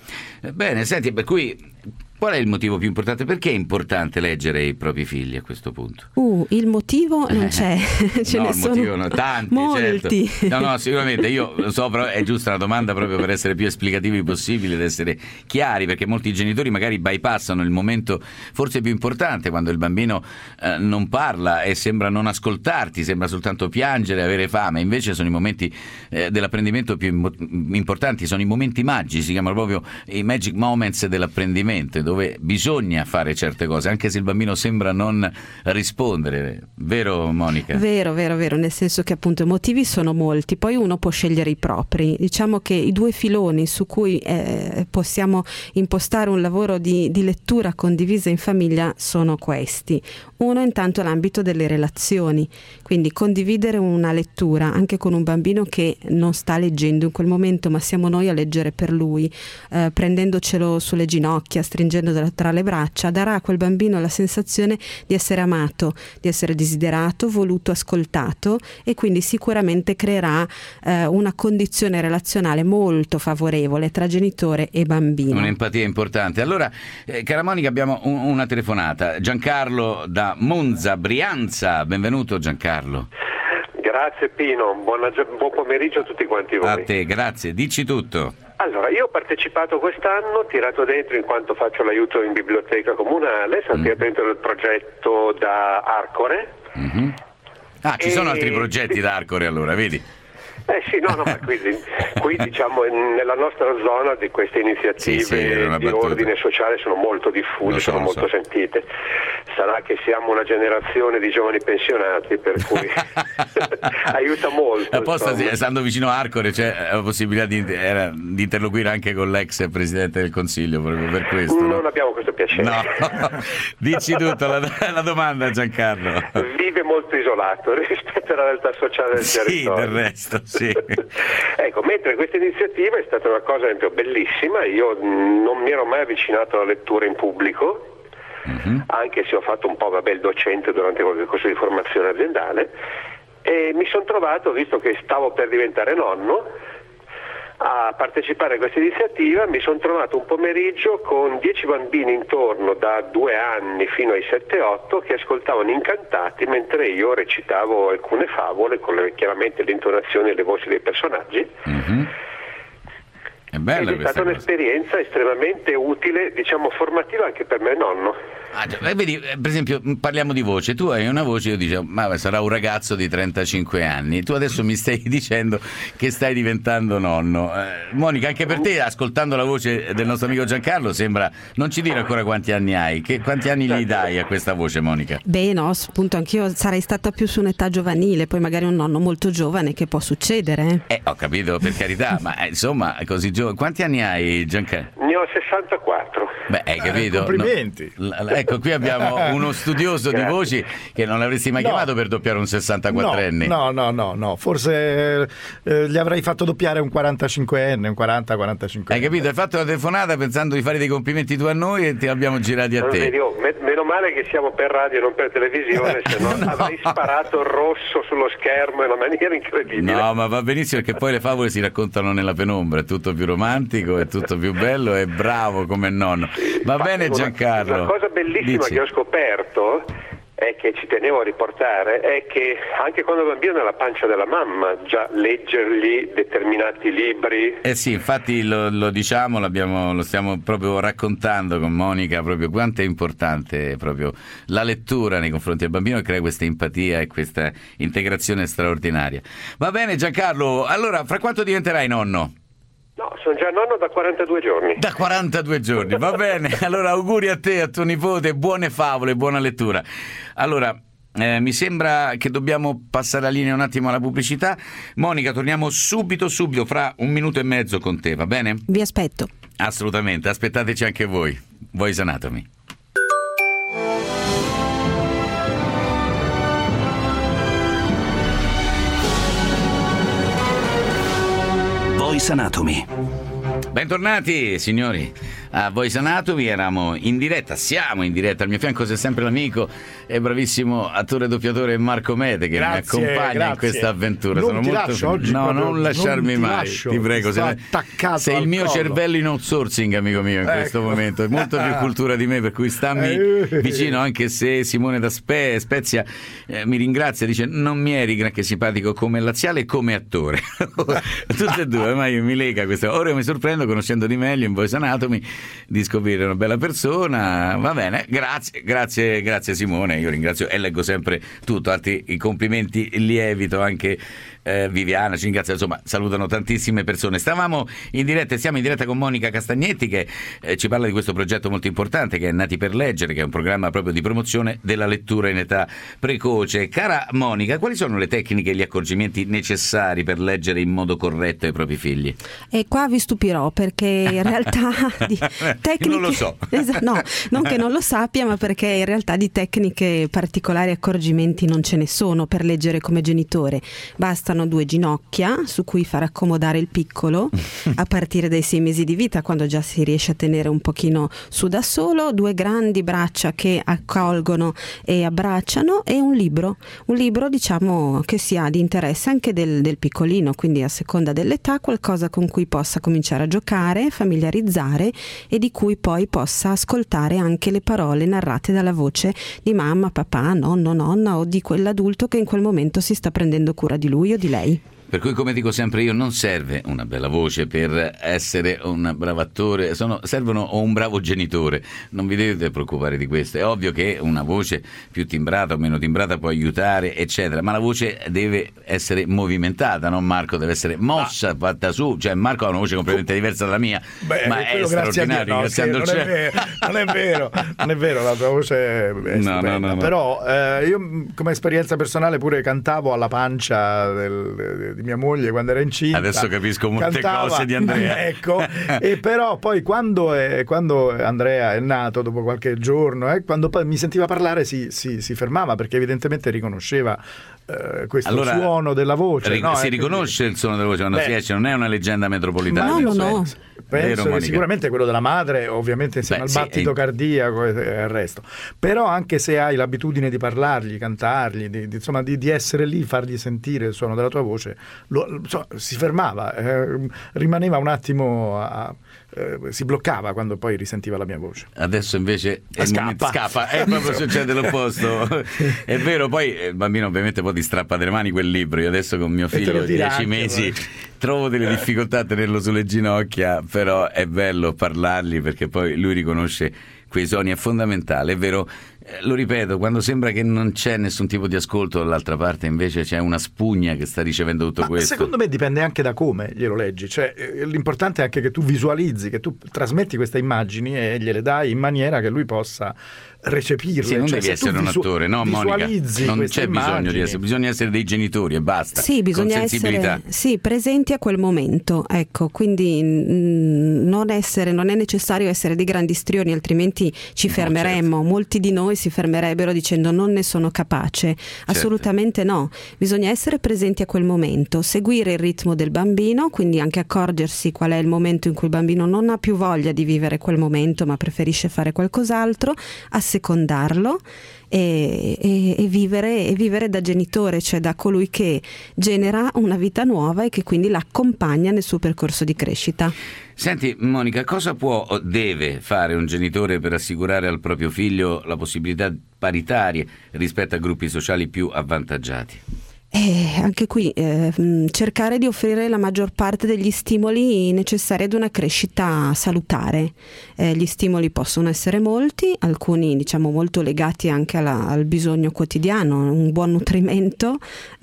Bene, senti, per cui qual è il motivo più importante? Perché è importante leggere i propri figli a questo punto?
Uh, il motivo non c'è, ce
no,
ne
il
sono
motivo no, tanti,
molti.
Certo. No, no, sicuramente, io lo so, però è giusta la domanda proprio per essere più esplicativi possibile, ed essere chiari, perché molti genitori magari bypassano il momento forse più importante, quando il bambino eh, non parla e sembra non ascoltarti, sembra soltanto piangere e avere fame. Invece sono i momenti eh, dell'apprendimento più im- importanti, sono i momenti magici, si chiamano proprio i magic moments dell'apprendimento, dove bisogna fare certe cose, anche se il bambino sembra non rispondere. Vero, Monica?
Vero, vero, vero, nel senso che appunto i motivi sono molti, poi uno può scegliere i propri. Diciamo che i due filoni su cui eh, possiamo impostare un lavoro di, di lettura condivisa in famiglia sono questi. Uno intanto è l'ambito delle relazioni, quindi condividere una lettura anche con un bambino che non sta leggendo in quel momento, ma siamo noi a leggere per lui, eh, prendendocelo sulle ginocchia, stringendo tra le braccia, darà a quel bambino la sensazione di essere amato, di essere desiderato, voluto, ascoltato, e quindi sicuramente creerà eh, una condizione relazionale molto favorevole tra genitore e bambino.
Un'empatia importante. Allora, eh, cara Monica, abbiamo un, una telefonata. Giancarlo da Monza, Brianza. Benvenuto, Giancarlo.
Grazie Pino, buona, buon pomeriggio a tutti quanti voi.
A te, grazie. Dici tutto.
Allora, io ho partecipato quest'anno, tirato dentro in quanto faccio l'aiuto in biblioteca comunale, sono mm. tirato dentro il progetto da Arcore.
Mm-hmm. Ah, ci e... sono altri progetti da Arcore allora, vedi?
Eh sì, no, no, ma qui, qui diciamo nella nostra zona di queste iniziative sì, sì, di ordine sociale sono molto diffuse, so, sono molto so. sentite. Sarà che siamo una generazione di giovani pensionati, per cui aiuta molto.
Apposta, stando vicino a Arcore c'è la possibilità di, era, di interloquire anche con l'ex Presidente del Consiglio, proprio per questo.
Non
no?
abbiamo questo piacere.
No, dici tutto, la, la domanda, Giancarlo.
Vive molto isolato rispetto alla realtà sociale del
sì,
territorio.
Sì, del resto, sì.
Ecco, mentre questa iniziativa è stata una cosa esempio, bellissima, io non mi ero mai avvicinato alla lettura in pubblico, mm-hmm. anche se ho fatto un po' vabbè, il docente durante qualche corso di formazione aziendale, e mi sono trovato, visto che stavo per diventare nonno, a partecipare a questa iniziativa. Mi sono trovato un pomeriggio con dieci bambini intorno da due anni fino ai sette otto che ascoltavano incantati mentre io recitavo alcune favole con le, chiaramente le intonazioni e le voci dei personaggi. Mm-hmm.
È bella
Ed è stata
questa cosa.
un'esperienza estremamente utile, diciamo formativa anche per me nonno.
Ah, già, eh, vedi, eh, per esempio, mh, parliamo di voce. Tu hai una voce, io dicevo, ma sarà un ragazzo di trentacinque anni. Tu adesso mi stai dicendo che stai diventando nonno. Eh, Monica, anche per te, ascoltando la voce del nostro amico Giancarlo, sembra. Non ci dire ancora quanti anni hai. Che, quanti anni gli dai a questa voce, Monica?
Beh, no, appunto, anch'io sarei stata più su un'età giovanile, poi magari un nonno molto giovane, che può succedere.
Eh, ho capito, per carità, ma eh, insomma, così giovane. Quanti anni hai, Giancarlo?
Ne ho sessantaquattro.
Beh, hai capito?
Eh, complimenti.
No, l- ecco, qui abbiamo uno studioso di voci che non l'avresti mai
No.
chiamato per doppiare un sessantaquattrenne.
No, no, no, no, forse eh, gli avrei fatto doppiare un quarantacinquenne, un quaranta quarantacinque.
Hai capito? Hai fatto la telefonata pensando di fare dei complimenti tu a noi e ti abbiamo girati a
Non
te.
vedi, oh, me- meno male che siamo per radio e non per televisione, se no, avrei sparato il rosso sullo schermo in una maniera incredibile.
No, ma va benissimo perché poi le favole si raccontano nella penombra, è tutto più romantico, è tutto più bello e bravo come nonno. Va bene,
Una-
Giancarlo.
Una cosa bellissima
Dici.
che ho scoperto è che ci tenevo a riportare è che anche quando il bambino è nella pancia della mamma già leggergli determinati libri.
Eh sì, infatti lo, lo diciamo, l'abbiamo, lo stiamo proprio raccontando con Monica, proprio quanto è importante proprio la lettura nei confronti del bambino, e crea questa empatia e questa integrazione straordinaria. Va bene, Giancarlo, allora fra quanto diventerai nonno?
No, sono già nonno da quarantadue giorni.
Da quarantadue giorni, va bene. Allora auguri a te e a tuo nipote, buone favole, buona lettura. Allora, eh, mi sembra che dobbiamo passare la linea un attimo alla pubblicità. Monica, torniamo subito, subito, fra un minuto e mezzo con te, va bene?
Vi aspetto.
Assolutamente, aspettateci anche voi. Voice Anatomy.
Voice Anatomy.
Bentornati signori a Voice Anatomy, eravamo in diretta, siamo in diretta, al mio fianco c'è sempre l'amico e bravissimo attore e doppiatore Marco Mede che
Grazie,
mi accompagna
grazie.
in questa avventura.
Non
Sono
ti
molto
lascio
felice.
oggi
No,
proprio,
non lasciarmi
non ti
mai,
lascio,
ti prego.
sto
Sei,
attaccato
sei il
al
mio
collo.
cervello in outsourcing, amico mio, in
Ecco.
questo momento. È molto più cultura di me, per cui stammi
Eh.
vicino, anche se Simone da Spe- Spezia eh, mi ringrazia, dice non mi eri granché simpatico come laziale e come attore. Tutte e due, ma io mi lega questa. Ora io mi sorprendo, conoscendo di meglio in Voice Anatomy, di scoprire una bella persona. Va bene, grazie, grazie, grazie Simone, io ringrazio e leggo sempre tutto, altri i complimenti lievito anche eh, Viviana, ci ringrazia, insomma salutano tantissime persone. Stavamo in diretta e siamo in diretta con Monica Castagnetti che eh, ci parla di questo progetto molto importante che è Nati per Leggere, che è un programma proprio di promozione della lettura in età precoce. Cara Monica, quali sono le tecniche e gli accorgimenti necessari per leggere in modo corretto ai propri figli?
E qua vi stupirò perché in realtà di tecniche...
Non lo so.
Esatto, no, non che non lo sappia, ma perché in realtà di tecniche particolari, accorgimenti non ce ne sono per leggere come genitore. Bastano due ginocchia su cui far accomodare il piccolo a partire dai sei mesi di vita, quando già si riesce a tenere un pochino su da solo, due grandi braccia che accolgono e abbracciano e un libro, un libro diciamo che sia di interesse anche del, del piccolino, quindi a seconda dell'età qualcosa con cui possa cominciare a giocare, familiarizzare e di cui poi possa ascoltare anche le parole narrate dalla voce di mamma, papà, nonno, nonna o di quell'adulto che in quel momento si sta prendendo cura di lui o di lei.
Per cui, come dico sempre io, non serve una bella voce per essere un bravo attore, sono, servono o un bravo genitore, non vi dovete preoccupare di questo. È ovvio che una voce più timbrata o meno timbrata può aiutare, eccetera, ma la voce deve essere movimentata, no Marco? Deve essere mossa, fatta su, cioè Marco ha una voce completamente diversa dalla mia,
Beh,
ma è
quello grazie a Dio,
straordinario,
no,
ringraziando
sì,
il
non, è
cielo.
vero, non è vero, non è vero, la tua voce è
No,
stupenda.
no, no, no.
Però eh, io come esperienza personale pure cantavo alla pancia del, di mia moglie quando era incinta.
Adesso capisco molte
Cantava,
cose di Andrea.
Ecco, e però poi quando, è, quando Andrea è nato, dopo qualche giorno, eh, quando poi mi sentiva parlare si, si, si fermava perché evidentemente riconosceva eh, questo
Allora,
suono della voce.
ri-
no?
si
Eh,
riconosce il suono della voce quando
Beh.
si esce, non è una leggenda metropolitana.
Ma no, no, no. Penso
Vero,
che
Monica?
sicuramente quello della madre, ovviamente insieme
Beh,
al
sì,
battito
è-
cardiaco e e il resto. Però anche se hai l'abitudine di parlargli, cantargli, di, di- insomma di, di essere lì, fargli sentire il suono della tua voce, lo, so, si fermava, eh, rimaneva un attimo a, eh, si bloccava quando poi risentiva la mia voce.
Adesso invece è il
scappa.
momento, scappa, è proprio succede l'opposto. È vero, poi il bambino ovviamente poi ti strappa dalle mani quel libro. Io adesso con mio figlio di dieci mesi poi trovo delle difficoltà a tenerlo sulle ginocchia, però è bello parlargli perché poi lui riconosce quei suoni, è fondamentale. È vero, eh, lo ripeto, quando sembra che non c'è nessun tipo di ascolto, dall'altra parte invece c'è una spugna che sta ricevendo tutto
Ma
questo.
Secondo me dipende anche da come glielo leggi, cioè eh, l'importante è anche che tu visualizzi, che tu trasmetti queste immagini e gliele dai in maniera che lui possa recepirle.
Sì, non
cioè,
devi essere un
visu-
attore, no Monica? Non c'è bisogno
immagini.
di essere, bisogna essere dei genitori e basta.
Sì, bisogna
con sensibilità.
essere sì, presenti a quel momento, ecco, quindi mh, non essere, non è necessario essere dei grandi istrioni, altrimenti ci
No,
fermeremmo.
certo.
Molti di noi si fermerebbero dicendo non ne sono capace. Assolutamente no, bisogna essere presenti a quel momento, seguire il ritmo del bambino, quindi anche accorgersi qual è il momento in cui il bambino non ha più voglia di vivere quel momento ma preferisce fare qualcos'altro, assecondarlo e, e, e, vivere, e vivere da genitore, cioè da colui che genera una vita nuova e che quindi l'accompagna nel suo percorso di crescita.
Senti Monica, cosa può o deve fare un genitore per assicurare al proprio figlio la possibilità paritarie rispetto a gruppi sociali più avvantaggiati?
E anche qui eh, cercare di offrire la maggior parte degli stimoli necessari ad una crescita salutare. Eh, gli stimoli possono essere molti, alcuni diciamo molto legati anche alla, al bisogno quotidiano, un buon nutrimento,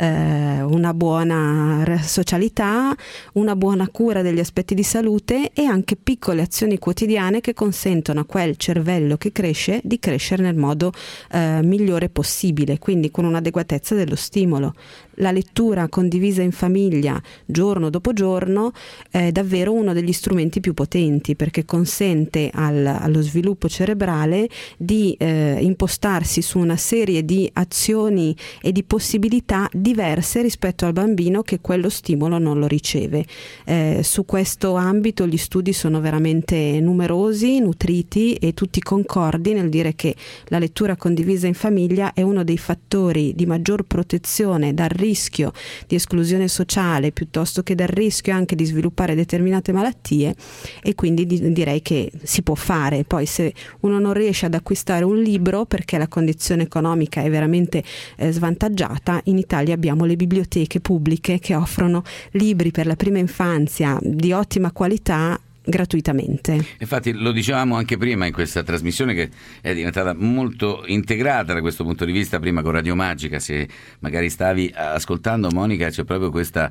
eh, una buona socialità, una buona cura degli aspetti di salute e anche piccole azioni quotidiane che consentono a quel cervello che cresce di crescere nel modo eh, migliore possibile, quindi con un'adeguatezza dello stimolo. La lettura condivisa in famiglia giorno dopo giorno è davvero uno degli strumenti più potenti, perché consente al, allo sviluppo cerebrale di eh, impostarsi su una serie di azioni e di possibilità diverse rispetto al bambino che quello stimolo non lo riceve. Eh, su questo ambito gli studi sono veramente numerosi, nutriti e tutti concordi nel dire che la lettura condivisa in famiglia è uno dei fattori di maggior protezione dal rischio di esclusione sociale piuttosto che dal rischio anche di sviluppare determinate malattie, e quindi di, direi che si può fare. Poi se uno non riesce ad acquistare un libro perché la condizione economica è veramente eh, svantaggiata, in Italia abbiamo le biblioteche pubbliche che offrono libri per la prima infanzia di ottima qualità gratuitamente.
Infatti lo dicevamo anche prima in questa trasmissione, che è diventata molto integrata da questo punto di vista. Prima con Radio Magica, se magari stavi ascoltando Monica, c'è proprio questa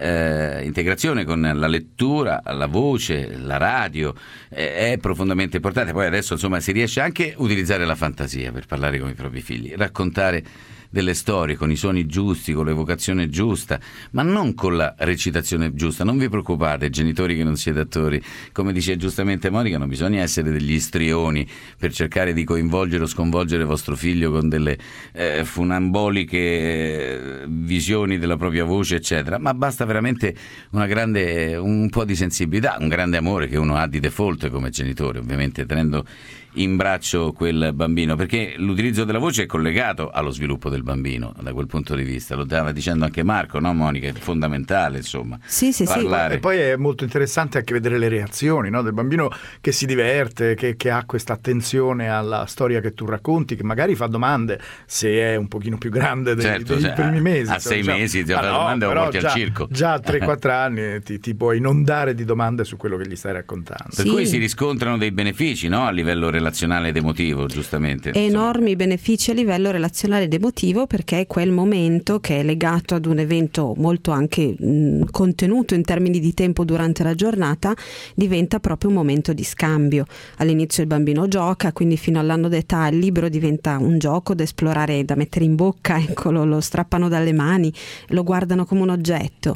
eh, integrazione con la lettura, la voce, la radio, eh, è profondamente importante. Poi adesso insomma si riesce anche a utilizzare la fantasia per parlare con i propri figli, raccontare delle storie con i suoni giusti, con l'evocazione giusta, ma non con la recitazione giusta. Non vi preoccupate, genitori che non siete attori, come dice giustamente Monica, non bisogna essere degli istrioni per cercare di coinvolgere o sconvolgere vostro figlio con delle eh, funamboliche eh, visioni della propria voce eccetera, ma basta veramente una grande, un po' di sensibilità, un grande amore che uno ha di default come genitore, ovviamente tenendo in braccio quel bambino, perché l'utilizzo della voce è collegato allo sviluppo del bambino da quel punto di vista. Lo stava dicendo anche Marco, no Monica? È fondamentale, insomma,
sì, sì,
parlare.
Sì. E poi è molto interessante anche vedere le reazioni, no? Del bambino che si diverte, che, che ha questa attenzione alla storia che tu racconti, che magari fa domande se è un pochino più grande dei,
certo,
dei
cioè,
primi mesi.
a sei
diciamo.
mesi ti fa
ah, no,
domande o porti
già,
al circo.
Già a tre quattro anni ti, ti puoi inondare di domande su quello che gli stai raccontando.
Per
sì.
cui si riscontrano dei benefici, no? A livello relazionale ed emotivo, giustamente.
Enormi insomma. Benefici a livello relazionale ed emotivo, perché è quel momento che è legato ad un evento molto anche mh, contenuto in termini di tempo durante la giornata, diventa proprio un momento di scambio. All'inizio il bambino gioca, quindi fino all'anno d'età il libro diventa un gioco da esplorare, da mettere in bocca, ecco, lo, lo strappano dalle mani, lo guardano come un oggetto.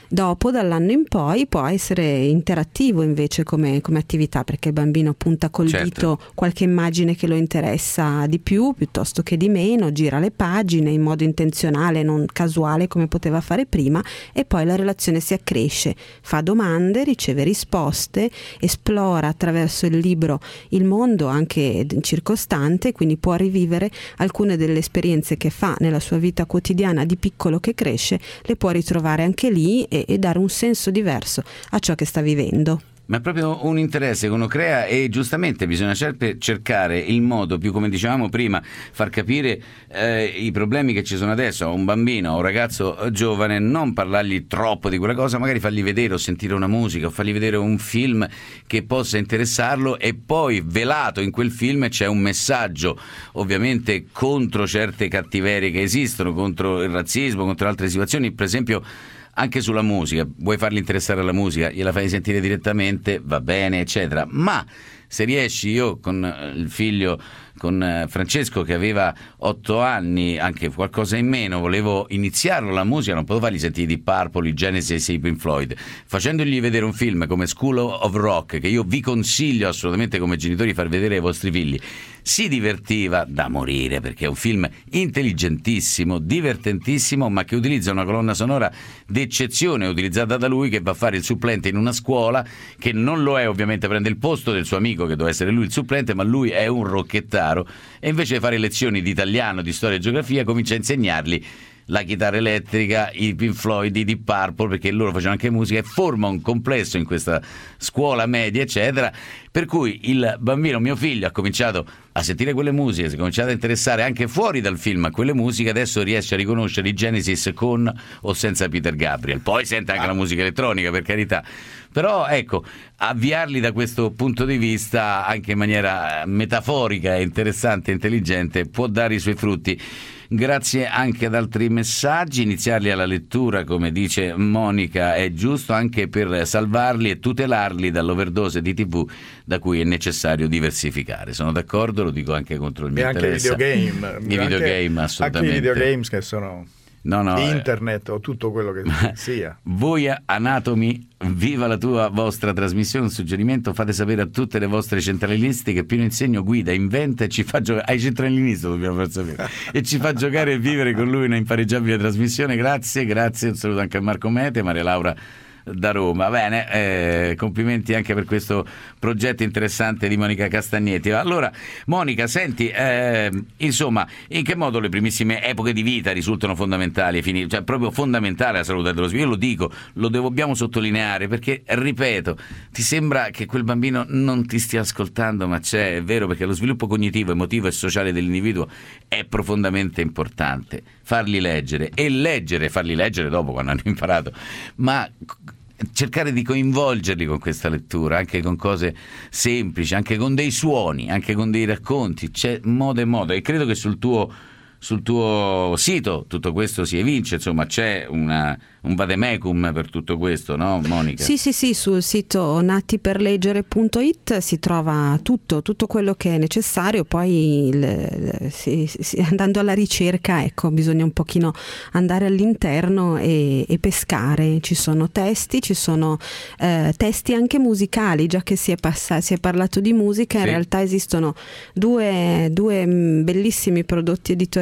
Dopo, dall'anno in poi, può essere interattivo invece come, come attività, perché il bambino punta col
Certo.
dito qualche immagine che lo interessa di più piuttosto che di meno, gira le pagine in modo intenzionale, non casuale come poteva fare prima, e poi la relazione si accresce, fa domande, riceve risposte, esplora attraverso il libro il mondo anche circostante, quindi può rivivere alcune delle esperienze che fa nella sua vita quotidiana di piccolo che cresce, le può ritrovare anche lì e, e dare un senso diverso a ciò che sta vivendo.
Ma è proprio un interesse che uno crea, e giustamente bisogna cer- cercare il modo più, come dicevamo prima, far capire eh, i problemi che ci sono adesso a un bambino, a un ragazzo giovane, non parlargli troppo di quella cosa, magari fargli vedere o sentire una musica o fargli vedere un film che possa interessarlo, e poi velato in quel film c'è un messaggio ovviamente contro certe cattiverie che esistono, contro il razzismo, contro altre situazioni, per esempio. Anche sulla musica, vuoi farli interessare alla musica, gliela fai sentire direttamente, va bene, eccetera. Ma se riesci, io con il figlio, con Francesco che aveva otto anni, anche qualcosa in meno, volevo iniziarlo la musica, non potevo fargli sentire Deep Purple, i Genesis e i Pink Floyd. Facendogli vedere un film come School of Rock, che io vi consiglio assolutamente come genitori di far vedere ai vostri figli, si divertiva da morire, perché è un film intelligentissimo, divertentissimo, ma che utilizza una colonna sonora d'eccezione utilizzata da lui, che va a fare il supplente in una scuola, che non lo è, ovviamente prende il posto del suo amico che doveva essere lui il supplente, ma lui è un rocchettaro, e invece di fare lezioni di italiano, di storia e geografia, comincia a insegnargli la chitarra elettrica, i Pink Floyd, i Deep Purple, perché loro facevano anche musica, e forma un complesso in questa scuola media, eccetera, per cui il bambino, mio figlio, ha cominciato a sentire quelle musiche, si è cominciato a interessare anche fuori dal film a quelle musiche, adesso riesce a riconoscere i Genesis con o senza Peter Gabriel, poi sente anche la musica elettronica, per carità, però ecco, avviarli da questo punto di vista anche in maniera metaforica, interessante e intelligente, può dare i suoi frutti. Grazie anche ad altri messaggi, iniziarli alla lettura, come dice Monica, è giusto anche per salvarli e tutelarli dall'overdose di tivù da cui è necessario diversificare. Sono d'accordo, lo dico anche contro il mio
e
interesse.
Anche i videogame.
I videogame, assolutamente.
Anche i videogames che sono...
No, no,
internet eh. o tutto quello che sia.
Voi Anatomy, viva la tua vostra trasmissione, un suggerimento: fate sapere a tutte le vostre centralinisti che Pino Insegno guida, inventa e ci fa giocare. Ai centralinisti dobbiamo far sapere e ci fa giocare e vivere con lui una impareggiabile trasmissione. Grazie, grazie, un saluto anche a Marco Mete, Maria Laura da Roma. Bene, eh, complimenti anche per questo progetto interessante di Monica Castagnetti. Allora, Monica, senti, eh, insomma, in che modo le primissime epoche di vita risultano fondamentali, fini, cioè proprio fondamentale la salute dello sviluppo? Io lo dico, lo dobbiamo sottolineare, perché, ripeto, ti sembra che quel bambino non ti stia ascoltando, ma c'è, è vero, perché lo sviluppo cognitivo, emotivo e sociale dell'individuo è profondamente importante. Farli leggere e leggere, farli leggere dopo quando hanno imparato, ma cercare di coinvolgerli con questa lettura, anche con cose semplici, anche con dei suoni, anche con dei racconti. C'è modo e modo, e credo che sul tuo sul tuo sito tutto questo si evince, insomma c'è una, un vademecum per tutto questo, no Monica?
Sì, sì, sì, sul sito natiperleggere punto it si trova tutto, tutto quello che è necessario, poi il, si, si, andando alla ricerca, ecco, bisogna un pochino andare all'interno e, e pescare. Ci sono testi, ci sono eh, testi anche musicali, già che si è, passato, si è parlato di musica, in sì. realtà esistono due, due bellissimi prodotti editoriali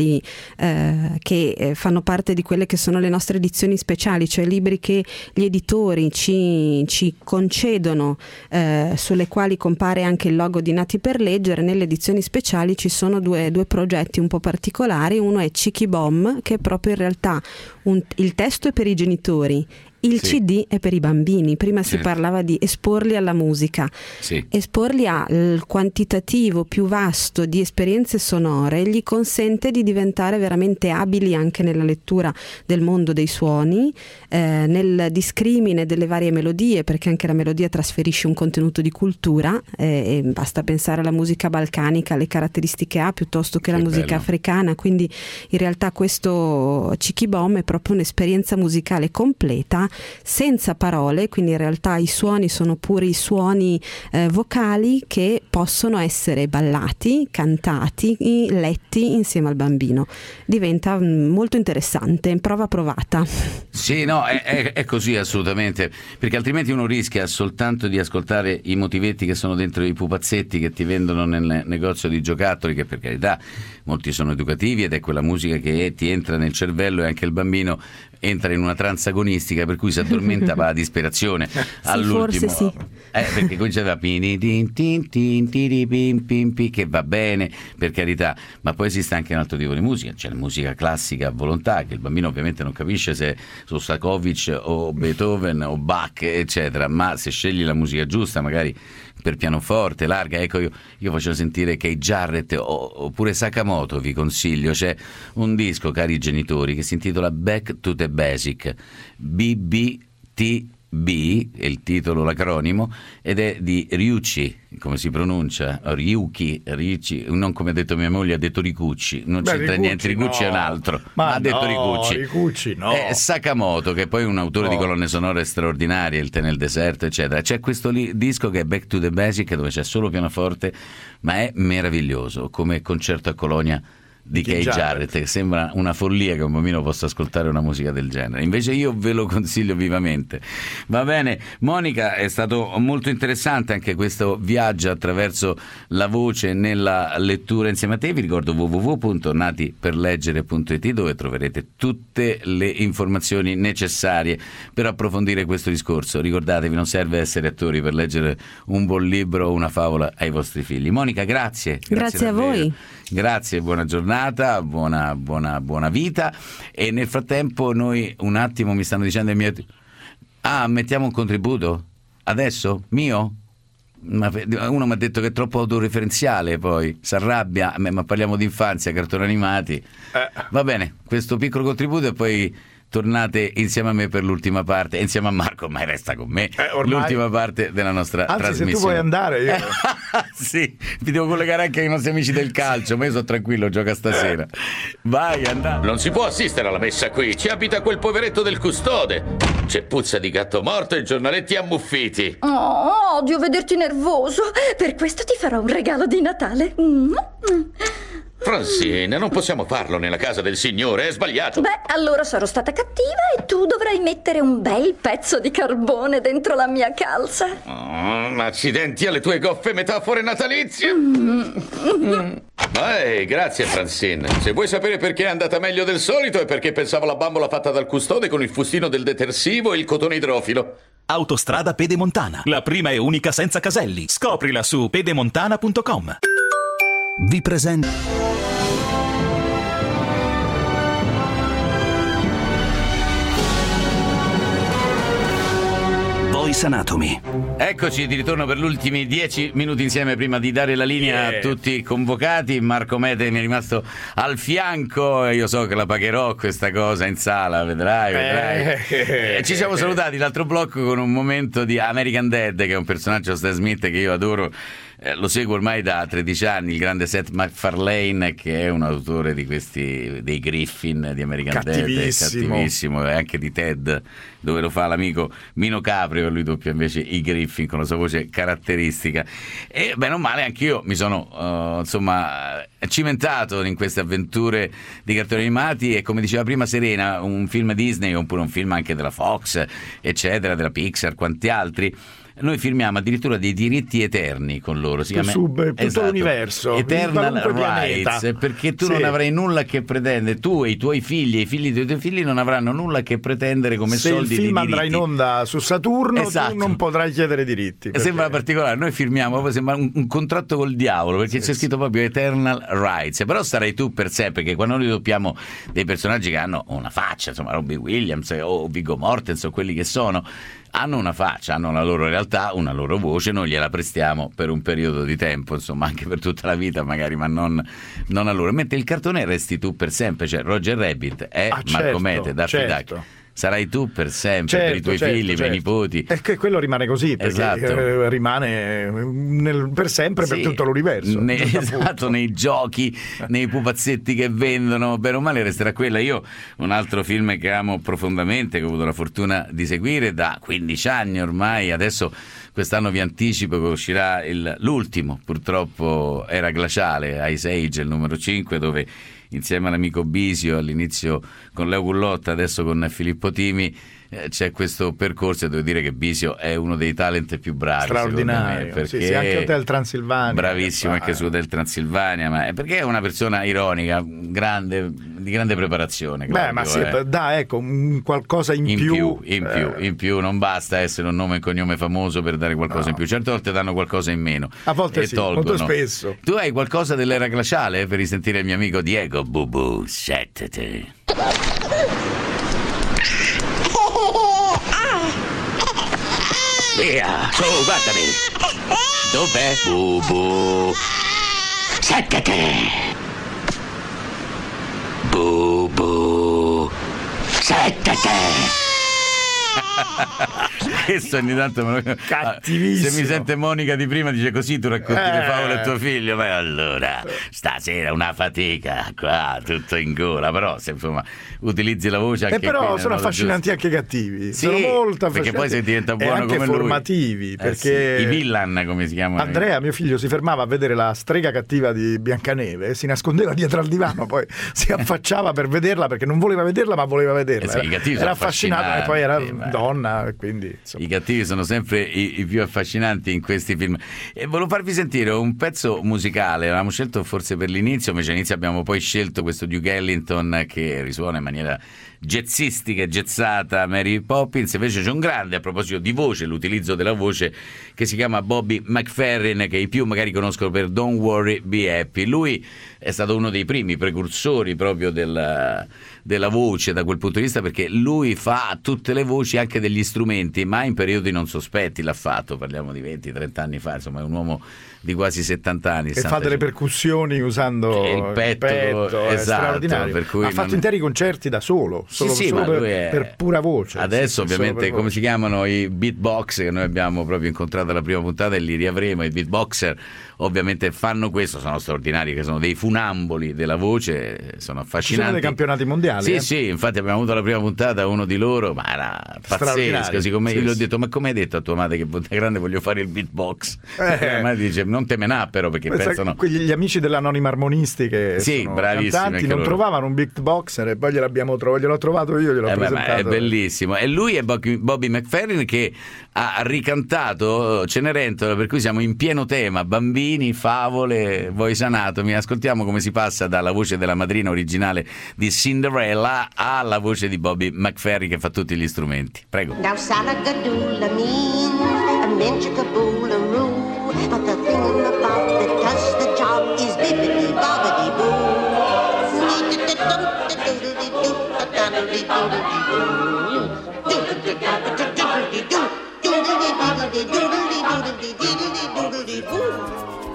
Eh, che eh, fanno parte di quelle che sono le nostre edizioni speciali, cioè libri che gli editori ci, ci concedono, eh, sulle quali compare anche il logo di Nati per Leggere. Nelle edizioni speciali ci sono due, due progetti un po' particolari. Uno è Cheeky Bomb, che è proprio in realtà un, il testo è per i genitori, il sì. C D è per i bambini. Prima sì. si parlava di esporli alla musica, sì. esporli al quantitativo più vasto di esperienze sonore gli consente di diventare veramente abili anche nella lettura del mondo dei suoni, eh, nel discrimine delle varie melodie, perché anche la melodia trasferisce un contenuto di cultura, eh, e basta pensare alla musica balcanica, le caratteristiche ha, piuttosto che, che la musica bello. africana. Quindi in realtà questo Cheeky Bomb è proprio un'esperienza musicale completa senza parole, quindi in realtà i suoni sono pure i suoni eh, vocali che possono essere ballati, cantati, letti insieme al bambino. Diventa mh, molto interessante, prova provata.
Sì, no, è, è, è così assolutamente, perché altrimenti uno rischia soltanto di ascoltare i motivetti che sono dentro i pupazzetti che ti vendono nel negozio di giocattoli, che per carità molti sono educativi ed è quella musica che ti entra nel cervello e anche il bambino entra in una trance agonistica per cui si addormenta va a disperazione
sì,
all'ultimo.
Forse sì.
Eh, perché comincia a che va bene, per carità, ma poi esiste anche un altro tipo di musica, c'è la musica classica a volontà che il bambino ovviamente non capisce se su Stakovic o Beethoven o Bach eccetera, ma se scegli la musica giusta magari per pianoforte larga, ecco io, io faccio sentire Keith Jarrett o, oppure Sakamoto, vi consiglio, c'è un disco, cari genitori, che si intitola Back to the Basic, B B T B è il titolo, l'acronimo, ed è di Ryuichi, come si pronuncia? Ryuki, Ryuichi, non come ha detto mia moglie, ha detto Ricucci, non Beh, c'entra Ricucci, niente, Ricucci no. È un altro, ma, ma ha detto
no,
Ricucci.
Ricucci no.
È Sakamoto, che poi è un autore no. di colonne sonore straordinarie, Il tè nel deserto, eccetera. C'è questo li- disco che è Back to the Basic, dove c'è solo pianoforte, ma è meraviglioso, come concerto a Colonia di Keith Jarrett, che sembra una follia che un bambino possa ascoltare una musica del genere, invece io ve lo consiglio vivamente. Va bene, Monica, è stato molto interessante anche questo viaggio attraverso la voce nella lettura insieme a te. Vi ricordo w w w punto nati per leggere punto i t, dove troverete tutte le informazioni necessarie per approfondire questo discorso. Ricordatevi, non serve essere attori per leggere un buon libro o una favola ai vostri figli. Monica, grazie.
Grazie, grazie a voi.
Grazie, buona giornata, buona, buona, buona vita. E nel frattempo noi un attimo, mi stanno dicendo i miei... Ah, mettiamo un contributo? Adesso? Mio? Ma uno mi ha detto che è troppo autoreferenziale, poi si arrabbia, ma parliamo di infanzia, cartoni animati. Eh. Va bene, questo piccolo contributo e poi tornate insieme a me per l'ultima parte, insieme a Marco, ma resta con me, eh, ormai... l'ultima parte della nostra
Anzi,
trasmissione.
Se tu vuoi andare io...
Sì, vi devo collegare anche ai nostri amici del calcio, ma io sono tranquillo, gioca stasera. Vai, andate.
Non si può assistere alla messa qui, ci abita quel poveretto del custode. C'è puzza di gatto morto e giornaletti ammuffiti.
Oh, odio vederti nervoso, per questo ti farò un regalo di Natale. Mm.
Francine, non possiamo farlo nella casa del signore, è sbagliato.
Beh, allora sarò stata cattiva e tu dovrai mettere un bel pezzo di carbone dentro la mia calza.
Oh, accidenti alle tue goffe metafore natalizie. Mm. Mm. Ehi, grazie Francine. Se vuoi sapere perché è andata meglio del solito è perché pensavo alla bambola fatta dal custode con il fustino del detersivo e il cotone idrofilo.
Autostrada Pedemontana, la prima e unica senza caselli. Scoprila su pedemontana punto com.
Vi presento Voice Anatomy.
Eccoci di ritorno per gli ultimi dieci minuti insieme prima di dare la linea yeah. a tutti i convocati. Marco Mete mi è rimasto al fianco e io so che la pagherò questa cosa in sala, vedrai, vedrai. Eh. Ci siamo salutati l'altro blocco con un momento di American Dad, che è un personaggio Stan Smith che io adoro. Eh, lo seguo ormai da tredici anni, il grande Seth MacFarlane, che è un autore di questi dei Griffin di American Dad, cattivissimo, e anche di Ted, dove lo fa l'amico Mino Caprio, lui doppia invece i Griffin con la sua voce caratteristica. E bene o male anch'io mi sono uh, insomma cimentato in queste avventure di cartoni animati, e come diceva prima Serena, un film Disney oppure un film anche della Fox eccetera, della Pixar, quanti altri. Noi firmiamo addirittura dei diritti eterni con loro, si chiama
Sub, tutto
esatto,
l'universo,
Eternal Rights, perché tu sì. non avrai nulla che pretendere, tu e i tuoi figli e i figli dei tuoi figli non avranno nulla che pretendere come
se
soldi di diritti.
Se il film andrà in onda su Saturno, esatto. tu non potrai chiedere diritti.
Perché... Sembra particolare, noi firmiamo, sembra un, un contratto col diavolo, perché sì, c'è scritto proprio Eternal Rights, però sarai tu per sé, perché quando noi doppiamo dei personaggi che hanno una faccia, insomma Robbie Williams o Viggo Mortensen o quelli che sono, hanno una faccia, hanno la loro realtà, una loro voce, noi gliela prestiamo per un periodo di tempo, insomma anche per tutta la vita magari, ma non, non a loro. Mentre il cartone resti tu per sempre, cioè Roger Rabbit è ah, Marco certo, Mete, Daffy
certo.
Duck. sarai tu per sempre,
Certo,
per i tuoi
certo,
figli, per
certo.
i nipoti.
E che quello rimane così, perché
Esatto.
eh, rimane nel- per sempre, per
Sì,
tutto l'universo.
ne-
Appunto.
esatto, nei giochi, nei pupazzetti che vendono, bene o male resterà quella. Io un altro film che amo profondamente, che ho avuto la fortuna di seguire da quindici anni ormai, adesso quest'anno vi anticipo che uscirà il- l'ultimo, purtroppo Era glaciale, Ice Age, il numero cinque, dove insieme all'amico Bisio, all'inizio con Leo Gullotta, adesso con Filippo Timi, eh, c'è questo percorso, e devo dire che Bisio è uno dei talent più bravi,
Straordinario,
secondo me, perché
sì, sì, anche Hotel Transilvania.
bravissimo
Ah,
anche su Hotel Transilvania, ma è perché è una persona ironica, grande, di grande preparazione.
Beh,
Claudio,
ma sì,
eh.
dà ecco un qualcosa in,
In
più.
più, in più,
eh,
in più, non basta essere un nome e cognome famoso per dare qualcosa
No.
in più. Certe volte danno qualcosa in meno.
A volte
e
sì,
tolgono.
molto spesso.
Tu hai qualcosa dell'era glaciale per risentire il mio amico Diego Bubu? Settete.
Via, su, guardami. Dov'è? Bubu. Seccate. Bubu. Seccate.
Questo ogni tanto me lo...
Cattivissimo.
Se mi sente Monica di prima dice così tu racconti le
Eh.
favole a tuo figlio, ma allora stasera una fatica qua, tutto in gola, però se insomma utilizzi la voce anche
E però
qui nel
sono
modo
affascinanti anche i cattivi.
Sì,
sono molto
perché
affascinanti.
poi se diventa
e
buono
anche
come lui.
formativi,
Eh
perché
sì, i villan come si chiamano?
Andrea, mio figlio, si fermava a vedere la strega cattiva di Biancaneve, si nascondeva dietro al divano, poi si affacciava per vederla perché non voleva vederla, ma voleva vederla.
Eh sì, i cattivi
era
sono
affascinato e poi era
affascinanti, ma-
donna, e quindi insomma.
I cattivi sono sempre i, i più affascinanti in questi film. E volevo farvi sentire un pezzo musicale. Avevamo scelto forse per l'inizio, invece all'inizio abbiamo poi scelto questo Duke Ellington che risuona in maniera jazzistica e jazzata, Mary Poppins. Invece c'è un grande, a proposito di voce, l'utilizzo della voce, che si chiama Bobby McFerrin, che i più magari conoscono per Don't Worry Be Happy. Lui è stato uno dei primi precursori proprio della, della voce da quel punto di vista, perché lui fa tutte le voci anche degli strumenti, ma in periodi non sospetti l'ha fatto, parliamo di venti trenta anni fa, insomma è un uomo di quasi settanta anni.
E fa
sessantacinque.
delle percussioni usando
Il petto,
è
esatto,
straordinario.
per cui
ha fatto
non-
interi concerti da solo, solo,
sì, sì,
solo
ma
per,
lui è-
per pura voce.
Adesso
Sì, sì,
ovviamente
solo per
come
voce.
si chiamano i beatbox, che noi abbiamo proprio incontrato alla prima puntata e li riavremo, i beatboxer ovviamente fanno questo, sono straordinari, che sono dei funamboli della voce, sono
Ci sono
affascinanti.
dei campionati mondiali.
Sì,
eh?
sì, infatti abbiamo avuto la prima puntata, uno di loro, ma era pazzesco,
Straordinario.
siccome
Sì,
io gli ho
sì.
detto, ma come hai detto a tua madre che Ponte Grande voglio fare il beatbox?
Eh.
E la madre dice, non te me n'ha però, perché
Questa-
pensano...
quegli gli amici dell'Anonima Armonisti che
Sì,
sono
bravissimi
cantanti
anche
non
loro.
trovavano un beatboxer e poi gliel'abbiamo trovato, gliel'ho trovato io, gliel'ho
Eh beh, ma
presentato.
è bellissimo. E lui è Bobby, Bobby McFerrin, che ha ricantato Cenerentola, per cui siamo in pieno tema, bambini, favole, voi sanatomi. Ascoltiamo come si passa dalla voce della madrina originale di Cinderella alla voce di Bobby McFerrin, che fa tutti gli strumenti. Prego.
Now salagadoola means a minchicaboolaroo, but the thing about that does the job is bibbidi bobbidi boo.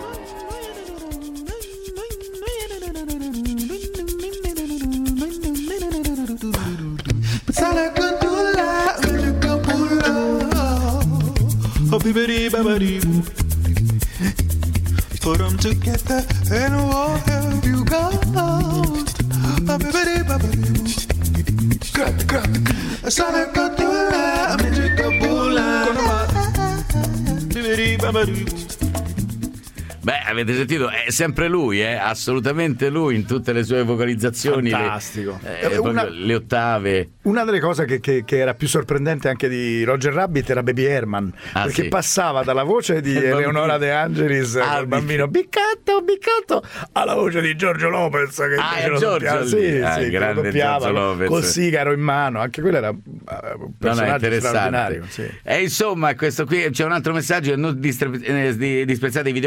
Salagadoola, minchicaboola, oh bibbidi bobbidi boo. Put them together and we'll help you go. Oh bibbidi bobbidi boo. Salagadoola, minchicaboola, bibbidi bobbidi boo.
Beh, avete sentito? È sempre lui, eh? Assolutamente lui in tutte le sue vocalizzazioni.
Fantastico.
Le, eh,
Eh, una-
proprio le ottave.
Una delle cose che, che- che era più sorprendente anche di Roger Rabbit era Baby Herman,
Ah,
perché
sì.
passava dalla voce di
Il bambino.
Eleonora De Angelis
Ah,
col bambino Biccatto, Biccatto, alla voce di Giorgio Lopez che
Ah,
invece
è
lo
Giorgio
doppiava.
lì.
Sì,
Ah,
sì,
il
che lo
grande
doppiava
Giorgio Lopez.
col sigaro in mano, anche quello era uh, un
No, no, è
personaggio
interessante.
straordinario. Sì.
E insomma, questo qui c'è un altro messaggio: non distre- eh, di- disprezzate i videogame, sono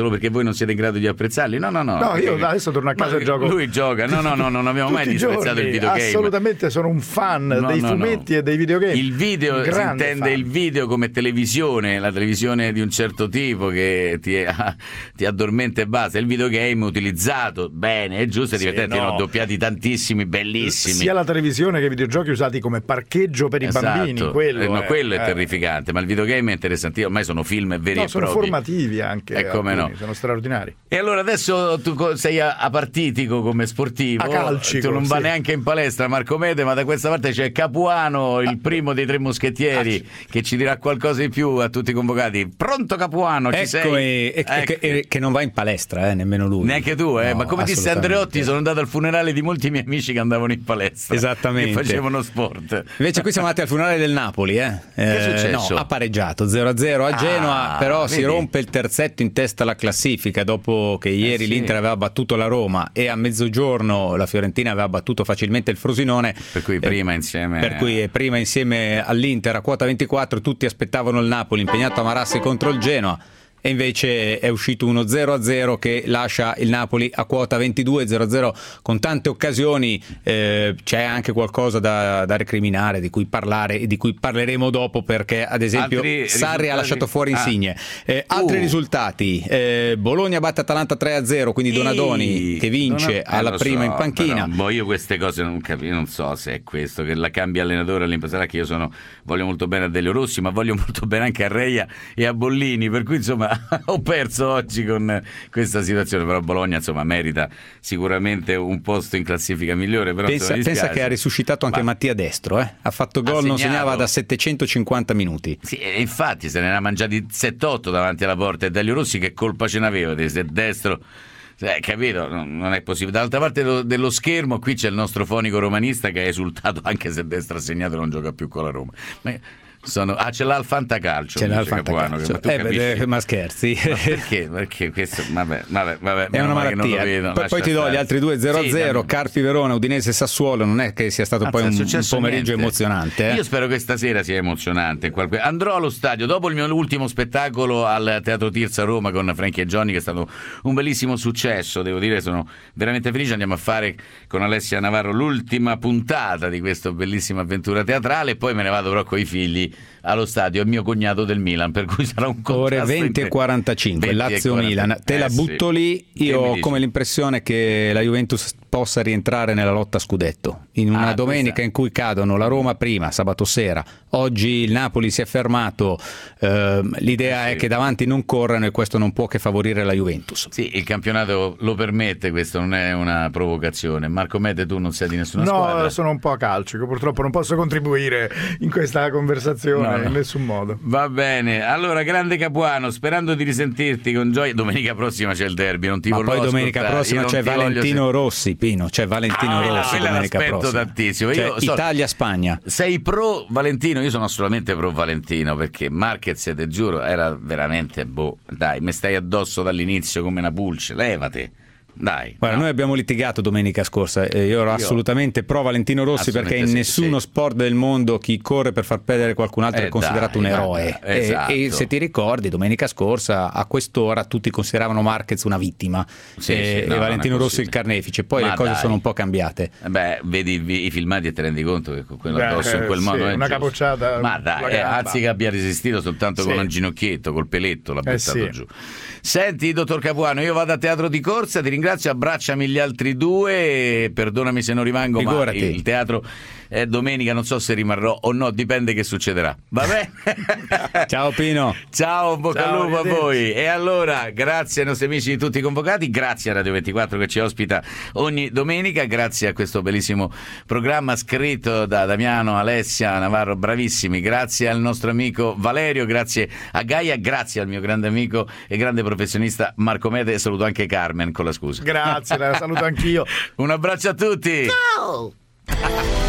solo perché voi non siete in grado di apprezzarli. No, no, no.
No, io adesso torno a casa e gioco.
Lui gioca. No, no, no, non abbiamo mai disprezzato il videogame.
Assolutamente, sono un fan
no,
dei
no,
fumetti
no.
e dei videogame.
Il video, si intende fan. Il video come televisione, la televisione di un certo tipo che ti, ti addormenta e basta. Il videogame utilizzato bene, è giusto, è divertente, sì, no. Ne ho doppiati tantissimi, bellissimi.
Sia la televisione che i videogiochi usati come parcheggio per
esatto.
i bambini, quello,
eh, no,
è,
quello è
eh.
terrificante, ma il videogame è interessante, ormai sono film veri
no,
e
sono
propri.
formativi anche,
e come
alcuni,
no.
sono straordinari.
E allora adesso tu sei apartitico come sportivo,
a calcico,
tu non va
sì.
neanche in palestra, Marco Mede, ma da questa parte c'è Capuano, il primo dei tre moschettieri, ah, che ci dirà qualcosa di più a tutti i convocati. Pronto Capuano, ci
ecco
sei?
E, e,
ecco.
Che, che non va in palestra, eh, nemmeno lui.
Neanche tu, eh?
No,
Ma come disse Andreotti, sono andato al funerale di molti miei amici che andavano in palestra.
Esattamente.
Che facevano sport.
Invece qui siamo andati al funerale del Napoli, eh?
Che è successo?
No, ha pareggiato zero a zero a
ah,
Genoa, però
vedi?
si rompe il terzetto in testa alla classifica dopo che ieri
eh sì.
l'Inter aveva battuto la Roma e a mezzogiorno la Fiorentina aveva battuto facilmente il Frosinone.
Per cui prima
eh,
insieme
Per cui prima insieme all'Inter a quota ventiquattro tutti aspettavano il Napoli impegnato a mararsi contro il Genoa. E invece è uscito uno zero a zero che lascia il Napoli a quota ventidue, zero a zero con tante occasioni. Eh, c'è anche qualcosa da, da recriminare, di cui parlare e di cui parleremo dopo, perché ad esempio
altri
Sarri
risultati...
ha lasciato fuori Insigne. Eh,
uh.
altri risultati, eh, Bologna batte Atalanta tre a zero, quindi Donadoni che vince
Dona...
alla
eh,
prima
so,
in panchina.
Però, boh, io queste cose non capisco, non so se è questo, che la cambia allenatore all'impresa, che io sono voglio molto bene a Delio Rossi, ma voglio molto bene anche a Reia e a Bollini, per cui insomma ho perso oggi con questa situazione, però Bologna insomma merita sicuramente un posto in classifica migliore. Però
pensa, pensa che ha risuscitato anche ma... Mattia Destro, eh? Ha fatto gol, non segnava da settecentocinquanta minuti.
Sì, e infatti se ne era mangiati sette otto davanti alla porta, e Delio Rossi che colpa ce n'aveva se Destro. Eh, capito? Non è possibile. Dall'altra parte dello schermo qui c'è il nostro fonico romanista che ha esultato anche se Destro ha segnato e non gioca più con la Roma. Ma sono... ah, ce l'ha il fantacalcio,
ce l'ha il fantacalcio. Ma, eh, beh, ma scherzi,
ma perché? Perché questo vabbè, vabbè, vabbè,
è una malattia.
Vedo,
poi, poi ti do gli altri due zero a zero, sì, Carpi Verona, Udinese Sassuolo. Non è che sia stato Anzi, poi un, un pomeriggio niente. emozionante, eh?
Io spero che stasera sia emozionante. Andrò allo stadio dopo il mio ultimo spettacolo al Teatro Tirza a Roma con Frankie e Johnny, che è stato un bellissimo successo, devo dire, sono veramente felice. Andiamo a fare con Alessia Navarro l'ultima puntata di questa bellissima avventura teatrale e poi me ne vado però con i figli allo stadio, è mio cognato del Milan, per cui sarà un contrasto.
Ore venti e quarantacinque, Lazio-Milan. Te eh, la butto sì. lì, io ho come l'impressione che la Juventus possa rientrare nella lotta scudetto. In una ah, domenica questa... in cui cadono la Roma prima, sabato sera, oggi il Napoli si è fermato, eh, l'idea eh, sì. è che davanti non corrano e questo non può che favorire la Juventus.
Sì, il campionato lo permette, questo non è una provocazione. Marco Mede, tu non sei di nessuna
no,
squadra?
No, sono un po' calcico, purtroppo non posso contribuire in questa conversazione. No. In nessun modo.
Va bene, allora grande Capuano, sperando di risentirti con gioia. Domenica prossima c'è il derby, non ti
Ma
voglio
poi domenica
ascoltare.
prossima c'è Valentino
voglio...
Rossi, Pino, c'è Valentino
ah,
Rossi domenica prossima.
tantissimo.
Cioè,
Io so...
Italia-Spagna.
Sei pro Valentino? Io sono assolutamente pro Valentino, perché Marquez, te giuro, era veramente boh, dai, mi stai addosso dall'inizio come una pulce, levate. Dai,
guarda,
no.
noi abbiamo litigato domenica scorsa e io ero io assolutamente pro Valentino Rossi, perché in
sì,
nessuno
sì.
sport del mondo chi corre per far perdere qualcun altro
eh
è considerato
dai,
un eroe.
dai, esatto.
e, e se ti ricordi, domenica scorsa a quest'ora tutti consideravano Marquez una vittima
sì,
e,
sì, no,
e Valentino Rossi il carnefice. Poi
Ma
le cose
dai.
sono un po' cambiate.
Beh, vedi i, i filmati e ti rendi conto che con quello
Beh,
addosso in quel
sì,
modo è
una
giusto.
capocciata.
Ma dai, eh, anzi che abbia resistito soltanto
sì.
con un ginocchietto, col peletto l'ha
eh,
buttato
sì.
giù. Senti, dottor Capuano, io vado a Teatro di Corsa, ti ringrazio, abbracciami gli altri due, perdonami se non rimango,
Figurati.
ma il teatro è domenica, non so se rimarrò o no, dipende che succederà. Va bene?
Ciao Pino.
Ciao, bocca
Ciao,
al lupo a voi. E allora, grazie ai nostri amici di tutti i convocati, grazie a Radio ventiquattro che ci ospita ogni domenica, grazie a questo bellissimo programma scritto da Damiano, Alessia, Navarro, bravissimi, grazie al nostro amico Valerio, grazie a Gaia, grazie al mio grande amico e grande professionista Marco Mede, e saluto anche Carmen con la scusa.
Grazie, la saluto anch'io.
Un abbraccio a tutti.
Ciao!